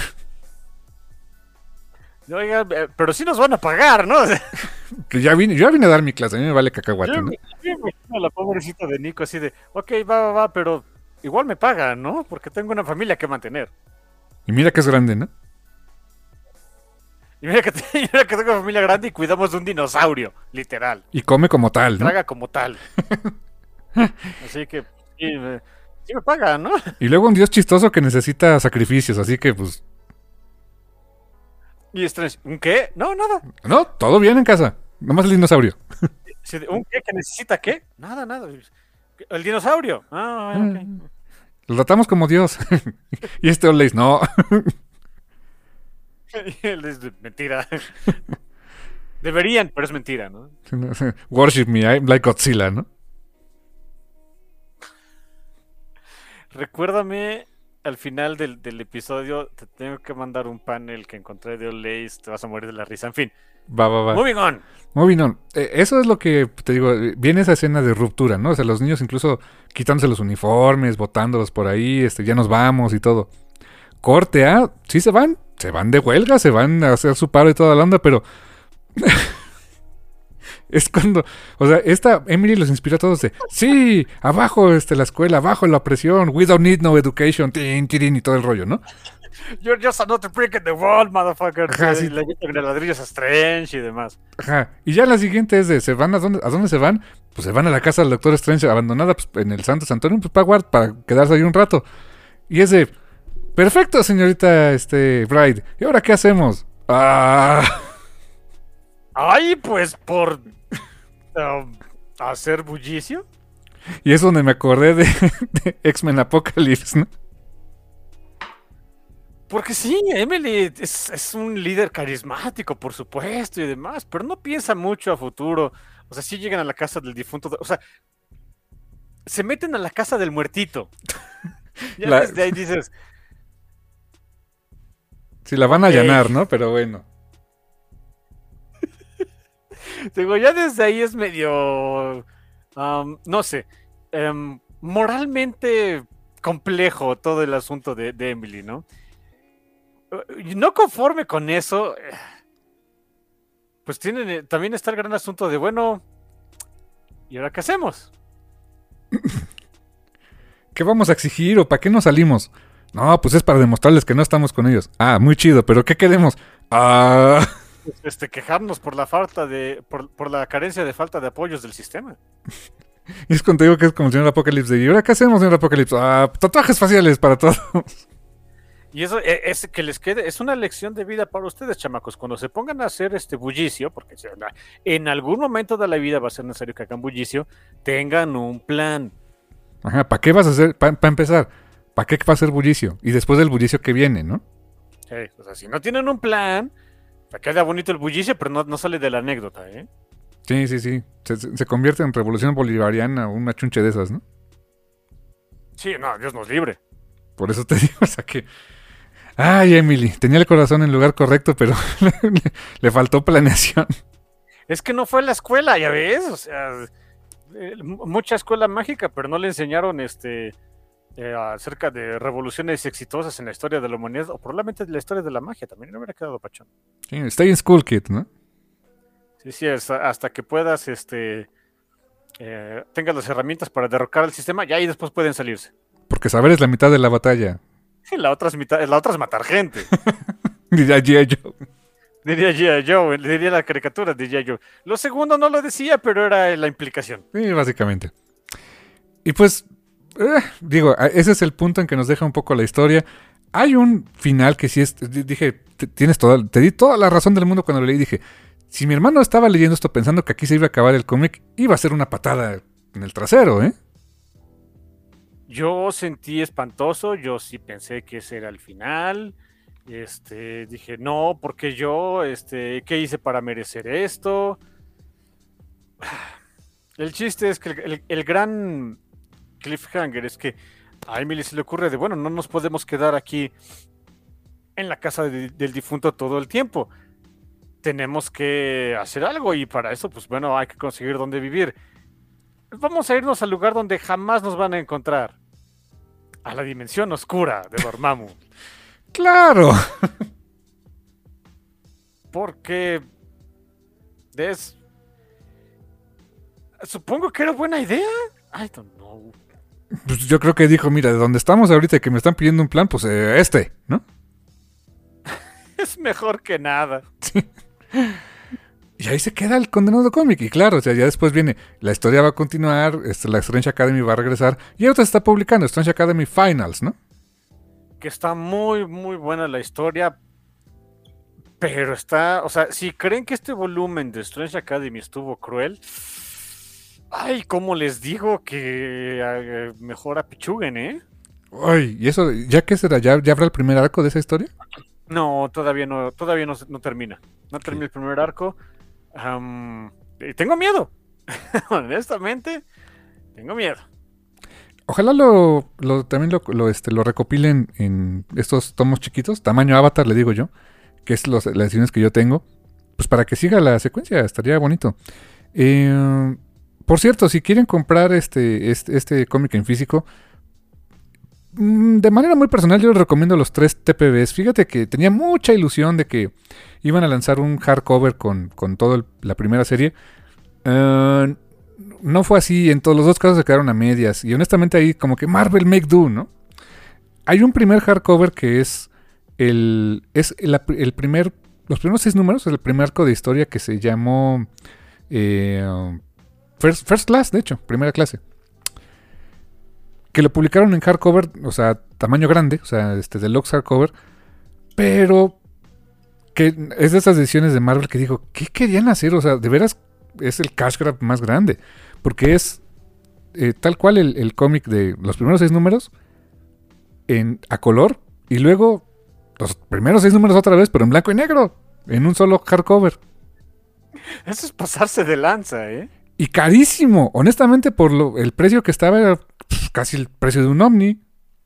Oiga, pero sí nos van a pagar, ¿no? Que ya vine, yo ya vine a dar mi clase, a mí me vale cacahuate, Yo ¿no? me, yo me imagino a la pobrecita de Nico así de, ok, va, va, va, pero igual me pagan, ¿no? Porque tengo una familia que mantener. Y mira que es grande, ¿no? Y mira que, te- mira que tengo una familia grande y cuidamos de un dinosaurio, literal. Y come como tal, ¿no? Traga como tal. Así que sí me, sí me pagan, ¿no? Y luego un dios chistoso que necesita sacrificios, así que pues... Y Strange, ¿un qué? No, nada. No, todo bien en casa. Nomás el dinosaurio. Sí, ¿un qué que necesita qué? Nada, nada. El dinosaurio. Ah, ok. Lo tratamos como dios. Y este Olays, no. Y él dice, mentira. Deberían, pero es mentira, ¿no? Worship me, I'm like Godzilla, ¿no? Recuérdame al final del, del episodio, te tengo que mandar un panel que encontré de Olays, te vas a morir de la risa. En fin, Va, va, va. moving on. Moving on. Eh, eso es lo que te digo. eh, Viene esa escena de ruptura, ¿no? O sea, los niños incluso quitándose los uniformes, botándolos por ahí, este, ya nos vamos y todo. Corte A, sí se van, se van de huelga, se van a hacer su paro y toda la onda, pero es cuando, o sea, esta Emily los inspira a todos de, sí, abajo este, la escuela, abajo la presión, we don't need no education, tin, tirin, y todo el rollo, ¿no? You're just another brick in the wall, motherfucker. Ajá, sí. Y le meten de ladrillos a Strange y demás. Ajá. Y ya la siguiente es de, ¿se van a dónde, a dónde se van? Pues se van a la casa del Doctor Strange abandonada pues, en el Santo Santorio, pues para, guard- para quedarse ahí un rato. Y es de, perfecto, señorita este, Bride. ¿Y ahora qué hacemos? Ah... Ay, pues por um, hacer bullicio. Y es donde me acordé de, de X-Men Apocalypse, ¿no? Porque sí, Emily es, es un líder carismático, por supuesto, y demás, pero no piensa mucho a futuro. O sea, sí llegan a la casa del difunto. O sea, se meten a la casa del muertito. Ya La- desde ahí dices, Si la van a Ok. allanar, ¿no? Pero bueno. digo, ya desde ahí es medio, um, no sé, em, moralmente complejo todo el asunto de, de Emily, ¿no? Eh, No conforme con eso, eh, pues tienen, eh, también está el gran asunto de, bueno, ¿y ahora qué hacemos? ¿Qué vamos a exigir o para qué nos salimos? No, pues es para demostrarles que no estamos con ellos. Ah, muy chido, pero ¿qué queremos? Ah... Este, quejarnos por la falta de, por, por la carencia de falta de apoyos del sistema. Y es cuando digo que es como el señor Apocalipsis. ¿Y ahora qué hacemos, señor Apocalipsis? Ah, tatuajes faciales para todos. Y eso eh, es que les quede, es una lección de vida para ustedes, chamacos. Cuando se pongan a hacer este bullicio, porque se- la- en algún momento de la vida va a ser necesario que hagan bullicio, tengan un plan. Ajá, ¿para qué vas a hacer? Para empezar, ¿para qué va a ser bullicio? Y después del bullicio que viene, ¿no? Eh, o sea, si no tienen un plan, te queda bonito el bullicio, pero no, no sale de la anécdota, ¿eh? Sí, sí, sí. Se, se se convierte en revolución bolivariana o una chunche de esas, ¿no? Sí, no, Dios nos libre. Por eso te digo, o sea que... Ay, Emily, tenía el corazón en el lugar correcto, pero le, le faltó planeación. Es que no fue a la escuela, ya ves, o sea, eh, mucha escuela mágica, pero no le enseñaron este eh, acerca de revoluciones exitosas en la historia de la humanidad, o probablemente de la historia de la magia también, no me hubiera quedado pachón. Sí, stay in school, kid, ¿no? Sí, sí, hasta, hasta que puedas, este, eh, tengas las herramientas para derrocar el sistema, ya ahí después pueden salirse. Porque saber es la mitad de la batalla. La otra es, mitad, la otra es matar gente. Diría G I. Joe. Diría G I. Joe, diría la caricatura de G I. Joe. Lo segundo no lo decía, pero era la implicación. Sí, básicamente. Y pues, eh, digo, a- ese es el punto en que nos deja un poco la historia. Hay un final que sí es, di- dije, te- tienes toda, te di toda la razón del mundo cuando lo leí. Dije, si mi hermano estaba leyendo esto pensando que aquí se iba a acabar el cómic, iba a ser una patada en el trasero, ¿eh? Yo sentí espantoso, yo sí pensé que ese era el final. Este, dije, no, porque yo, este, ¿qué hice para merecer esto? El chiste es que el, el- el gran cliffhanger es que a Emily se le ocurre de, bueno, no nos podemos quedar aquí en la casa de- del difunto todo el tiempo. Tenemos que hacer algo y para eso, pues bueno, hay que conseguir dónde vivir. Vamos a irnos al lugar donde jamás nos van a encontrar. A la dimensión oscura de Dormammu. ¡Claro! Porque es... Supongo que era buena idea. I don't know. Pues yo creo que dijo, mira, de donde estamos ahorita y que me están pidiendo un plan, pues eh, este, ¿no? Es mejor que nada. Y ahí se queda el condenado cómic. Y claro, o sea, ya después viene, la historia va a continuar, este, la Strange Academy va a regresar. Y ahora se está publicando Strange Academy Finals, ¿no? Que está muy, muy buena la historia. Pero está... O sea, si creen que este volumen de Strange Academy estuvo cruel... Ay, ¿cómo les digo que eh, mejor apichuguen, eh? Ay, y eso, ¿ya qué será? ¿Ya, ya habrá el primer arco de esa historia? No, todavía no, todavía no, no termina. No termina el primer arco. Am, y tengo miedo. Honestamente, tengo miedo. Ojalá lo, lo también lo, lo, este, lo recopilen en estos tomos chiquitos, tamaño Avatar, le digo yo, que es los, las ediciones que yo tengo, pues para que siga la secuencia, estaría bonito. Eh, por cierto, si quieren comprar este, este, este cómic en físico, mm, de manera muy personal yo les recomiendo los tres T P Bs. Fíjate que tenía mucha ilusión de que iban a lanzar un hardcover con, con toda la primera serie. Eh, no fue así, en todos los dos casos se quedaron a medias. Y honestamente ahí como que Marvel make do, ¿no? Hay un primer hardcover que es el, es el, el primer, los primeros seis números, el primer arco de historia que se llamó eh, First, First Class, de hecho, primera clase. Que lo publicaron en hardcover, o sea, tamaño grande, o sea, este deluxe hardcover, pero que es de esas ediciones de Marvel que digo, ¿qué querían hacer? O sea, de veras es el cash grab más grande, porque es eh, tal cual el, el cómic de los primeros seis números en, a color, y luego los primeros seis números otra vez, pero en blanco y negro, en un solo hardcover. Eso es pasarse de lanza, ¿eh? Y carísimo, honestamente, por lo, el precio que estaba era pff, casi el precio de un Omni.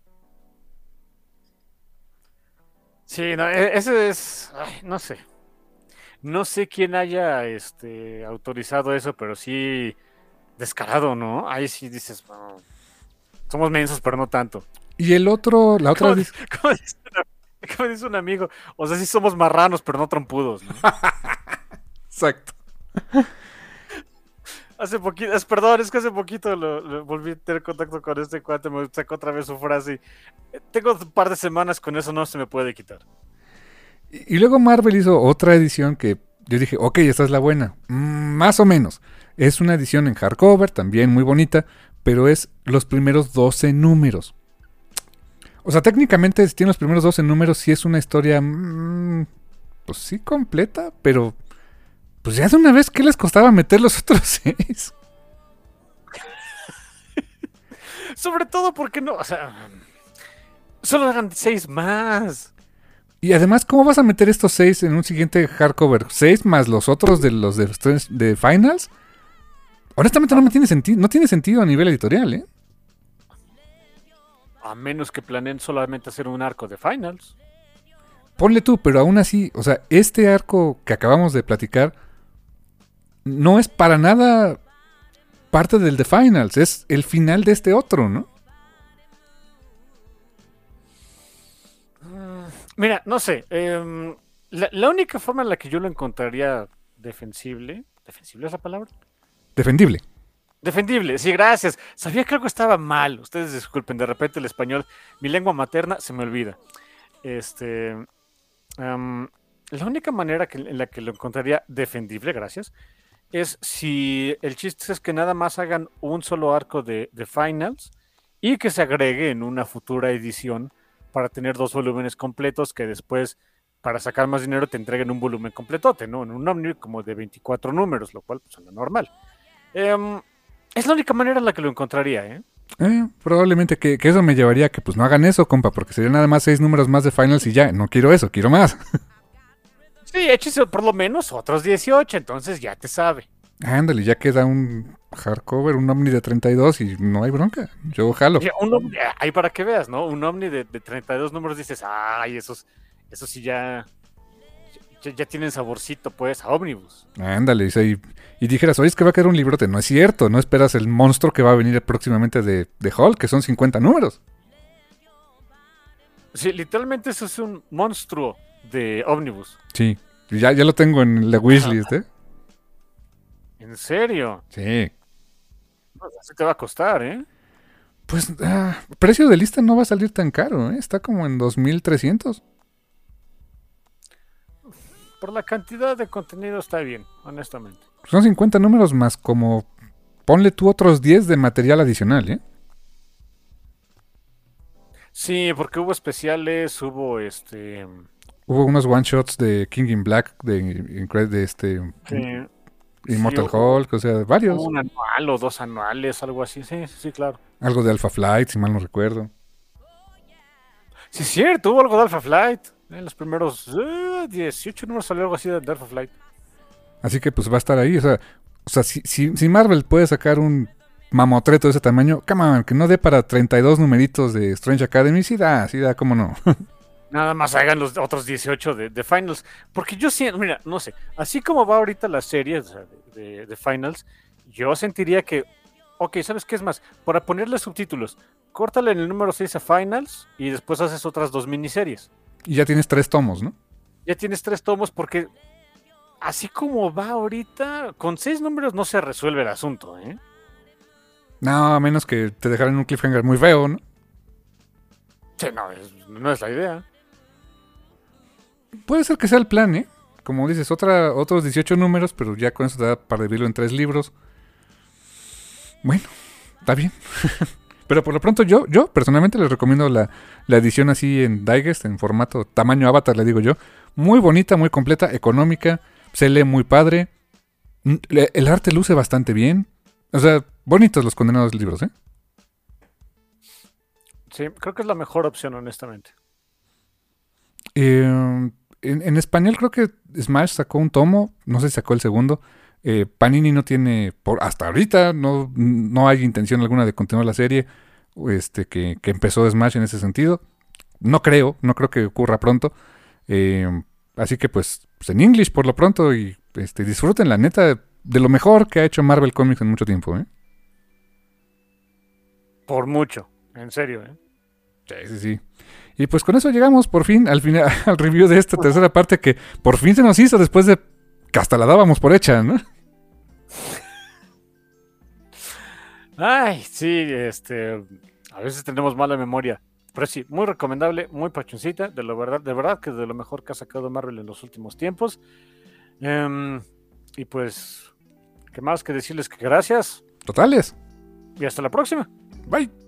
Sí, no, e- ese es, ay, no sé. No sé quién haya este, autorizado eso, pero sí descarado, ¿no? Ahí sí dices, "No, somos mensos, pero no tanto". Y el otro, la otra... Como, dis- como dice, una- como dice un amigo, o sea, sí somos marranos, pero no trompudos, ¿no? Exacto. Hace poquito, es, perdón, es que hace poquito lo, lo volví a tener contacto con este cuate, me sacó otra vez su frase. Y, eh, tengo un par de semanas con eso, no se me puede quitar. Y, y luego Marvel hizo otra edición que yo dije, ok, esta es la buena. Mm, más o menos. Es una edición en hardcover, también muy bonita, pero es los primeros doce números. O sea, técnicamente, si tiene los primeros doce números, sí es una historia, mm, pues sí, completa, pero pues ya de una vez, ¿qué les costaba meter los otros seis? Sobre todo porque no, o sea, solo eran seis más. Y además, ¿cómo vas a meter estos seis en un siguiente hardcover? ¿Seis más los otros de los de, de Finals? Honestamente no me tiene sentido, no tiene sentido a nivel editorial, ¿eh? A menos que planeen solamente hacer un arco de Finals. Ponle tú, pero aún así, o sea, este arco que acabamos de platicar no es para nada parte del The Finals, es el final de este otro, ¿no? Mira, no sé. Eh, la, la única forma en la que yo lo encontraría defensible. ¿Defensible es la palabra? Defendible. Defendible, sí, gracias. Sabía que algo estaba mal. Ustedes disculpen, de repente el español, mi lengua materna, se me olvida. Este. Um, la única manera que, en la que lo encontraría defendible, gracias, es si el chiste es que nada más hagan un solo arco de, de Finals y que se agregue en una futura edición para tener dos volúmenes completos que después, para sacar más dinero, te entreguen un volumen completote, ¿no? En un Omni como de veinticuatro números, lo cual pues, es lo normal. Um, es la única manera en la que lo encontraría, ¿eh? Eh, probablemente que, que eso me llevaría a que pues no hagan eso, compa, porque serían nada más seis números más de Finals y ya, no quiero eso, quiero más. Sí, échese por lo menos otros dieciocho, entonces ya te sabe. Ándale, ya queda un hardcover, un Omni de treinta y dos y no hay bronca, yo jalo. Ya, un omni, ahí para que veas, ¿no? Un Omni de, de treinta y dos números dices, ay, esos, esos sí ya, ya, ya tienen saborcito, pues, a Omnibus. Ándale, y, y dijeras, oye, es que va a quedar un librote. No es cierto, no esperas el monstruo que va a venir próximamente de, de Hulk, que son cincuenta números. Sí, literalmente eso es un monstruo de Omnibus. Sí, ya, ya lo tengo en la wishlist, ¿eh? ¿En serio? Sí. Pues así te va a costar, ¿eh? Pues, ah, precio de lista no va a salir tan caro, ¿eh? Está como en dos mil trescientos. Por la cantidad de contenido está bien, honestamente. Son cincuenta números más como... Ponle tú otros diez de material adicional, ¿eh? Sí, porque hubo especiales, hubo este... Hubo unos one-shots de King in Black, de, de este... Sí, Immortal sí, hubo, Hulk, o sea, varios. un anual o dos anuales, algo así. Sí, sí, sí, claro. Algo de Alpha Flight, si mal no recuerdo. Sí, es cierto, hubo algo de Alpha Flight. En los primeros uh, dieciocho números salió algo así de Alpha Flight. Así que pues va a estar ahí. O sea, o sea si, si, si Marvel puede sacar un mamotreto de ese tamaño, come on, que no dé para treinta y dos numeritos de Strange Academy, sí da, sí da, cómo no. Nada más hagan los otros dieciocho de, de Finals. Porque yo siento, mira, no sé, así como va ahorita la serie, o sea, de, de, de Finals, yo sentiría que, ok, ¿sabes qué es más? Para ponerle subtítulos, córtale en el número seis a Finals y después haces otras dos miniseries. Y ya tienes tres tomos, ¿no? Ya tienes tres tomos porque así como va ahorita, con seis números no se resuelve el asunto, ¿eh? No, a menos que te dejaran un cliffhanger muy feo, ¿no? Sí, no, es, no es la idea. Puede ser que sea el plan, ¿eh? Como dices, otra, otros dieciocho números, pero ya con eso te da para dividirlo en tres libros. Bueno, está bien. Pero por lo pronto yo, yo personalmente les recomiendo la, la edición así en Digest, en formato tamaño avatar, le digo yo. Muy bonita, muy completa, económica, se lee muy padre. El arte luce bastante bien. O sea, bonitos los condenados libros, ¿eh? Sí, creo que es la mejor opción, honestamente. Eh, en, en español creo que Smash sacó un tomo, no sé si sacó el segundo. Eh, Panini no tiene, por hasta ahorita, no, no hay intención alguna de continuar la serie este, que, que empezó Smash en ese sentido. No creo, no creo que ocurra pronto. Eh, así que pues, pues en English por lo pronto y este, disfruten la neta de, de lo mejor que ha hecho Marvel Comics en mucho tiempo. ¿eh? Por mucho, en serio. ¿eh? Sí, sí, sí. Y pues con eso llegamos por fin al final al review de esta tercera parte que por fin se nos hizo después de que hasta la dábamos por hecha, ¿no? Ay, sí, este, a veces tenemos mala memoria, pero sí, muy recomendable, muy pachoncita, de lo verdad, de verdad que es de lo mejor que ha sacado Marvel en los últimos tiempos. Um, y pues, ¿qué más que decirles que gracias? Totales. Y hasta la próxima. Bye.